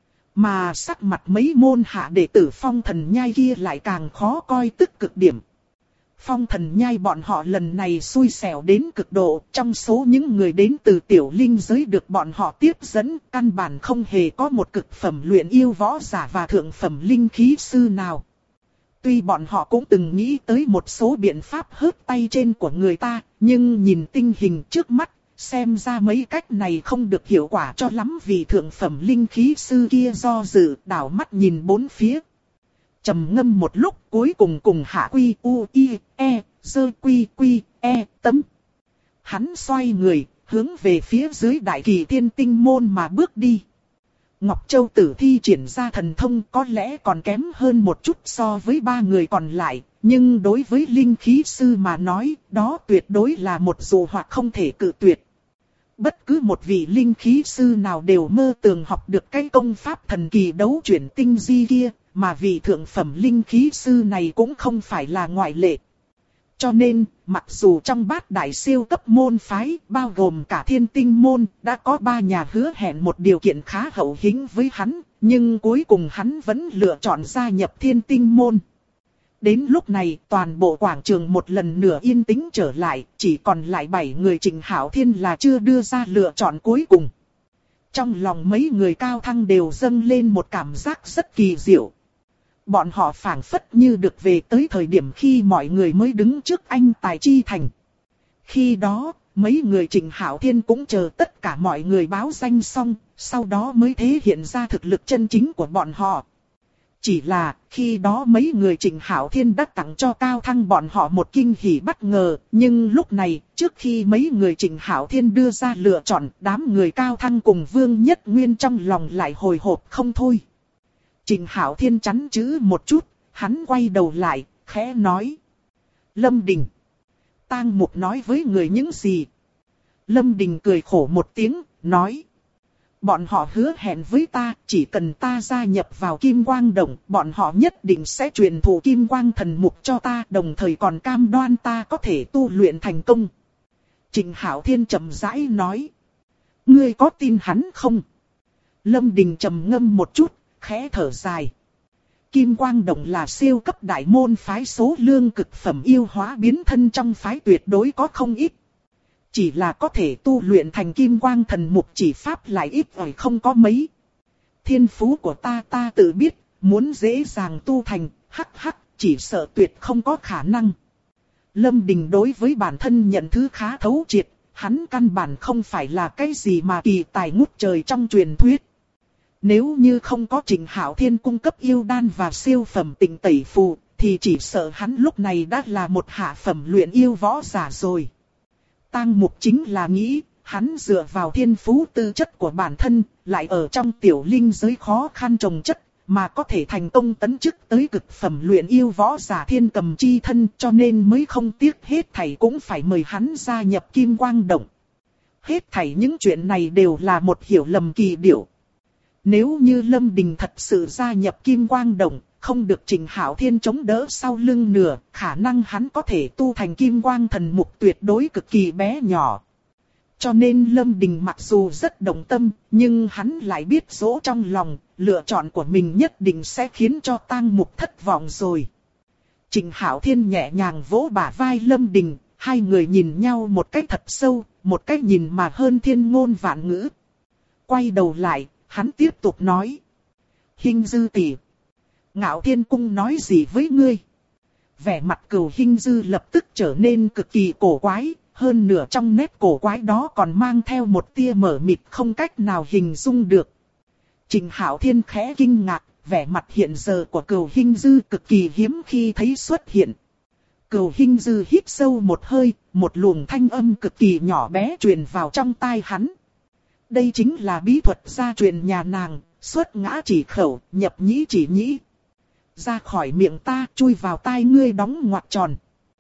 Mà sắc mặt mấy môn hạ đệ tử Phong Thần Nhai kia lại càng khó coi tức cực điểm. Phong Thần Nhai bọn họ lần này xui xẻo đến cực độ, trong số những người đến từ tiểu linh giới được bọn họ tiếp dẫn, căn bản không hề có một cực phẩm luyện yêu võ giả và thượng phẩm linh khí sư nào. Tuy bọn họ cũng từng nghĩ tới một số biện pháp hớt tay trên của người ta, nhưng nhìn tình hình trước mắt, xem ra mấy cách này không được hiệu quả cho lắm, vì thượng phẩm linh khí sư kia do dự đảo mắt nhìn bốn phía. Trầm ngâm một lúc cuối cùng hạ quy u i e dơ quy quy e tấm. Hắn xoay người hướng về phía dưới Đại Kỳ Thiên Tinh môn mà bước đi. Ngọc Châu Tử thi triển ra thần thông có lẽ còn kém hơn một chút so với ba người còn lại, nhưng đối với linh khí sư mà nói, đó tuyệt đối là một dụ hoặc không thể cự tuyệt. Bất cứ một vị linh khí sư nào đều mơ tưởng học được cái công pháp thần kỳ đấu chuyển tinh di kia, mà vị thượng phẩm linh khí sư này cũng không phải là ngoại lệ. Cho nên, mặc dù trong bát đại siêu cấp môn phái, bao gồm cả Thiên Tinh môn, đã có 3 nhà hứa hẹn một điều kiện khá hậu hĩnh với hắn, nhưng cuối cùng hắn vẫn lựa chọn gia nhập Thiên Tinh môn. Đến lúc này, toàn bộ quảng trường một lần nữa yên tĩnh trở lại, chỉ còn lại 7 người Trịnh Hạo Thiên là chưa đưa ra lựa chọn cuối cùng. Trong lòng mấy người cao thăng đều dâng lên một cảm giác rất kỳ diệu. Bọn họ phảng phất như được về tới thời điểm khi mọi người mới đứng trước anh tài chi thành. Khi đó, mấy người Trịnh Hạo Thiên cũng chờ tất cả mọi người báo danh xong, sau đó mới thể hiện ra thực lực chân chính của bọn họ. Chỉ là, khi đó mấy người Trịnh Hạo Thiên đã tặng cho Cao Thăng bọn họ một kinh hỉ bất ngờ, nhưng lúc này, trước khi mấy người Trịnh Hạo Thiên đưa ra lựa chọn, đám người Cao Thăng cùng Vương Nhất Nguyên trong lòng lại hồi hộp không thôi. Trịnh Hạo Thiên chắn chữ một chút, hắn quay đầu lại, khẽ nói. Lâm Đình. Tang Mục nói với người những gì? Lâm Đình cười khổ một tiếng, nói. Bọn họ hứa hẹn với ta, chỉ cần ta gia nhập vào Kim Quang Động, bọn họ nhất định sẽ truyền thụ Kim Quang Thần Mục cho ta, đồng thời còn cam đoan ta có thể tu luyện thành công. Trịnh Hạo Thiên chậm rãi nói. Ngươi có tin hắn không? Lâm Đình trầm ngâm một chút, khẽ thở dài. Kim Quang Động là siêu cấp đại môn phái, số lượng cực phẩm yêu hóa biến thân trong phái tuyệt đối có không ít. Chỉ là có thể tu luyện thành Kim Quang Thần Mục chỉ pháp lại ít ỏi không có mấy. Thiên phú của ta tự biết, muốn dễ dàng tu thành, chỉ sợ tuyệt không có khả năng. Lâm Đình đối với bản thân nhận thứ khá thấu triệt, hắn căn bản không phải là cái gì mà kỳ tài ngút trời trong truyền thuyết. Nếu như không có Trịnh Hạo Thiên cung cấp yêu đan và siêu phẩm Tịnh Tẩy Phù, thì chỉ sợ hắn lúc này đã là một hạ phẩm luyện yêu võ giả rồi. Tang Mục chính là nghĩ, hắn dựa vào thiên phú tư chất của bản thân, lại ở trong tiểu linh giới khó khăn trồng chất, mà có thể thành công tấn chức tới cực phẩm luyện yêu võ giả Thiên Cầm chi thân, cho nên mới không tiếc hết thảy cũng phải mời hắn gia nhập Kim Quang Động. Hết thảy những chuyện này đều là một hiểu lầm kỳ điệu. Nếu như Lâm Đình thật sự gia nhập Kim Quang Động, không được Trịnh Hạo Thiên chống đỡ sau lưng nửa, khả năng hắn có thể tu thành Kim Quang Thần Mục tuyệt đối cực kỳ bé nhỏ. Cho nên Lâm Đình mặc dù rất động tâm, nhưng hắn lại biết dỗ trong lòng, lựa chọn của mình nhất định sẽ khiến cho Tang Mục thất vọng rồi. Trịnh Hạo Thiên nhẹ nhàng vỗ bả vai Lâm Đình, hai người nhìn nhau một cách thật sâu, một cách nhìn mà hơn thiên ngôn vạn ngữ. Quay đầu lại, hắn tiếp tục nói. Hinh Dư tỷ, Ngạo Thiên Cung nói gì với ngươi? Vẻ mặt Cửu Hinh Dư lập tức trở nên cực kỳ cổ quái, hơn nửa trong nét cổ quái đó còn mang theo một tia mờ mịt không cách nào hình dung được. Trịnh Hạo Thiên khẽ kinh ngạc, vẻ mặt hiện giờ của Cửu Hinh Dư cực kỳ hiếm khi thấy xuất hiện. Cửu Hinh Dư hít sâu một hơi, một luồng thanh âm cực kỳ nhỏ bé truyền vào trong tai hắn. Đây chính là bí thuật gia truyền nhà nàng, xuất ngã chỉ khẩu, nhập nhĩ chỉ nhĩ. Ra khỏi miệng ta, chui vào tai ngươi đóng ngoặc tròn.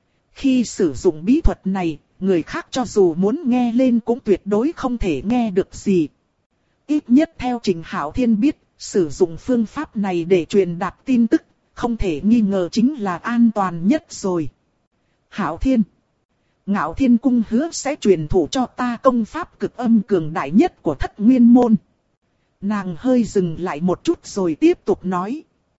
Khi sử dụng bí thuật này, người khác cho dù muốn nghe lên cũng tuyệt đối không thể nghe được gì. Ít nhất theo Trịnh Hạo Thiên biết, sử dụng phương pháp này để truyền đạt tin tức, không thể nghi ngờ chính là an toàn nhất rồi. Hạo Thiên, Ngạo Thiên Cung hứa sẽ truyền thụ cho ta công pháp cực âm cường đại nhất của Thất Nguyên môn. Nàng hơi dừng lại một chút rồi tiếp tục nói.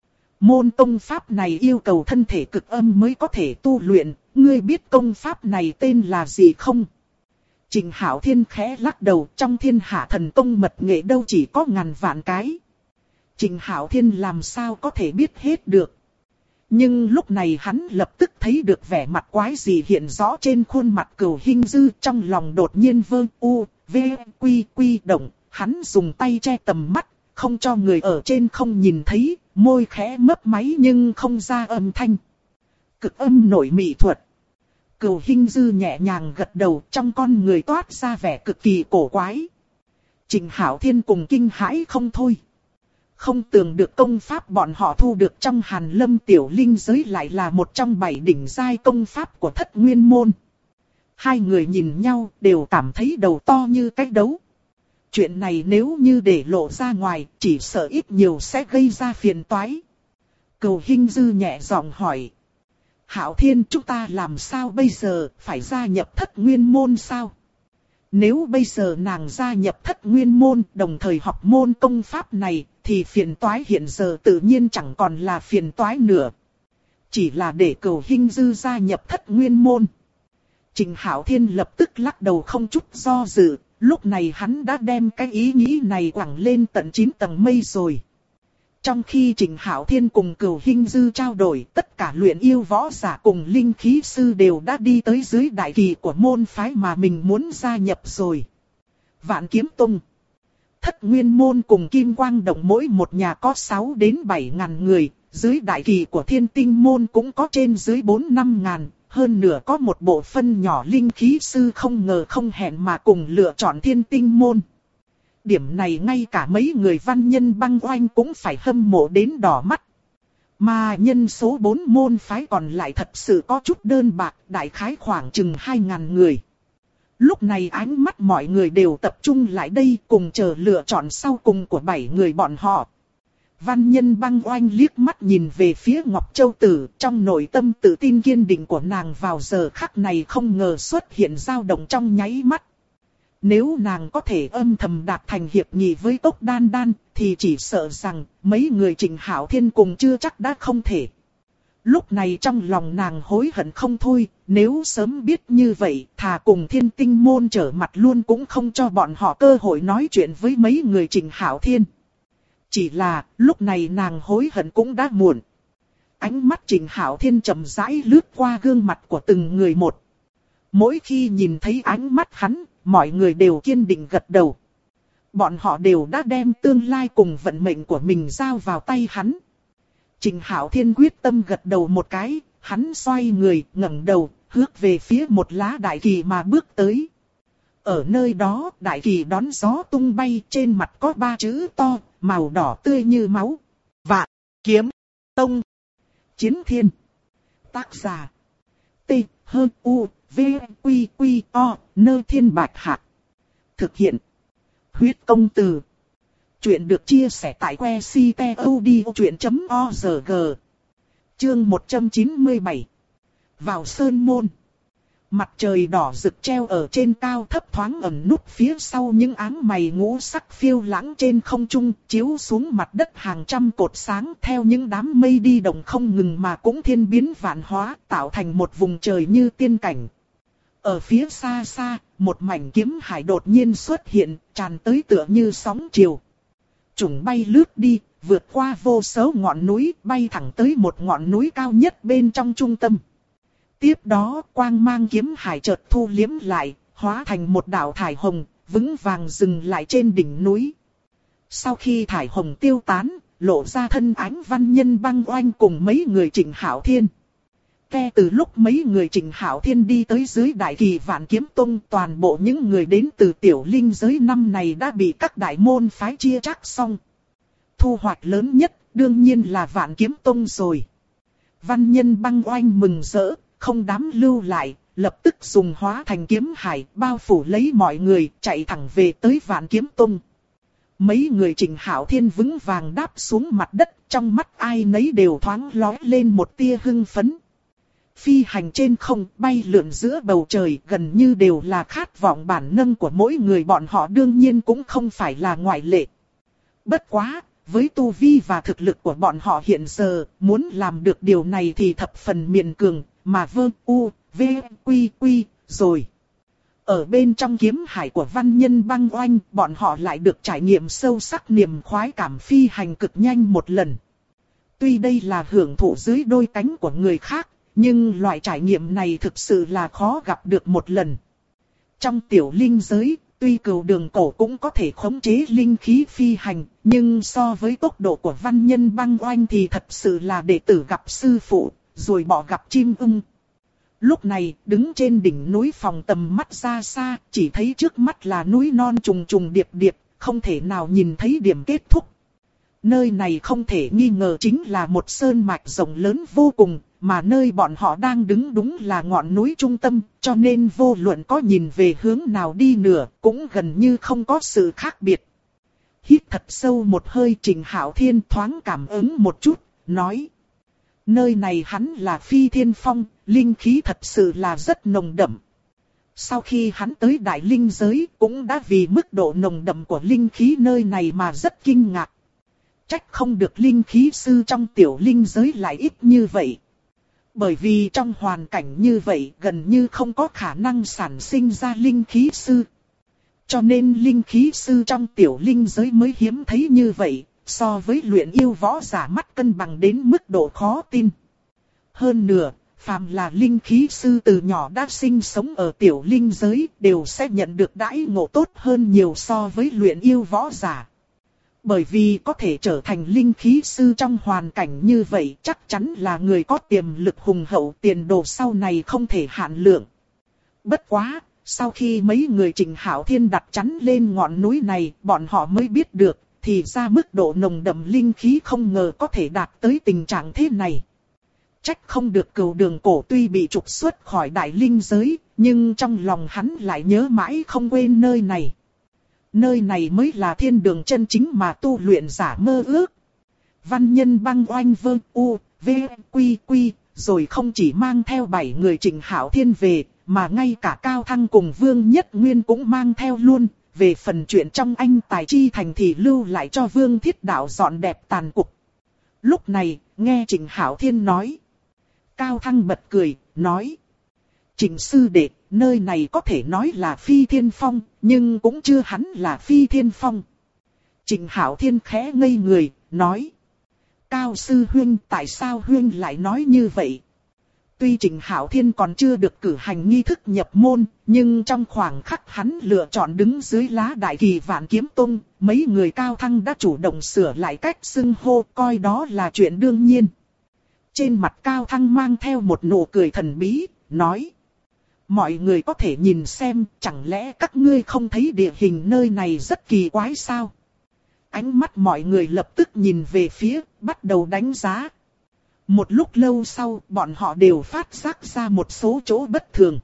Môn công pháp này yêu cầu thân thể cực âm mới có thể tu luyện, ngươi biết công pháp này tên là gì không? Trình Hạo Thiên khẽ lắc đầu, trong thiên hạ thần công mật nghệ đâu chỉ có ngàn vạn cái. Trình Hạo Thiên làm sao có thể biết hết được. Nhưng lúc này hắn lập tức thấy được vẻ mặt quái gì hiện rõ trên khuôn mặt Cửu Hinh Dư, trong lòng đột nhiên vơ u, v, quy động, hắn dùng tay che tầm mắt, không cho người ở trên không nhìn thấy, môi khẽ mấp máy nhưng không ra âm thanh. Cực âm nội mị thuật. Cửu Hinh Dư nhẹ nhàng gật đầu, trong con người toát ra vẻ cực kỳ cổ quái. Trình Hạo Thiên cùng kinh hãi không thôi. Không tưởng được công pháp bọn họ thu được trong Hàn Lâm Tiểu Linh giới lại là một trong 7 đỉnh giai công pháp của Thất Nguyên môn. Hai người nhìn nhau đều cảm thấy đầu to như cái đấu. Chuyện này nếu như để lộ ra ngoài, chỉ sợ ít nhiều sẽ gây ra phiền toái. Cửu Hinh Dư nhẹ giọng hỏi. Hạo Thiên, chúng ta làm sao bây giờ, phải gia nhập Thất Nguyên môn sao? Nếu bây giờ nàng gia nhập Thất Nguyên môn, đồng thời học môn công pháp này, thì phiền toái hiện giờ tự nhiên chẳng còn là phiền toái nữa. Chỉ là để Cửu Hinh Dư gia nhập Thất Nguyên môn. Trình Hạo Thiên lập tức lắc đầu không chút do dự, lúc này hắn đã đem cái ý nghĩ này quẳng lên tận 9 tầng mây rồi. Trong khi Trình Hạo Thiên cùng Cửu Hinh Dư trao đổi, tất cả luyện yêu võ giả cùng linh khí sư đều đã đi tới dưới đại kỳ của môn phái mà mình muốn gia nhập rồi. Vạn Kiếm Tông, Thất Nguyên môn cùng Kim Quang Động mỗi một nhà có 6 đến 7 ngàn người, dưới đại kỳ của Thiên Tinh môn cũng có trên dưới 4-5 ngàn, hơn nữa có một bộ phân nhỏ linh khí sư không ngờ không hẹn mà cùng lựa chọn Thiên Tinh môn. Điểm này ngay cả mấy người văn nhân băng oanh cũng phải hâm mộ đến đỏ mắt. Mà nhân số 4 môn phái còn lại thật sự có chút đơn bạc, đại khái khoảng chừng 2.000 người. Lúc này ánh mắt mọi người đều tập trung lại đây cùng chờ lựa chọn sau cùng của 7 người bọn họ. Văn nhân băng oanh liếc mắt nhìn về phía Ngọc Châu Tử, trong nội tâm tự tin kiên định của nàng vào giờ khắc này không ngờ xuất hiện dao động trong nháy mắt. Nếu nàng có thể âm thầm đạt thành hiệp nghị với Tốc Đan Đan, thì chỉ sợ rằng mấy người Trình Hạo Thiên cùng chưa chắc đã không thể. Lúc này trong lòng nàng hối hận không thôi, nếu sớm biết như vậy, thà cùng Thiên Tinh môn trở mặt luôn cũng không cho bọn họ cơ hội nói chuyện với mấy người Trình Hạo Thiên. Chỉ là, lúc này nàng hối hận cũng đã muộn. Ánh mắt Trình Hạo Thiên chậm rãi lướt qua gương mặt của từng người một. Mỗi khi nhìn thấy ánh mắt hắn, mọi người đều kiên định gật đầu. Bọn họ đều đã đem tương lai cùng vận mệnh của mình giao vào tay hắn. Trình Hạo Thiên quyết tâm gật đầu một cái, hắn xoay người, ngẩng đầu, hướng về phía một lá đại kỳ mà bước tới. Ở nơi đó, đại kỳ đón gió tung bay, trên mặt có 3 chữ to, màu đỏ tươi như máu. Vạn Kiếm Tông. Chiến Thiên. Tác giả: T, H, U, V, Quy, Quy, O, Nơ Thiên Bạch Hạc. Thực hiện: Huyết Công Từ. Chuyện được chia sẻ tại que ctod.org. Chương 197. Vào Sơn Môn. Mặt trời đỏ rực treo ở trên cao thấp thoáng ẩn núp phía sau những áng mây ngũ sắc phiêu lãng trên không trung, chiếu xuống mặt đất hàng trăm cột sáng theo những đám mây đi đồng không ngừng mà cũng thiên biến vạn hóa, tạo thành một vùng trời như tiên cảnh. Ở phía xa xa, một mảnh kiếm hải đột nhiên xuất hiện, tràn tới tựa như sóng chiều. Chúng bay lướt đi, vượt qua vô số ngọn núi, bay thẳng tới một ngọn núi cao nhất bên trong trung tâm. Tiếp đó, quang mang kiếm hải chợt thu liếm lại, hóa thành một đạo thải hồng, vững vàng dừng lại trên đỉnh núi. Sau khi thải hồng tiêu tán, lộ ra thân ánh văn nhân băng oanh cùng mấy người Trình Hạo Thiên. Kể từ lúc mấy người Trình Hạo Thiên đi tới dưới đại kỳ Vạn Kiếm Tông, toàn bộ những người đến từ tiểu linh giới năm này đã bị các đại môn phái chia chắc xong. Thu hoạch lớn nhất, đương nhiên là Vạn Kiếm Tông rồi. Văn nhân băng oanh mừng rỡ, không đám lưu lại, lập tức dùng hóa thành kiếm hải, bao phủ lấy mọi người, chạy thẳng về tới Vạn Kiếm Tông. Mấy người Trình Hạo Thiên vững vàng đáp xuống mặt đất, trong mắt ai nấy đều thoáng lóe lên một tia hưng phấn. phi hành trên không, bay lượn giữa bầu trời, gần như đều là khát vọng bản năng của mỗi người, bọn họ đương nhiên cũng không phải là ngoại lệ. Bất quá, với tu vi và thực lực của bọn họ hiện giờ, muốn làm được điều này thì thập phần miễn cường, mà rồi. Ở bên trong kiếm hải của văn nhân băng oanh, bọn họ lại được trải nghiệm sâu sắc niềm khoái cảm phi hành cực nhanh một lần. Tuy đây là hưởng thụ dưới đôi cánh của người khác, nhưng loại trải nghiệm này thực sự là khó gặp được một lần. Trong tiểu linh giới, tuy Cửu Đường Cổ cũng có thể khống chế linh khí phi hành, nhưng so với tốc độ của văn nhân băng oanh thì thật sự là đệ tử gặp sư phụ, rồi bỏ gặp chim ưng. Lúc này, đứng trên đỉnh núi phòng tầm mắt ra xa, chỉ thấy trước mắt là núi non trùng trùng điệp điệp, không thể nào nhìn thấy điểm kết thúc. Nơi này không thể nghi ngờ chính là một sơn mạch rộng lớn vô cùng, mà nơi bọn họ đang đứng đúng là ngọn núi trung tâm, cho nên vô luận có nhìn về hướng nào đi nữa, cũng gần như không có sự khác biệt. Hít thật sâu một hơi, Trình Hạo Thiên thoáng cảm ứng một chút, nói. Nơi này hắn là Phi Thiên Phong, linh khí thật sự là rất nồng đậm. Sau khi hắn tới Đại Linh giới, cũng đã vì mức độ nồng đậm của linh khí nơi này mà rất kinh ngạc. Trách không được linh khí sư trong tiểu linh giới lại ít như vậy. Bởi vì trong hoàn cảnh như vậy gần như không có khả năng sản sinh ra linh khí sư. Cho nên linh khí sư trong tiểu linh giới mới hiếm thấy như vậy, so với luyện yêu võ giả mắt cân bằng đến mức độ khó tin. Hơn nữa, phàm là linh khí sư từ nhỏ đã sinh sống ở tiểu linh giới đều sẽ nhận được đãi ngộ tốt hơn nhiều so với luyện yêu võ giả. Bởi vì có thể trở thành linh khí sư trong hoàn cảnh như vậy chắc chắn là người có tiềm lực hùng hậu, tiền đồ sau này không thể hạn lượng. Bất quá, sau khi mấy người Trình Hạo Thiên đặt chắn lên ngọn núi này, bọn họ mới biết được, thì ra mức độ nồng đậm linh khí không ngờ có thể đạt tới tình trạng thế này. Trách không được Cửu Đường Cổ tuy bị trục xuất khỏi Đại Linh giới, nhưng trong lòng hắn lại nhớ mãi không quên nơi này. Nơi này mới là thiên đường chân chính mà tu luyện giả mơ ước. Văn nhân băng oanh rồi không chỉ mang theo 7 người Trình Hạo Thiên về, mà ngay cả Cao Thăng cùng Vương Nhất Nguyên cũng mang theo luôn. Về phần chuyện trong Anh Tài Chi Thành thì lưu lại cho Vương Thiết Đạo dọn đẹp tàn cục. Lúc này, nghe Trình Hạo Thiên nói. Cao Thăng bật cười, nói. Trình sư đệ, nơi này có thể nói là Phi Thiên Phong, nhưng cũng chưa hẳn là Phi Thiên Phong. Trình Hạo Thiên khẽ ngây người, nói. Cao sư huynh, tại sao huynh lại nói như vậy? Tuy Trình Hạo Thiên còn chưa được cử hành nghi thức nhập môn, nhưng trong khoảng khắc hắn lựa chọn đứng dưới lá đại kỳ Vạn Kiếm Tông, mấy người Cao Thăng đã chủ động sửa lại cách xưng hô, coi đó là chuyện đương nhiên. Trên mặt Cao Thăng mang theo một nụ cười thần bí, nói. Mọi người có thể nhìn xem, chẳng lẽ các ngươi không thấy địa hình nơi này rất kỳ quái sao? Ánh mắt mọi người lập tức nhìn về phía, bắt đầu đánh giá. Một lúc lâu sau, bọn họ đều phát giác ra một số chỗ bất thường.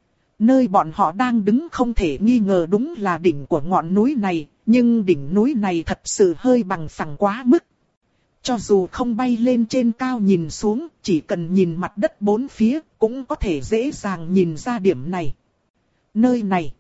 Nơi bọn họ đang đứng không thể nghi ngờ đúng là đỉnh của ngọn núi này, nhưng đỉnh núi này thật sự hơi bằng phẳng quá mức. Cho dù không bay lên trên cao nhìn xuống, chỉ cần nhìn mặt đất bốn phía, cũng có thể dễ dàng nhìn ra điểm này. Nơi này.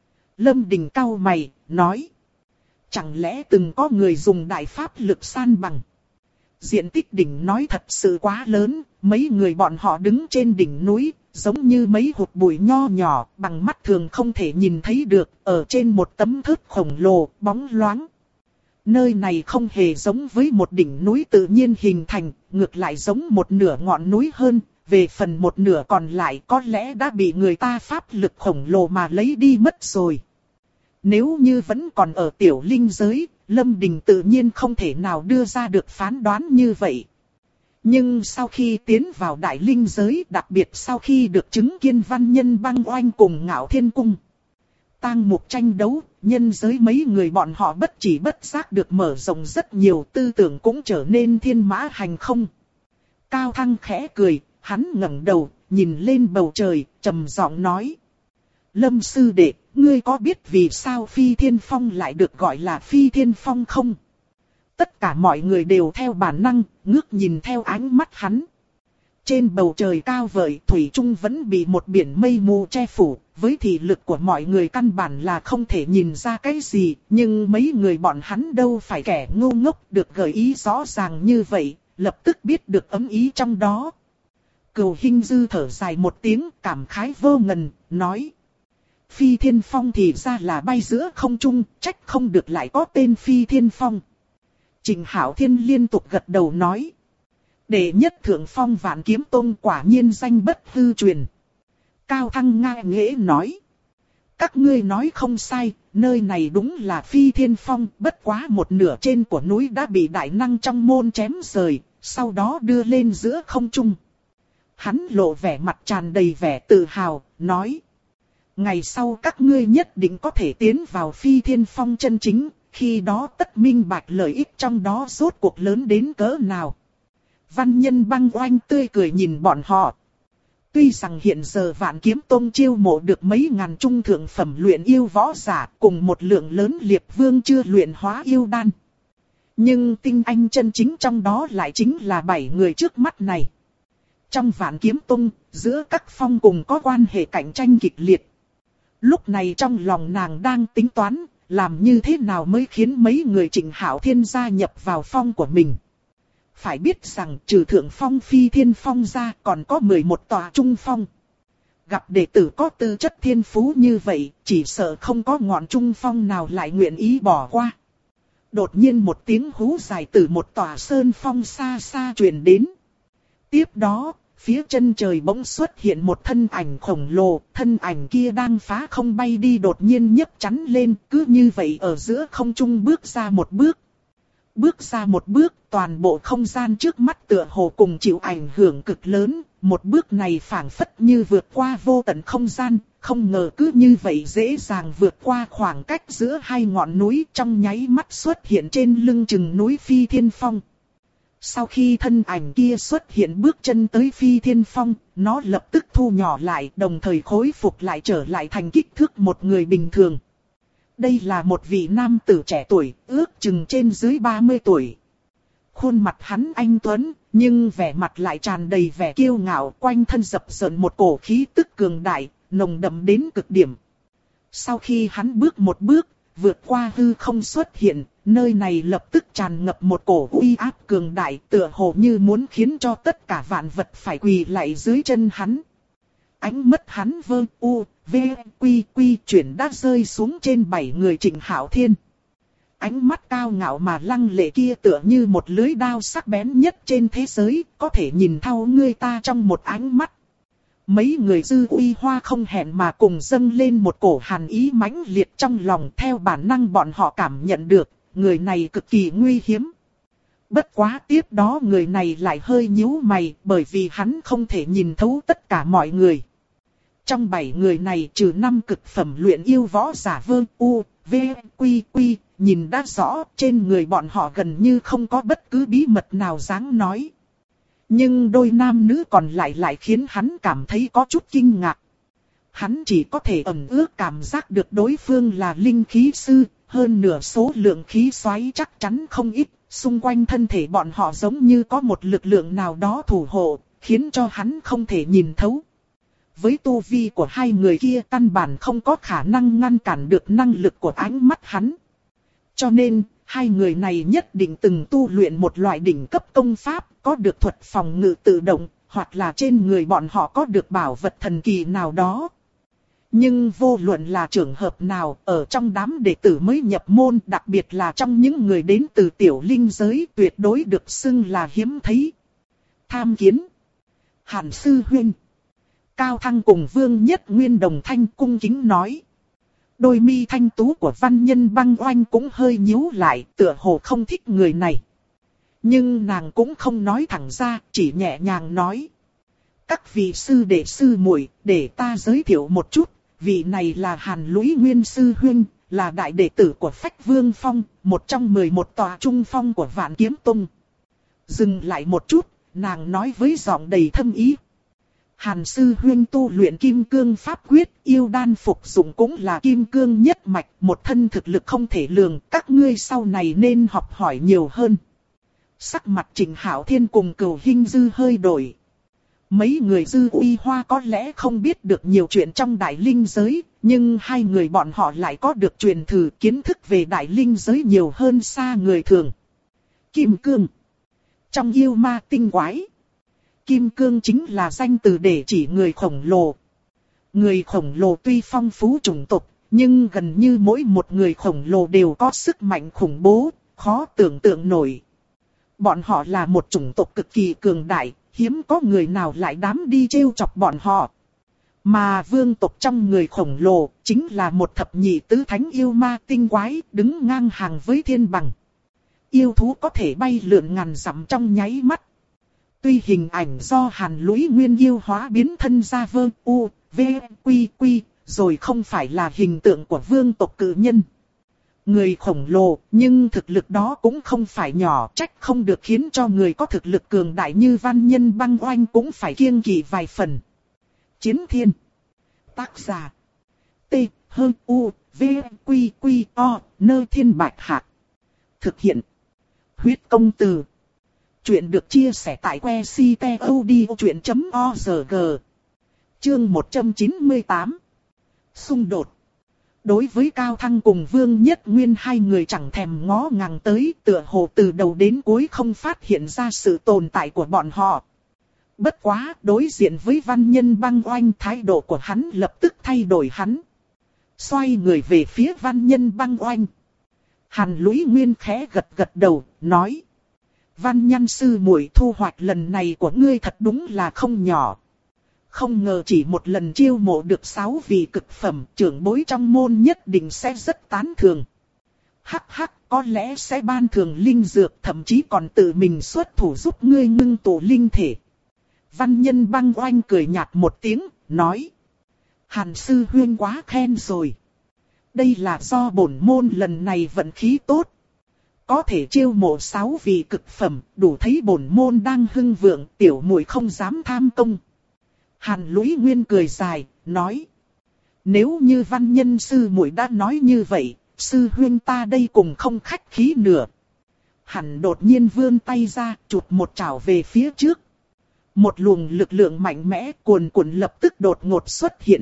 Lâm Đình cau mày, nói. Chẳng lẽ từng có người dùng đại pháp lực san bằng? Diện tích đỉnh nói thật sự quá lớn, mấy người bọn họ đứng trên đỉnh núi, giống như mấy hột bụi nho nhỏ, bằng mắt thường không thể nhìn thấy được, ở trên một tấm thớt khổng lồ, bóng loáng. Nơi này không hề giống với một đỉnh núi tự nhiên hình thành, ngược lại giống một nửa ngọn núi hơn, về phần một nửa còn lại có lẽ đã bị người ta pháp lực khổng lồ mà lấy đi mất rồi. Nếu như vẫn còn ở tiểu linh giới, Lâm Đình tự nhiên không thể nào đưa ra được phán đoán như vậy. Nhưng sau khi tiến vào đại linh giới, đặc biệt sau khi được chứng kiến văn nhân băng oanh cùng Ngạo Thiên Cung tang mục tranh đấu, nhân giới mấy người bọn họ bất chỉ bất giác được mở rộng rất nhiều, tư tưởng cũng trở nên thiên mã hành không. Cao Thăng khẽ cười, hắn ngẩng đầu, nhìn lên bầu trời, trầm giọng nói. Lâm sư đệ, ngươi có biết vì sao Phi Thiên Phong lại được gọi là Phi Thiên Phong không? Tất cả mọi người đều theo bản năng, ngước nhìn theo ánh mắt hắn. Trên bầu trời cao vời thủy chung vẫn bị một biển mây mù che phủ, với thị lực của mọi người căn bản là không thể nhìn ra cái gì, nhưng mấy người bọn hắn đâu phải kẻ ngu ngốc được gợi ý rõ ràng như vậy, lập tức biết được ấm ý trong đó. Cửu Hinh Dư thở dài một tiếng, cảm khái vô ngần, nói. Phi Thiên Phong thì ra là bay giữa không trung, trách không được lại có tên Phi Thiên Phong. Trịnh Hạo Thiên liên tục gật đầu nói. Đệ nhất thượng phong Vạn Kiếm Tông quả nhiên danh bất hư truyền. Cao Thăng ngai nghễ nói. Các ngươi nói không sai, nơi này đúng là Phi Thiên Phong, bất quá một nửa trên của núi đã bị đại năng trong môn chém rời, sau đó đưa lên giữa không trung. Hắn lộ vẻ mặt tràn đầy vẻ tự hào, nói. Ngày sau các ngươi nhất định có thể tiến vào Phi Thiên Phong chân chính, khi đó tất minh bạch lợi ích trong đó rốt cuộc lớn đến cỡ nào. Văn Nhân Băng oanh tươi cười nhìn bọn họ. Tuy rằng hiện giờ Vạn Kiếm Tông chiêu mộ được mấy ngàn trung thượng phẩm luyện yêu võ giả cùng một lượng lớn liệp vương chưa luyện hóa yêu đan. Nhưng tinh anh chân chính trong đó lại chính là 7 người trước mắt này. Trong Vạn Kiếm Tông, giữa các phong cùng có quan hệ cạnh tranh kịch liệt. Lúc này trong lòng nàng đang tính toán, làm như thế nào mới khiến mấy người Trịnh Hạo Thiên gia nhập vào phong của mình. Phải biết rằng trừ thượng phong Phi Thiên Phong ra còn có 11 tòa trung phong. Gặp đệ tử có tư chất thiên phú như vậy, chỉ sợ không có ngọn trung phong nào lại nguyện ý bỏ qua. Đột nhiên một tiếng hú dài từ một tòa sơn phong xa xa truyền đến. Tiếp đó, phía chân trời bỗng xuất hiện một thân ảnh khổng lồ, thân ảnh kia đang phá không bay đi đột nhiên nhấc chắn lên, cứ như vậy ở giữa không trung bước ra một bước. Bước ra một bước, toàn bộ không gian trước mắt tựa hồ cùng chịu ảnh hưởng cực lớn, một bước này phảng phất như vượt qua vô tận không gian, không ngờ cứ như vậy dễ dàng vượt qua khoảng cách giữa hai ngọn núi trong nháy mắt xuất hiện trên lưng chừng núi Phi Thiên Phong. Sau khi thân ảnh kia xuất hiện bước chân tới Phi Thiên Phong, nó lập tức thu nhỏ lại đồng thời khôi phục lại trở lại thành kích thước một người bình thường. Đây là một vị nam tử trẻ tuổi, ước chừng trên dưới 30 tuổi. Khuôn mặt hắn anh tuấn, nhưng vẻ mặt lại tràn đầy vẻ kiêu ngạo, quanh thân dập dờn một cổ khí tức cường đại, nồng đậm đến cực điểm. Sau khi hắn bước một bước, vượt qua hư không xuất hiện, nơi này lập tức tràn ngập một cổ uy áp cường đại, tựa hồ như muốn khiến cho tất cả vạn vật phải quỳ lạy dưới chân hắn. Ánh mắt hắn vơ u, v, quy quy chuyển đã rơi xuống trên 7 người Trịnh Hạo Thiên. Ánh mắt cao ngạo mà lăng lệ kia tựa như một lưỡi đao sắc bén nhất trên thế giới, có thể nhìn thấu người ta trong một ánh mắt. Mấy người dư uy hoa không hẹn mà cùng dâng lên một cổ hàn ý mãnh liệt trong lòng, theo bản năng bọn họ cảm nhận được, người này cực kỳ nguy hiểm. Bất quá tiếp đó người này lại hơi nhíu mày, bởi vì hắn không thể nhìn thấu tất cả mọi người. Trong 7 người này trừ 5 cực phẩm luyện yêu võ giả vơ u, v, quy quy, nhìn đã rõ trên người bọn họ gần như không có bất cứ bí mật nào dáng nói. Nhưng đôi nam nữ còn lại khiến hắn cảm thấy có chút kinh ngạc. Hắn chỉ có thể ẩn ước cảm giác được đối phương là linh khí sư, hơn nửa số lượng khí xoáy chắc chắn không ít, xung quanh thân thể bọn họ giống như có một lực lượng nào đó thủ hộ, khiến cho hắn không thể nhìn thấu. Với tu vi của hai người kia căn bản không có khả năng ngăn cản được năng lực của ánh mắt hắn. Cho nên, hai người này nhất định từng tu luyện một loại đỉnh cấp công pháp, có được thuật phòng ngự tự động, hoặc là trên người bọn họ có được bảo vật thần kỳ nào đó. Nhưng vô luận là trường hợp nào, ở trong đám đệ tử mới nhập môn, đặc biệt là trong những người đến từ tiểu linh giới, tuyệt đối được xưng là hiếm thấy. Tham kiến. Hàn sư huynh. Cao Thăng cùng Vương Nhất Nguyên đồng thanh cung kính nói. Đôi mi thanh tú của Văn Nhân Băng oanh cũng hơi nhíu lại, tựa hồ không thích người này. Nhưng nàng cũng không nói thẳng ra, chỉ nhẹ nhàng nói. Các vị sư đệ sư muội, để ta giới thiệu một chút, vị này là Hàn Lũy Nguyên sư huynh, là đại đệ tử của Phách Vương Phong, một trong 11 tòa trung phong của Vạn Kiếm Tông. Dừng lại một chút, nàng nói với giọng đầy thâm ý. Hàn sư huynh tu luyện kim cương pháp quyết, yêu đan phục dụng cũng là kim cương nhất mạch, một thân thực lực không thể lường, các ngươi sau này nên học hỏi nhiều hơn. Sắc mặt Trịnh Hạo Thiên cùng Cửu Hinh Dư hơi đổi. Mấy người Dư Uy Hoa có lẽ không biết được nhiều chuyện trong đại linh giới, nhưng hai người bọn họ lại có được truyền thụ kiến thức về đại linh giới nhiều hơn xa người thường. Kim cương. Trong yêu ma tinh quái, kim cương chính là danh từ để chỉ người khổng lồ. Người khổng lồ tuy phong phú chủng tộc, nhưng gần như mỗi một người khổng lồ đều có sức mạnh khủng bố, khó tưởng tượng nổi. Bọn họ là một chủng tộc cực kỳ cường đại, hiếm có người nào lại dám đi trêu chọc bọn họ. Mà vương tộc trong người khổng lồ chính là một thập nhị tứ thánh yêu ma tinh quái, đứng ngang hàng với thiên bằng. Yêu thú có thể bay lượn ngàn dặm trong nháy mắt. Tuy hình ảnh do Hàn Lũy Nguyên yêu hóa biến thân ra Vương U, V, Quy Quy, rồi không phải là hình tượng của vương tộc cự nhân. Người khổng lồ, nhưng thực lực đó cũng không phải nhỏ, trách không được khiến cho người có thực lực cường đại như Văn Nhân Băng Oanh cũng phải kiêng kỵ vài phần. Chiến Thiên. Tác giả. T, H, U, V, Quy Quy, O, Nơ Thiên Bạch Hạc. Thực hiện. Huyết Công Từ. Chuyện được chia sẻ tại que ctod.org. Chương 198. Xung đột. Đối với Cao Thăng cùng Vương Nhất Nguyên, hai người chẳng thèm ngó ngàng tới, tựa hồ từ đầu đến cuối không phát hiện ra sự tồn tại của bọn họ. Bất quá, đối diện với Văn Nhân Băng Oanh, thái độ của hắn lập tức thay đổi hắn. Xoay người về phía Văn Nhân Băng Oanh. Hàn Lũy Nguyên khẽ gật gật đầu, nói: Văn Nhân sư muội, thu hoạch lần này của ngươi thật đúng là không nhỏ. Không ngờ chỉ một lần chiêu mộ được 6 vị cực phẩm, trưởng bối trong môn nhất định sẽ rất tán thưởng. Hắc hắc, có lẽ sẽ ban thưởng linh dược, thậm chí còn tự mình xuất thủ giúp ngươi ngưng tụ linh thể. Văn Nhân Băng Oanh cười nhạt một tiếng, nói: Hàn sư huynh quá khen rồi. Đây là do bổn môn lần này vận khí tốt. Có thể chiêu mộ 6 vị cực phẩm, đủ thấy bổn môn đang hưng vượng, tiểu muội không dám tham công. Hàn Lũy Nguyên cười dài, nói: Nếu như Văn Nhân sư muội đã nói như vậy, sư huynh ta đây cùng không khách khí nữa. Hắn đột nhiên vươn tay ra, chụp một chảo về phía trước. Một luồng lực lượng mạnh mẽ cuồn cuộn lập tức đột ngột xuất hiện.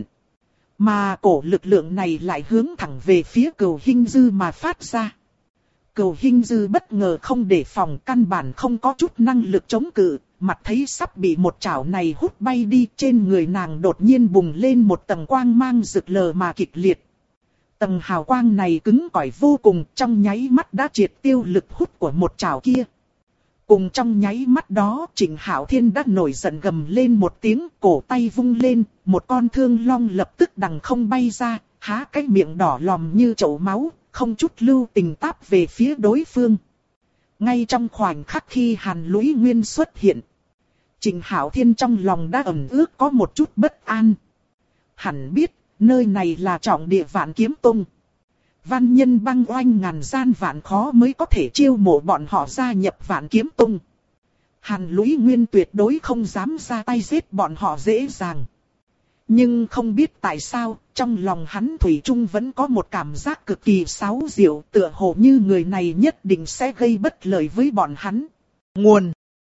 Mà cổ lực lượng này lại hướng thẳng về phía Cửu Hinh Dư mà phát ra. Cửu Hinh Dư bất ngờ không đề phòng, căn bản không có chút năng lực chống cự, mặt thấy sắp bị một chảo này hút bay đi, trên người nàng đột nhiên bùng lên một tầng quang mang rực lờ mà kịch liệt. Tầng hào quang này cứng cỏi vô cùng, trong nháy mắt đã triệt tiêu lực hút của một chảo kia. Cùng trong nháy mắt đó, Trịnh Hạo Thiên đã nổi giận gầm lên một tiếng, cổ tay vung lên, một con thương long lập tức đằng không bay ra, há cái miệng đỏ lòm như chậu máu, không chút lưu tình táp về phía đối phương. Ngay trong khoảnh khắc khi Hàn Lũy Nguyên xuất hiện, Trịnh Hạo Thiên trong lòng đã ẩn ước có một chút bất an. Hắn biết, nơi này là trọng địa Vạn Kiếm Tông. Văn Nhân Băng Oanh ngàn gian vạn khó mới có thể chiêu mộ bọn họ gia nhập Vạn Kiếm Tông. Hàn Lũy Nguyên tuyệt đối không dám ra tay giết bọn họ dễ dàng. Nhưng không biết tại sao, trong lòng hắn thủy chung vẫn có một cảm giác cực kỳ xáo diệu, tựa hồ như người này nhất định sẽ gây bất lợi với bọn hắn. Nguồn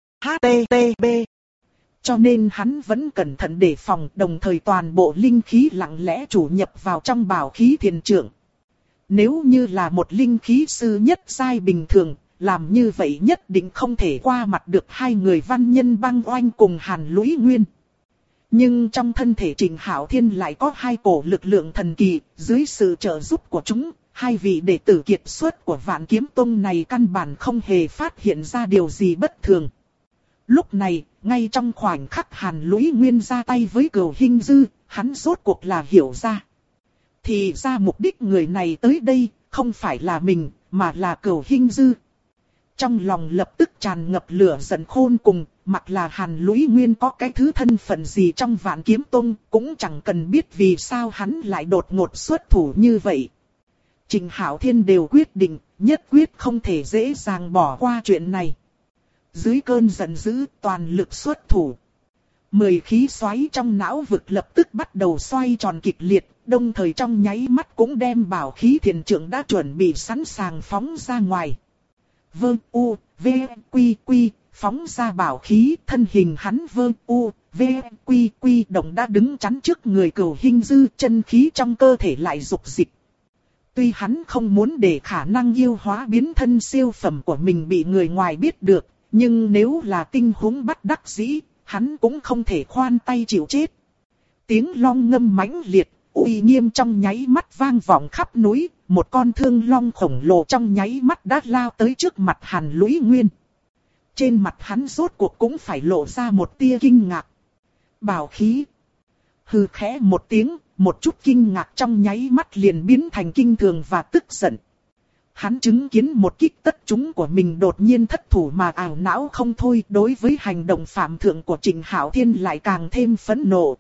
HTTP. Cho nên hắn vẫn cẩn thận đề phòng, đồng thời toàn bộ linh khí lặng lẽ chủ nhập vào trong bảo khí thiền trượng. Nếu như là một linh khí sư nhất giai bình thường, làm như vậy nhất định không thể qua mặt được hai người Văn Nhân Băng Oanh cùng Hàn Lũy Nguyên. Nhưng trong thân thể Trịnh Hạo Thiên lại có hai cổ lực lượng thần kỳ, dưới sự trợ giúp của chúng, hai vị đệ tử kiệt xuất của Vạn Kiếm Tông này căn bản không hề phát hiện ra điều gì bất thường. Lúc này, ngay trong khoảnh khắc Hàn Lũy Nguyên ra tay với Cửu Hinh Dư, hắn rốt cuộc là hiểu ra. Thì ra mục đích người này tới đây, không phải là mình, mà là Cửu Hinh Dư. Trong lòng lập tức tràn ngập lửa giận khôn cùng, mặc là Hàn Lũy Nguyên có cái thứ thân phận gì trong Vạn Kiếm Tông, cũng chẳng cần biết vì sao hắn lại đột ngột xuất thủ như vậy. Trịnh Hạo Thiên đều quyết định, nhất quyết không thể dễ dàng bỏ qua chuyện này. Dưới cơn giận dữ, toàn lực xuất thủ. 10 khí xoáy trong não vực lập tức bắt đầu xoay tròn kịch liệt, đồng thời trong nháy mắt cũng đem bảo khí thiền trượng đã chuẩn bị sẵn sàng phóng ra ngoài. Vương U, V, Quy Quy, phóng ra bảo khí, thân hình hắn Vương U, V, Quy Đồng đã đứng chắn trước người Cửu Hinh Dư, chân khí trong cơ thể lại dục dịch. Tuy hắn không muốn để khả năng yêu hóa biến thân siêu phẩm của mình bị người ngoài biết được, nhưng nếu là tình huống bắt đắc dĩ, hắn cũng không thể khoan tay chịu chết. Tiếng long ngâm mãnh liệt, uy nghiêm trong nháy mắt vang vọng khắp núi, một con thương long khổng lồ trong nháy mắt đã lao tới trước mặt Hàn Lũy Nguyên. Trên mặt hắn rốt cuộc cũng phải lộ ra một tia kinh ngạc. Bảo khí. Hừ khẽ một tiếng, một chút kinh ngạc trong nháy mắt liền biến thành kinh thường và tức giận. Hắn chứng kiến một kích tất chúng của mình đột nhiên thất thủ mà ảo não không thôi, đối với hành động phạm thượng của Trịnh Hạo Thiên lại càng thêm phẫn nộ.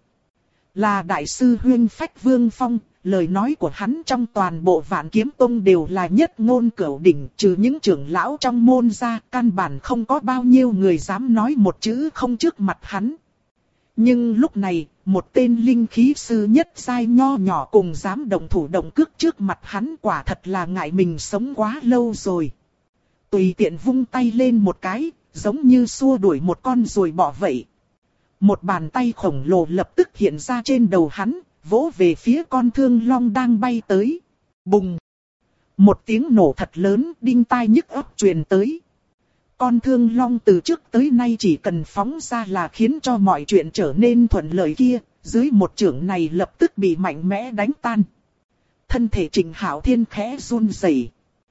Là đại sư huyên phách Vương Phong, lời nói của hắn trong toàn bộ Vạn Kiếm Tông đều là nhất ngôn cửu đỉnh, trừ những trưởng lão trong môn ra, căn bản không có bao nhiêu người dám nói một chữ không trước mặt hắn. Nhưng lúc này, một tên linh khí sư nhất giai nho nhỏ cùng dám động thủ động cước trước mặt hắn, quả thật là ngại mình sống quá lâu rồi. Tùy tiện vung tay lên một cái, giống như xua đuổi một con ruồi bọ vậy. Một bàn tay khổng lồ lập tức hiện ra trên đầu hắn, vỗ về phía con thương long đang bay tới. Bùng! Một tiếng nổ thật lớn, đinh tai nhức óc truyền tới. Con thương long từ trước tới nay chỉ cần phóng ra là khiến cho mọi chuyện trở nên thuận lợi kia, dưới một chưởng này lập tức bị mạnh mẽ đánh tan. Thân thể Trịnh Hạo Thiên khẽ run rẩy.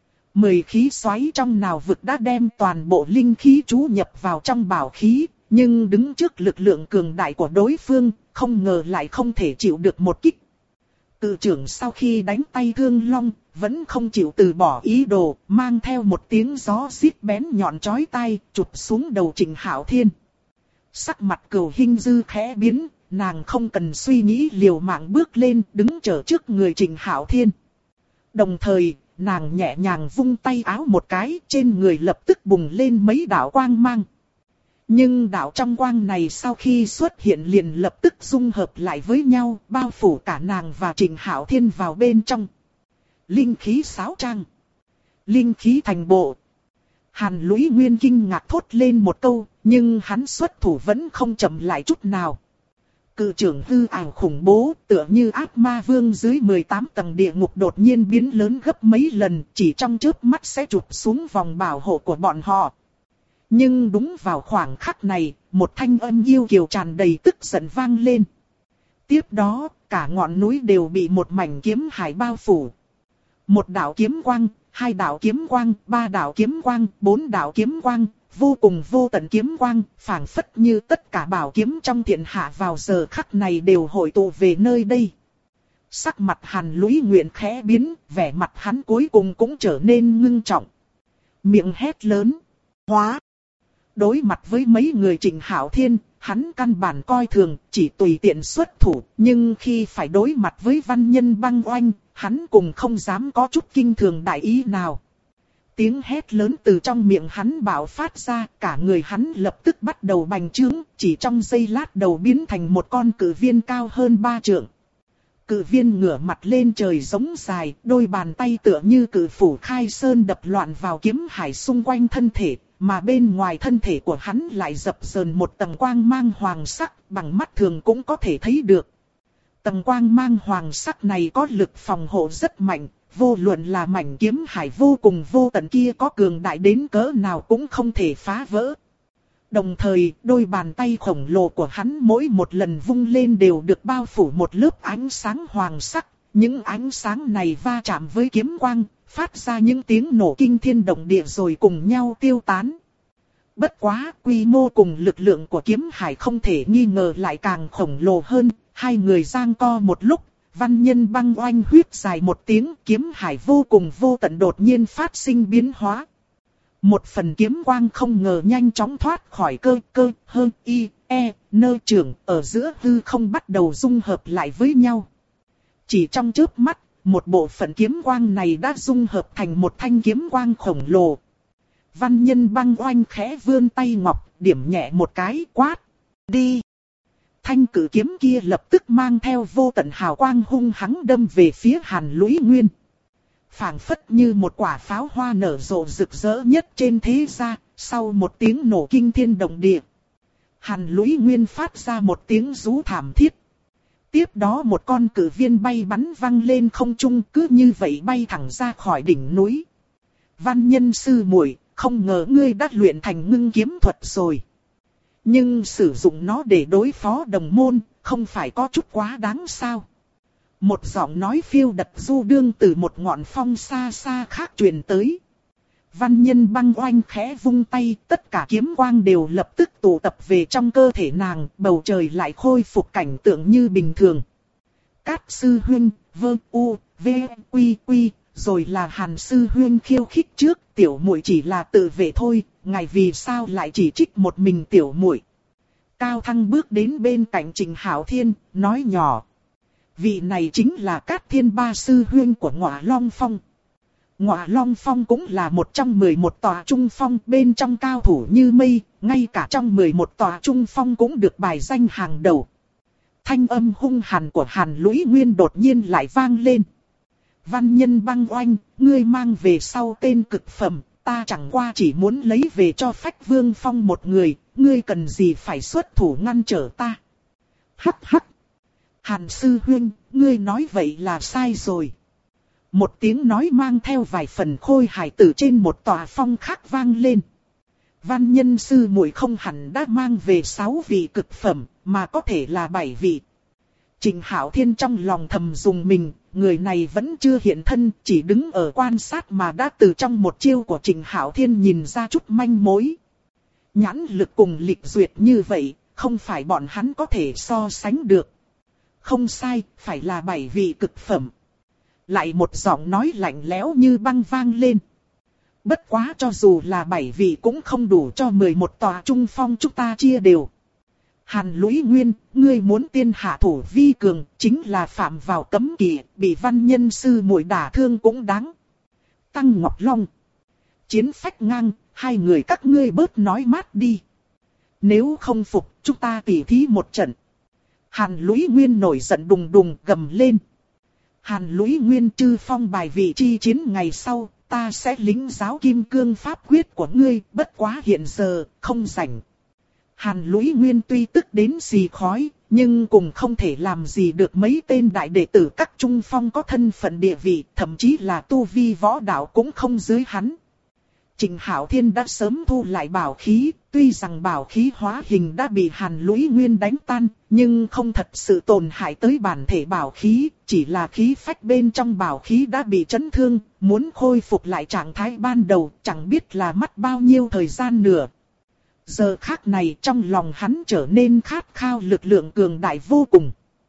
10 khí xoáy trong nào vực đã đem toàn bộ linh khí chú nhập vào trong bảo khí, nhưng đứng trước lực lượng cường đại của đối phương, không ngờ lại không thể chịu được một kích. Cự trưởng sau khi đánh tay thương long, vẫn không chịu từ bỏ ý đồ, mang theo một tiếng gió rít bén nhọn chói tai, chụp xuống đầu Trịnh Hạo Thiên. Sắc mặt Cửu Hinh Dư khẽ biến, nàng không cần suy nghĩ liều mạng bước lên, đứng chờ trước người Trịnh Hạo Thiên. Đồng thời, nàng nhẹ nhàng vung tay áo một cái, trên người lập tức bùng lên mấy đạo quang mang. Nhưng đạo trong quang này sau khi xuất hiện liền lập tức dung hợp lại với nhau, bao phủ cả nàng và Trịnh Hạo Thiên vào bên trong. Linh khí sáo trang. Linh khí thành bộ. Hàn Lũy Nguyên kinh ngạc thốt lên một câu, nhưng hắn xuất thủ vẫn không chậm lại chút nào. Cự trưởng hư ảo khủng bố, tựa như ác ma vương dưới 18 tầng địa ngục đột nhiên biến lớn gấp mấy lần, chỉ trong chớp mắt sẽ chụp xuống vòng bảo hộ của bọn họ. Nhưng đúng vào khoảng khắc này, một thanh âm yêu kiều tràn đầy tức giận vang lên. Tiếp đó, cả ngọn núi đều bị một mảnh kiếm hải bao phủ. Một đạo kiếm quang, 2 đạo kiếm quang, 3 đạo kiếm quang, 4 đạo kiếm quang, vô cùng vô tận kiếm quang, phảng phất như tất cả bảo kiếm trong thiên hạ vào giờ khắc này đều hội tụ về nơi đây. Sắc mặt Hàn Lũy Nguyện khẽ biến, vẻ mặt hắn cuối cùng cũng trở nên ngưng trọng. Miệng hét lớn, hóa. Đối mặt với mấy người Trịnh Hạo Thiên, hắn căn bản coi thường, chỉ tùy tiện xuất thủ, nhưng khi phải đối mặt với văn nhân băng oanh, hắn cùng không dám có chút kinh thường đại ý nào. Tiếng hét lớn từ trong miệng hắn bạo phát ra, cả người hắn lập tức bắt đầu bành trướng, chỉ trong giây lát đầu biến thành một con cự viên cao hơn 3 trượng. Cự viên ngửa mặt lên trời giống dài, đôi bàn tay tựa như cự phủ khai sơn đập loạn vào kiếm hải xung quanh thân thể, mà bên ngoài thân thể của hắn lại dập dờn một tầng quang mang hoàng sắc, bằng mắt thường cũng có thể thấy được. Tầng quang mang hoàng sắc này có lực phòng hộ rất mạnh, vô luận là mảnh kiếm hải vô cùng vô tận kia có cường đại đến cỡ nào cũng không thể phá vỡ. Đồng thời, đôi bàn tay khổng lồ của hắn mỗi một lần vung lên đều được bao phủ một lớp ánh sáng hoàng sắc. Những ánh sáng này va chạm với kiếm quang, phát ra những tiếng nổ kinh thiên động địa rồi cùng nhau tiêu tán. Bất quá, quy mô cùng lực lượng của kiếm hải không thể nghi ngờ lại càng khổng lồ hơn. Hai người giằng co một lúc, văn nhân băng oanh huyết dài một tiếng, kiếm hải vô cùng vô tận đột nhiên phát sinh biến hóa. Một phần kiếm quang không ngờ nhanh chóng thoát khỏi cơ hơn nơ trưởng ở giữa hư không bắt đầu dung hợp lại với nhau. Chỉ trong chớp mắt, một bộ phận kiếm quang này đã dung hợp thành một thanh kiếm quang khổng lồ. Văn nhân băng oanh khẽ vươn tay ngọc, điểm nhẹ một cái, quát, đi. Thanh cử kiếm kia lập tức mang theo vô tận hào quang hung hăng đâm về phía Hàn Lũy Nguyên. Phảng phất như một quả pháo hoa nở rộ rực rỡ nhất trên thế gian, sau một tiếng nổ kinh thiên động địa. Hàn Lũy Nguyên phát ra một tiếng rú thảm thiết. Tiếp đó một con cử viên bay bắn văng lên không trung, cứ như vậy bay thẳng ra khỏi đỉnh núi. Văn Nhân sư muội, không ngờ ngươi đã luyện thành ngưng kiếm thuật rồi. Nhưng sử dụng nó để đối phó đồng môn, không phải có chút quá đáng sao? Một giọng nói phiêu đật du đương từ một ngọn phong xa xa khác truyền tới. Văn Nhân Băng Oanh khẽ vung tay, tất cả kiếm quang đều lập tức tụ tập về trong cơ thể nàng, bầu trời lại khôi phục cảnh tượng như bình thường. Cát sư huynh, vơ u, v, quy quy, rồi là Hàn sư huynh khiêu khích trước, tiểu muội chỉ là tự vệ thôi, ngài vì sao lại chỉ trích một mình tiểu muội? Cao Thăng bước đến bên cạnh Trình Hạo Thiên, nói nhỏ. Vị này chính là Cát Thiên Ba sư huynh của Ngọa Long Phong. Ngọa Long Phong cũng là một trong 11 tòa trung phong, bên trong cao thủ như mây, ngay cả trong 11 tòa trung phong cũng được bài danh hàng đầu. Thanh âm hung hàn của Hàn Lũy Nguyên đột nhiên lại vang lên. Văn Nhân Băng Oanh, ngươi mang về sau tên cực phẩm, ta chẳng qua chỉ muốn lấy về cho Phách Vương Phong một người, ngươi cần gì phải xuất thủ ngăn trở ta? Hắc hắc! Hàn sư huynh, ngươi nói vậy là sai rồi. Một tiếng nói mang theo vài phần khôi hài từ trên một tòa phong khác vang lên. Văn Nhân sư muội không hẳn đã mang về 6 vị cực phẩm, mà có thể là 7 vị. Trình Hạo Thiên trong lòng thầm dùng mình, người này vẫn chưa hiện thân, chỉ đứng ở quan sát mà đã từ trong một chiêu của Trình Hạo Thiên nhìn ra chút manh mối. Nhãn lực cùng lịch duyệt như vậy, không phải bọn hắn có thể so sánh được. Không sai, phải là 7 vị cực phẩm. Lại một giọng nói lạnh lẽo như băng vang lên. Bất quá cho dù là 7 vị cũng không đủ cho 11 tòa trung phong chúng ta chia đều. Hàn Lũy Nguyên, ngươi muốn tiên hạ thủ vi cường, chính là phạm vào cấm kỵ, bị Văn Nhân sư muội đả thương cũng đáng. Tăng Ngọc Long, Chiến Phách Ngang, hai người các ngươi bớt nói mát đi. Nếu không phục, chúng ta tỉ thí một trận. Hàn Lũy Nguyên nổi giận đùng đùng gầm lên. Hàn Lũy Nguyên trư phong bài vị chi chiến ngày sau, ta sẽ lĩnh giáo kim cương pháp quyết của ngươi, bất quá hiện giờ, không rảnh. Hàn Lũy Nguyên tuy tức đến xì khói, nhưng cũng không thể làm gì được mấy tên đại đệ tử các trung phong có thân phận địa vị, thậm chí là tu vi võ đạo cũng không dưới hắn. Trình Hạo Thiên đã sớm thu lại bảo khí, tuy rằng bảo khí hóa hình đã bị Hàn Lũy Nguyên đánh tan, nhưng không thật sự tổn hại tới bản thể bảo khí, chỉ là khí phách bên trong bảo khí đã bị chấn thương, muốn khôi phục lại trạng thái ban đầu, chẳng biết là mất bao nhiêu thời gian nữa. Giờ khắc này trong lòng hắn trở nên khát khao lực lượng cường đại vô cùng.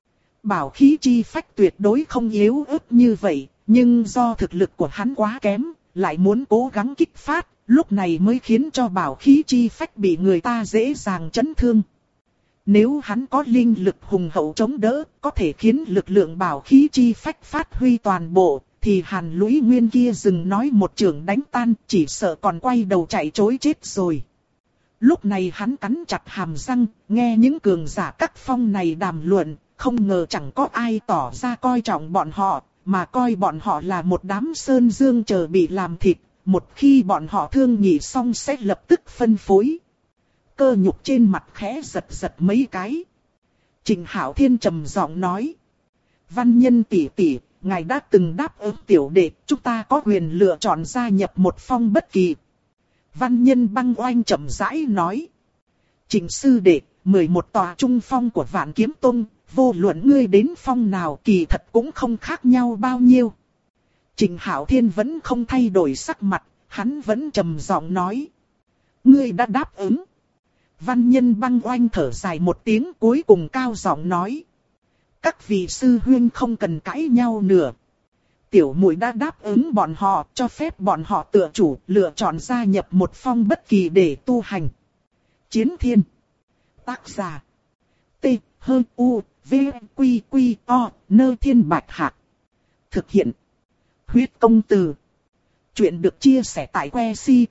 Bảo khí chi phách tuyệt đối không yếu ớt như vậy, nhưng do thực lực của hắn quá kém, lại muốn cố gắng kích phát, lúc này mới khiến cho bảo khí chi phách bị người ta dễ dàng chấn thương. Nếu hắn có linh lực hùng hậu chống đỡ, có thể khiến lực lượng bảo khí chi phách phát huy toàn bộ, thì Hàn Lũy Nguyên kia dừng nói một trường đánh tan, chỉ sợ còn quay đầu chạy trối chết rồi. Lúc này hắn cắn chặt hàm răng, nghe những cường giả các phong này đàm luận, không ngờ chẳng có ai tỏ ra coi trọng bọn họ, mà coi bọn họ là một đám sơn dương chờ bị làm thịt, một khi bọn họ thương nhị xong sẽ lập tức phân phối. Cơ nhục trên mặt khẽ giật giật mấy cái. Trình Hạo Thiên trầm giọng nói. Văn Nhân tỷ tỷ, ngài đã từng đáp ứng tiểu đệ, chúng ta có quyền lựa chọn gia nhập một phong bất kỳ. Văn Nhân Băng Oanh chậm rãi nói. Trình sư đệ, 11 tòa trung phong của Vạn Kiếm Tông, vô luận ngươi đến phong nào kỳ thật cũng không khác nhau bao nhiêu. Trình Hạo Thiên vẫn không thay đổi sắc mặt, hắn vẫn trầm giọng nói. Ngươi đã đáp ứng. Văn Nhân Băng Oanh thở dài một tiếng cuối cùng cao giọng nói. Các vị sư huynh không cần cãi nhau nữa. Tiểu muội đã đáp ứng bọn họ, cho phép bọn họ tự chủ lựa chọn gia nhập một phong bất kỳ để tu hành. Chiến Thiên. Tác giả. T, H, U, V, Quy, Quy, O, Nơ Thiên Bạch Hạc. Thực hiện. Huyết công từ. Chuyện được chia sẻ tại que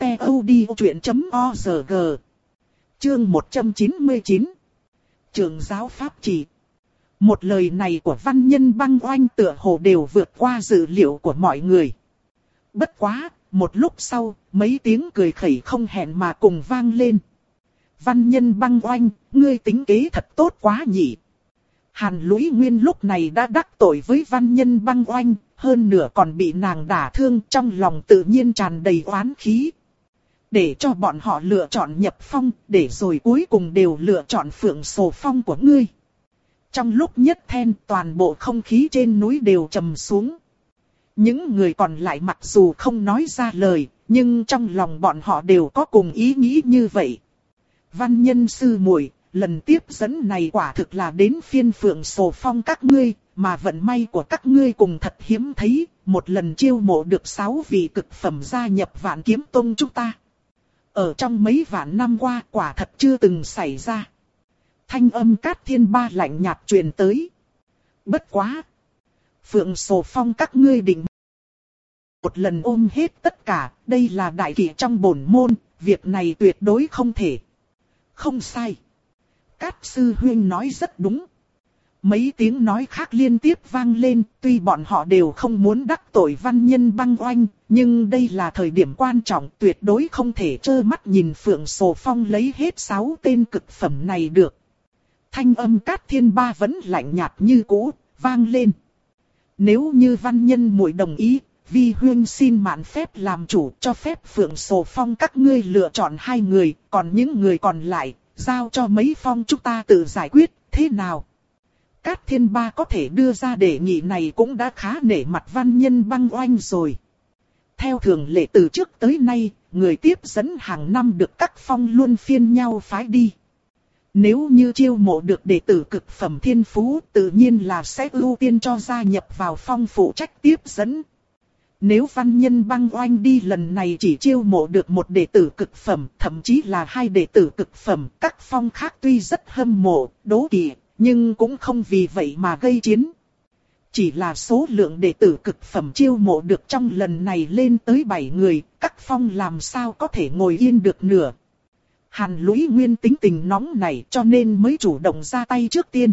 ctod.org. Chương 199. Trường giáo pháp chỉ. Một lời này của Văn Nhân Băng Oanh tựa hồ đều vượt qua dự liệu của mọi người. Bất quá, một lúc sau, mấy tiếng cười khẩy không hẹn mà cùng vang lên. Văn Nhân Băng Oanh, ngươi tính kế thật tốt quá nhỉ. Hàn Lũy Nguyên lúc này đã đắc tội với Văn Nhân Băng Oanh, hơn nữa còn bị nàng đả thương, trong lòng tự nhiên tràn đầy oán khí. Để cho bọn họ lựa chọn Nhập Phong, để rồi cuối cùng đều lựa chọn Phượng Sổ Phong của ngươi. Trong lúc nhất then, toàn bộ không khí trên núi đều trầm xuống. Những người còn lại mặc dù không nói ra lời, nhưng trong lòng bọn họ đều có cùng ý nghĩ như vậy. Văn Nhân sư muội, lần tiếp dẫn này quả thực là đến phiên Phượng Sổ Phong các ngươi, mà vận may của các ngươi cùng thật hiếm thấy, một lần chiêu mộ được 6 vị cực phẩm gia nhập Vạn Kiếm Tông chúng ta. Ở trong mấy vạn năm qua quả thật chưa từng xảy ra. Thanh âm Cát Thiên Ba lạnh nhạt truyền tới. Bất quá. Phượng Sổ Phong các ngươi định một lần ôm hết tất cả, đây là đại kỷ trong bổn môn, việc này tuyệt đối không thể. Không sai. Cát sư huynh nói rất đúng. Mấy tiếng nói khác liên tiếp vang lên, tuy bọn họ đều không muốn đắc tội Văn Nhân Băng Oanh, nhưng đây là thời điểm quan trọng, tuyệt đối không thể trơ mắt nhìn Phượng Sổ Phong lấy hết 6 tên cực phẩm này được. Thanh âm Cát Thiên Ba vẫn lạnh nhạt như cũ, vang lên. Nếu như Văn Nhân muội đồng ý, Vi huynh xin mạn phép làm chủ, cho phép Phượng Sổ Phong các ngươi lựa chọn 2 người, còn những người còn lại, giao cho mấy phong chúng ta tự giải quyết, thế nào? Cát Thiên Ba có thể đưa ra đề nghị này cũng đã khá nể mặt Văn Nhân Băng Oanh rồi. Theo thường lệ từ trước tới nay, người tiếp dẫn hàng năm được các phong luân phiên nhau phái đi. Nếu như chiêu mộ được đệ tử cực phẩm thiên phú, tự nhiên là sẽ ưu tiên cho gia nhập vào phong phụ trách tiếp dẫn. Nếu Văn Nhân Băng Oanh đi lần này chỉ chiêu mộ được một đệ tử cực phẩm, thậm chí là 2 đệ tử cực phẩm, các phong khác tuy rất hâm mộ, đố kỵ, nhưng cũng không vì vậy mà gây chiến. Chỉ là số lượng đệ tử cực phẩm chiêu mộ được trong lần này lên tới 7 người, các phong làm sao có thể ngồi yên được nửa. Hàn Lũy Nguyên tính tình nóng này cho nên mới chủ động ra tay trước tiên.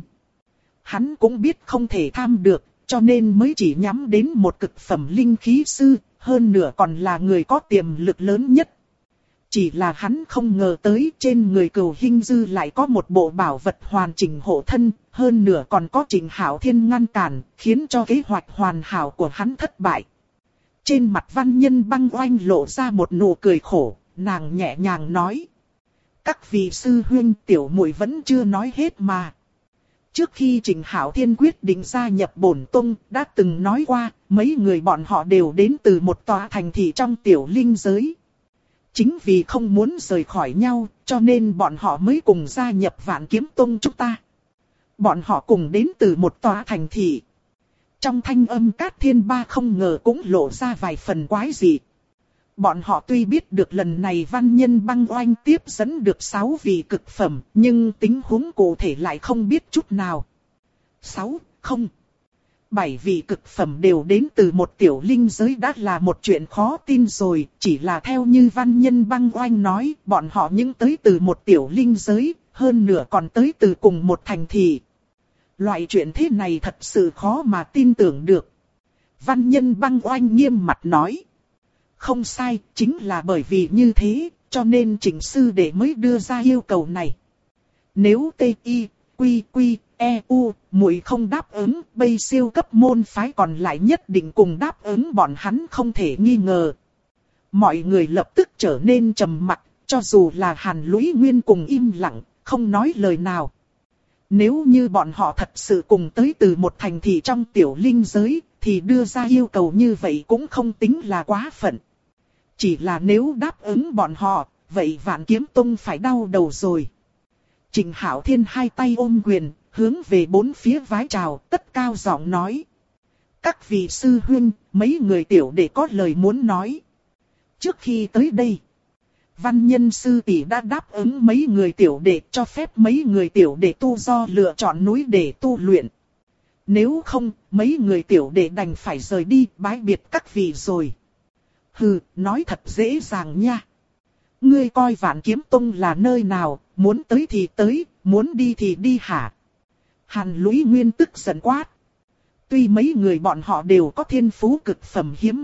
Hắn cũng biết không thể tham được, cho nên mới chỉ nhắm đến một cực phẩm linh khí sư, hơn nữa còn là người có tiềm lực lớn nhất. Chỉ là hắn không ngờ tới trên người Cửu Hinh Dư lại có một bộ bảo vật hoàn chỉnh hộ thân, hơn nữa còn có Trịnh Hạo Thiên ngăn cản, khiến cho kế hoạch hoàn hảo của hắn thất bại. Trên mặt Văn Nhân Băng Oanh lộ ra một nụ cười khổ, nàng nhẹ nhàng nói. Các vị sư huynh, tiểu muội vẫn chưa nói hết mà. Trước khi Trịnh Hạo Thiên quyết định gia nhập bổn tông, đã từng nói qua, mấy người bọn họ đều đến từ một tòa thành thị trong tiểu linh giới. Chính vì không muốn rời khỏi nhau, cho nên bọn họ mới cùng gia nhập Vạn Kiếm Tông chúng ta. Bọn họ cùng đến từ một tòa thành thị. Trong thanh âm Cát Thiên Ba không ngờ cũng lộ ra vài phần quái dị. Bọn họ tuy biết được lần này Văn Nhân Băng Oanh tiếp dẫn được 6 vị cực phẩm, nhưng tình huống cụ thể lại không biết chút nào. 7 vị cực phẩm đều đến từ một tiểu linh giới đã là một chuyện khó tin rồi, chỉ là theo như Văn Nhân Băng Oanh nói, bọn họ những tới từ một tiểu linh giới, hơn nữa còn tới từ cùng một thành thị. Loại chuyện thế này thật sự khó mà tin tưởng được. Văn Nhân Băng Oanh nghiêm mặt nói. Không sai, chính là bởi vì như thế, cho nên Trịnh sư đệ mới đưa ra yêu cầu này. Nếu T.I.Q.Q.E.U. muội không đáp ứng, bây siêu cấp môn phái còn lại nhất định cùng đáp ứng bọn hắn không thể nghi ngờ. Mọi người lập tức trở nên trầm mặc, cho dù là Hàn Lũy Nguyên cùng im lặng, không nói lời nào. Nếu như bọn họ thật sự cùng tới từ một thành thị trong tiểu linh giới, thì đưa ra yêu cầu như vậy cũng không tính là quá phận. Chỉ là nếu đáp ứng bọn họ, vậy Vạn Kiếm Tông phải đau đầu rồi. Trịnh Hạo Thiên hai tay ôm quyền, hướng về bốn phía vái chào, tất cao giọng nói. Các vị sư huynh, mấy người tiểu đệ có lời muốn nói. Trước khi tới đây, Văn Nhân sư tỷ đã đáp ứng mấy người tiểu đệ cho phép mấy người tiểu đệ tu do lựa chọn núi để tu luyện. Nếu không, mấy người tiểu đệ đành phải rời đi bái biệt các vị rồi. Hừ, nói thật dễ dàng nha. Ngươi coi Vạn Kiếm Tông là nơi nào, muốn tới thì tới, muốn đi thì đi hả? Hàn Lũy Nguyên tức giận quát. Tuy mấy người bọn họ đều có thiên phú cực phẩm hiếm có,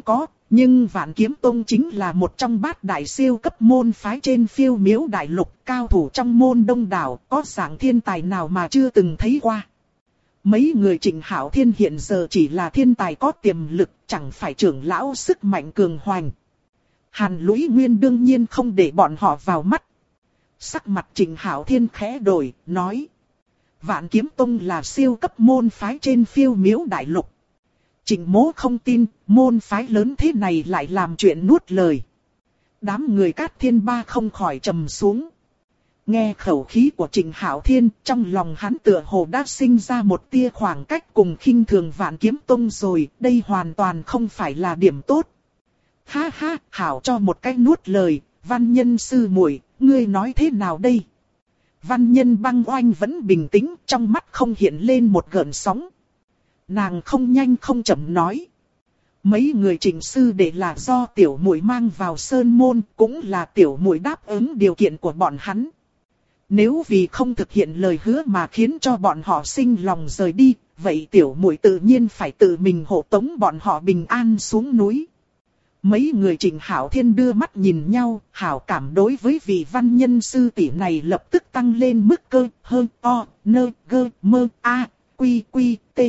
Nhưng Vạn Kiếm Tông chính là một trong bát đại siêu cấp môn phái trên Phiêu Miếu Đại Lục, cao thủ trong môn đông đảo, có dạng thiên tài nào mà chưa từng thấy qua. Mấy người Trịnh Hạo Thiên hiện giờ chỉ là thiên tài có tiềm lực, chẳng phải trưởng lão sức mạnh cường hoành. Hàn Lũy Nguyên đương nhiên không để bọn họ vào mắt. Sắc mặt Trịnh Hạo Thiên khẽ đổi, nói: Vạn Kiếm Tông là siêu cấp môn phái trên Phiêu Miếu Đại Lục. Trịnh Mỗ không tin, môn phái lớn thế này lại làm chuyện nuốt lời. Đám người Cát Thiên Ba không khỏi trầm xuống. Nghe khẩu khí của Trịnh Hạo Thiên, trong lòng hắn tựa hồ đã sinh ra một tia khoảng cách cùng khinh thường Vạn Kiếm Tông rồi, đây hoàn toàn không phải là điểm tốt. Ha ha, hảo cho một cách nuốt lời, Văn Nhân sư muội, ngươi nói thế nào đây? Văn Nhân Băng Oanh vẫn bình tĩnh, trong mắt không hiện lên một gợn sóng. Nàng không nhanh không chậm nói: mấy người Trịnh sư đệ là do tiểu muội mang vào sơn môn, cũng là tiểu muội đáp ứng điều kiện của bọn hắn. Nếu vì không thực hiện lời hứa mà khiến cho bọn họ sinh lòng rời đi, vậy tiểu muội tự nhiên phải tự mình hộ tống bọn họ bình an xuống núi. Mấy người Trịnh Hạo Thiên đưa mắt nhìn nhau, hảo cảm đối với vị văn nhân sư tỷ này lập tức tăng lên mức cơ, hơn, o, nơ, gơ, mơ, a, quy, quy, t.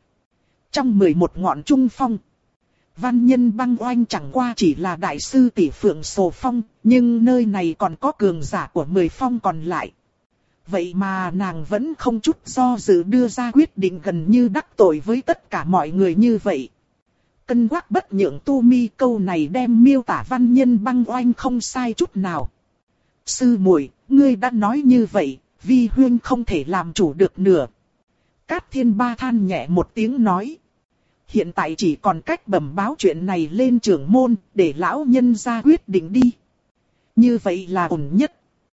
Trong 11 ngọn trung phong, Văn Nhân Băng Oanh chẳng qua chỉ là đại sư tỷ Phượng Sồ Phong, nhưng nơi này còn có cường giả của 10 phong còn lại. Vậy mà nàng vẫn không chút do dự đưa ra quyết định gần như đắc tội với tất cả mọi người như vậy. Cân quắc bất nhượng tu mi, câu này đem miêu tả Văn Nhân Băng Oanh không sai chút nào. Sư muội, ngươi đã nói như vậy, vi huyên không thể làm chủ được nữa. Cát Thiên Ba than nhẹ một tiếng nói: hiện tại chỉ còn cách bẩm báo chuyện này lên trưởng môn, để lão nhân ra quyết định đi. Như vậy là ổn nhất.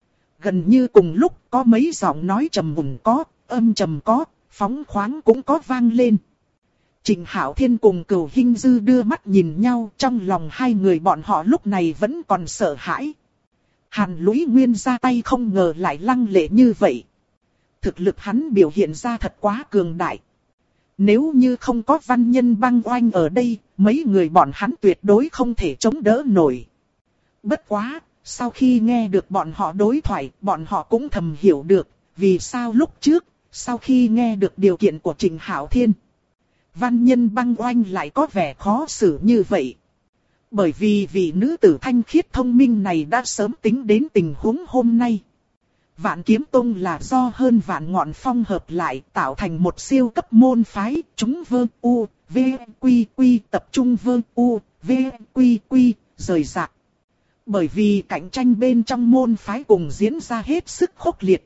Gần như cùng lúc có mấy giọng nói trầm ổn có, âm trầm có, phóng khoáng cũng có vang lên. Trịnh Hạo Thiên cùng Cửu Hinh Dư đưa mắt nhìn nhau, trong lòng hai người bọn họ lúc này vẫn còn sợ hãi. Hàn Lũy Nguyên ra tay không ngờ lại lăng lệ như vậy. Thực lực hắn biểu hiện ra thật quá cường đại. Nếu như không có Văn Nhân Băng Oanh ở đây, mấy người bọn hắn tuyệt đối không thể chống đỡ nổi. Bất quá, sau khi nghe được bọn họ đối thoại, bọn họ cũng thầm hiểu được, vì sao lúc trước, sau khi nghe được điều kiện của Trịnh Hạo Thiên, Văn Nhân Băng Oanh lại có vẻ khó xử như vậy. Bởi vì vị nữ tử thanh khiết thông minh này đã sớm tính đến tình huống hôm nay. Vạn Kiếm Tông là do hơn vạn ngọn phong hợp lại tạo thành một siêu cấp môn phái, chúng vơ u, v, quy quy tập trung vơ u, v, quy quy, rời rạc. Bởi vì cạnh tranh bên trong môn phái cùng diễn ra hết sức khốc liệt.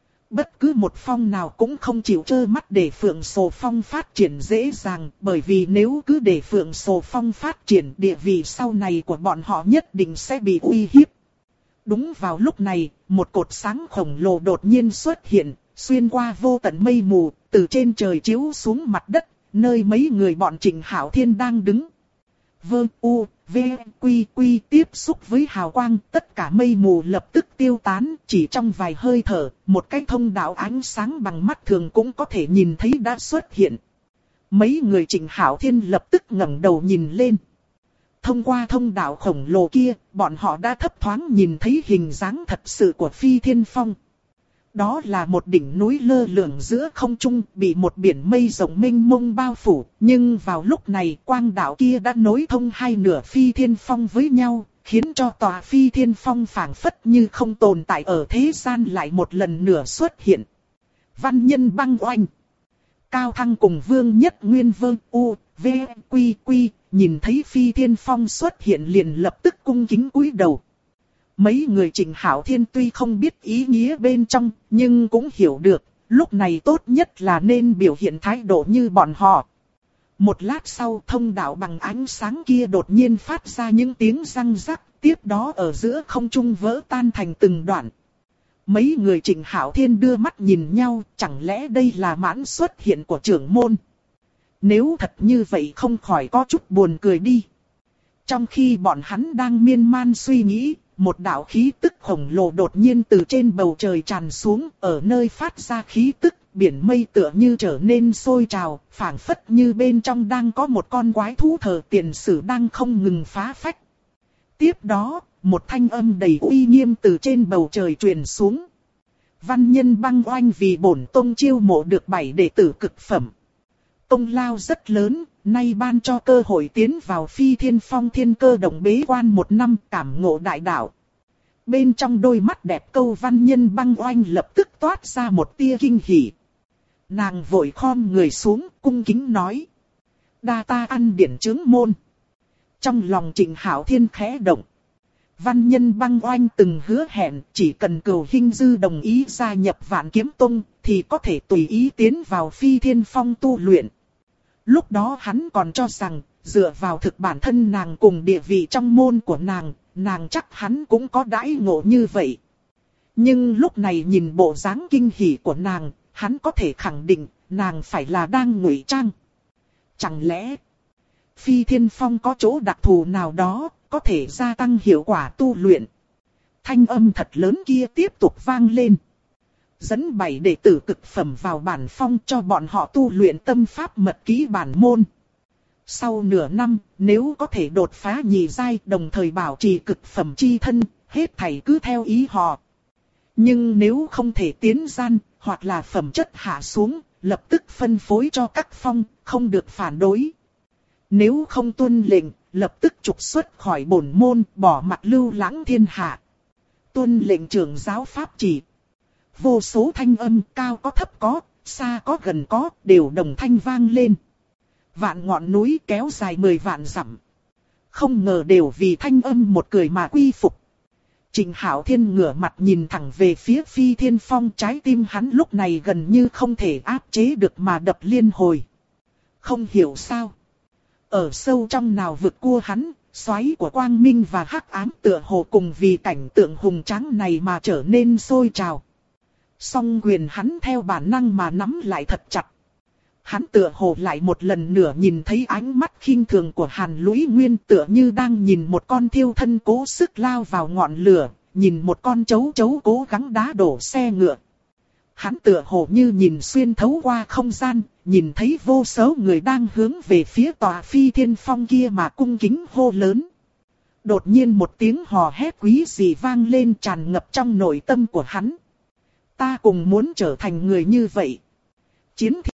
Bất cứ một phong nào cũng không chịu trơ mắt để Phượng Sồ Phong phát triển dễ dàng, bởi vì nếu cứ để Phượng Sồ Phong phát triển, địa vị sau này của bọn họ nhất định sẽ bị uy hiếp. Đúng vào lúc này, một cột sáng khổng lồ đột nhiên xuất hiện, xuyên qua vô tận mây mù, từ trên trời chiếu xuống mặt đất, nơi mấy người bọn Trịnh Hạo Thiên đang đứng. Vơ u, v, quy quy tiếp xúc với hào quang, tất cả mây mù lập tức tiêu tán, chỉ trong vài hơi thở, một cái thông đạo ánh sáng bằng mắt thường cũng có thể nhìn thấy đã xuất hiện. Mấy người Trịnh Hạo Thiên lập tức ngẩng đầu nhìn lên. Thông qua thông đạo khổng lồ kia, bọn họ đã thấp thoáng nhìn thấy hình dáng thật sự của Phi Thiên Phong. Đó là một đỉnh núi lơ lửng giữa không trung, bị một biển mây rộng mênh mông bao phủ. Nhưng vào lúc này, quang đạo kia đã nối thông hai nửa Phi Thiên Phong với nhau, khiến cho tòa Phi Thiên Phong phảng phất như không tồn tại ở thế gian lại một lần nữa xuất hiện. Văn Nhân Băng Oanh, Cao Thăng cùng Vương Nhất Nguyên Vương U, V, Quy Quy, nhìn thấy Phi Thiên Phong xuất hiện liền lập tức cung kính cúi đầu. Mấy người Trịnh Hạo Thiên tuy không biết ý nghĩa bên trong, nhưng cũng hiểu được, lúc này tốt nhất là nên biểu hiện thái độ như bọn họ. Một lát sau, thông đạo bằng ánh sáng kia đột nhiên phát ra những tiếng răng rắc, tiếp đó ở giữa không trung vỡ tan thành từng đoạn. Mấy người Trịnh Hạo Thiên đưa mắt nhìn nhau, chẳng lẽ đây là mãn xuất hiện của trưởng môn? Nếu thật như vậy không khỏi có chút buồn cười đi. Trong khi bọn hắn đang miên man suy nghĩ, một đạo khí tức khổng lồ đột nhiên từ trên bầu trời tràn xuống, ở nơi phát ra khí tức, biển mây tựa như trở nên sôi trào, phảng phất như bên trong đang có một con quái thú thờ tiền sử đang không ngừng phá phách. Tiếp đó, một thanh âm đầy uy nghiêm từ trên bầu trời truyền xuống. Văn Nhân Băng Oanh vì bổn tông chiêu mộ được 7 đệ tử cực phẩm. Công lao rất lớn, nay ban cho cơ hội tiến vào Phi Thiên Phong Thiên Cơ Động bế quan 1 năm, cảm ngộ đại đạo. Bên trong đôi mắt đẹp câu Văn Nhân Băng Oanh lập tức toát ra một tia kinh hỉ. Nàng vội khom người xuống, cung kính nói: đa ta ăn điển chướng môn. Trong lòng Trịnh Hạo Thiên khẽ động. Văn Nhân Băng Oanh từng hứa hẹn, chỉ cần Cửu Hinh Dư đồng ý gia nhập Vạn Kiếm Tông, thì có thể tùy ý tiến vào Phi Thiên Phong tu luyện. Lúc đó hắn còn cho rằng, dựa vào thực bản thân nàng cùng địa vị trong môn của nàng chắc hắn cũng có đãi ngộ như vậy. Nhưng lúc này nhìn bộ dáng kinh hỉ của nàng, hắn có thể khẳng định, nàng phải là đang ngụy trang. Chẳng lẽ Phi Thiên Phong có chỗ đặc thù nào đó, có thể gia tăng hiệu quả tu luyện? Thanh âm thật lớn kia tiếp tục vang lên. Dẫn 7 đệ tử cực phẩm vào bản phong cho bọn họ tu luyện tâm pháp mật kỹ bản môn. Sau nửa năm, nếu có thể đột phá nhị giai đồng thời bảo trì cực phẩm chi thân, hết thảy cứ theo ý họ. Nhưng nếu không thể tiến gian, hoặc là phẩm chất hạ xuống, lập tức phân phối cho các phong, không được phản đối. Nếu không tuân lệnh, lập tức trục xuất khỏi bổn môn, bỏ mặt lưu lãng thiên hạ. Tuân lệnh trưởng giáo pháp chỉ. Vô số thanh âm cao có thấp có, xa có gần có, đều đồng thanh vang lên. Vạn ngọn núi kéo dài 10 vạn dặm. Không ngờ đều vì thanh âm một cười mà quy phục. Trịnh Hạo Thiên ngửa mặt nhìn thẳng về phía Phi Thiên Phong, trái tim hắn lúc này gần như không thể áp chế được mà đập liên hồi. Không hiểu sao. Ở sâu trong nào vực cua hắn, xoáy của quang minh và hắc ám tựa hồ cùng vì cảnh tượng hùng tráng này mà trở nên sôi trào. Song quyền hắn theo bản năng mà nắm lại thật chặt. Hắn tựa hồ lại một lần nữa nhìn thấy ánh mắt khinh thường của Hàn Lũy Nguyên, tựa như đang nhìn một con thiêu thân cố sức lao vào ngọn lửa, nhìn một con chấu chấu cố gắng đá đổ xe ngựa. Hắn tựa hồ như nhìn xuyên thấu qua không gian, nhìn thấy vô số người đang hướng về phía tòa Phi Thiên Phong kia mà cung kính hô lớn. Đột nhiên một tiếng hò hét quý dị vang lên tràn ngập trong nội tâm của hắn. Ta cùng muốn trở thành người như vậy. Chiến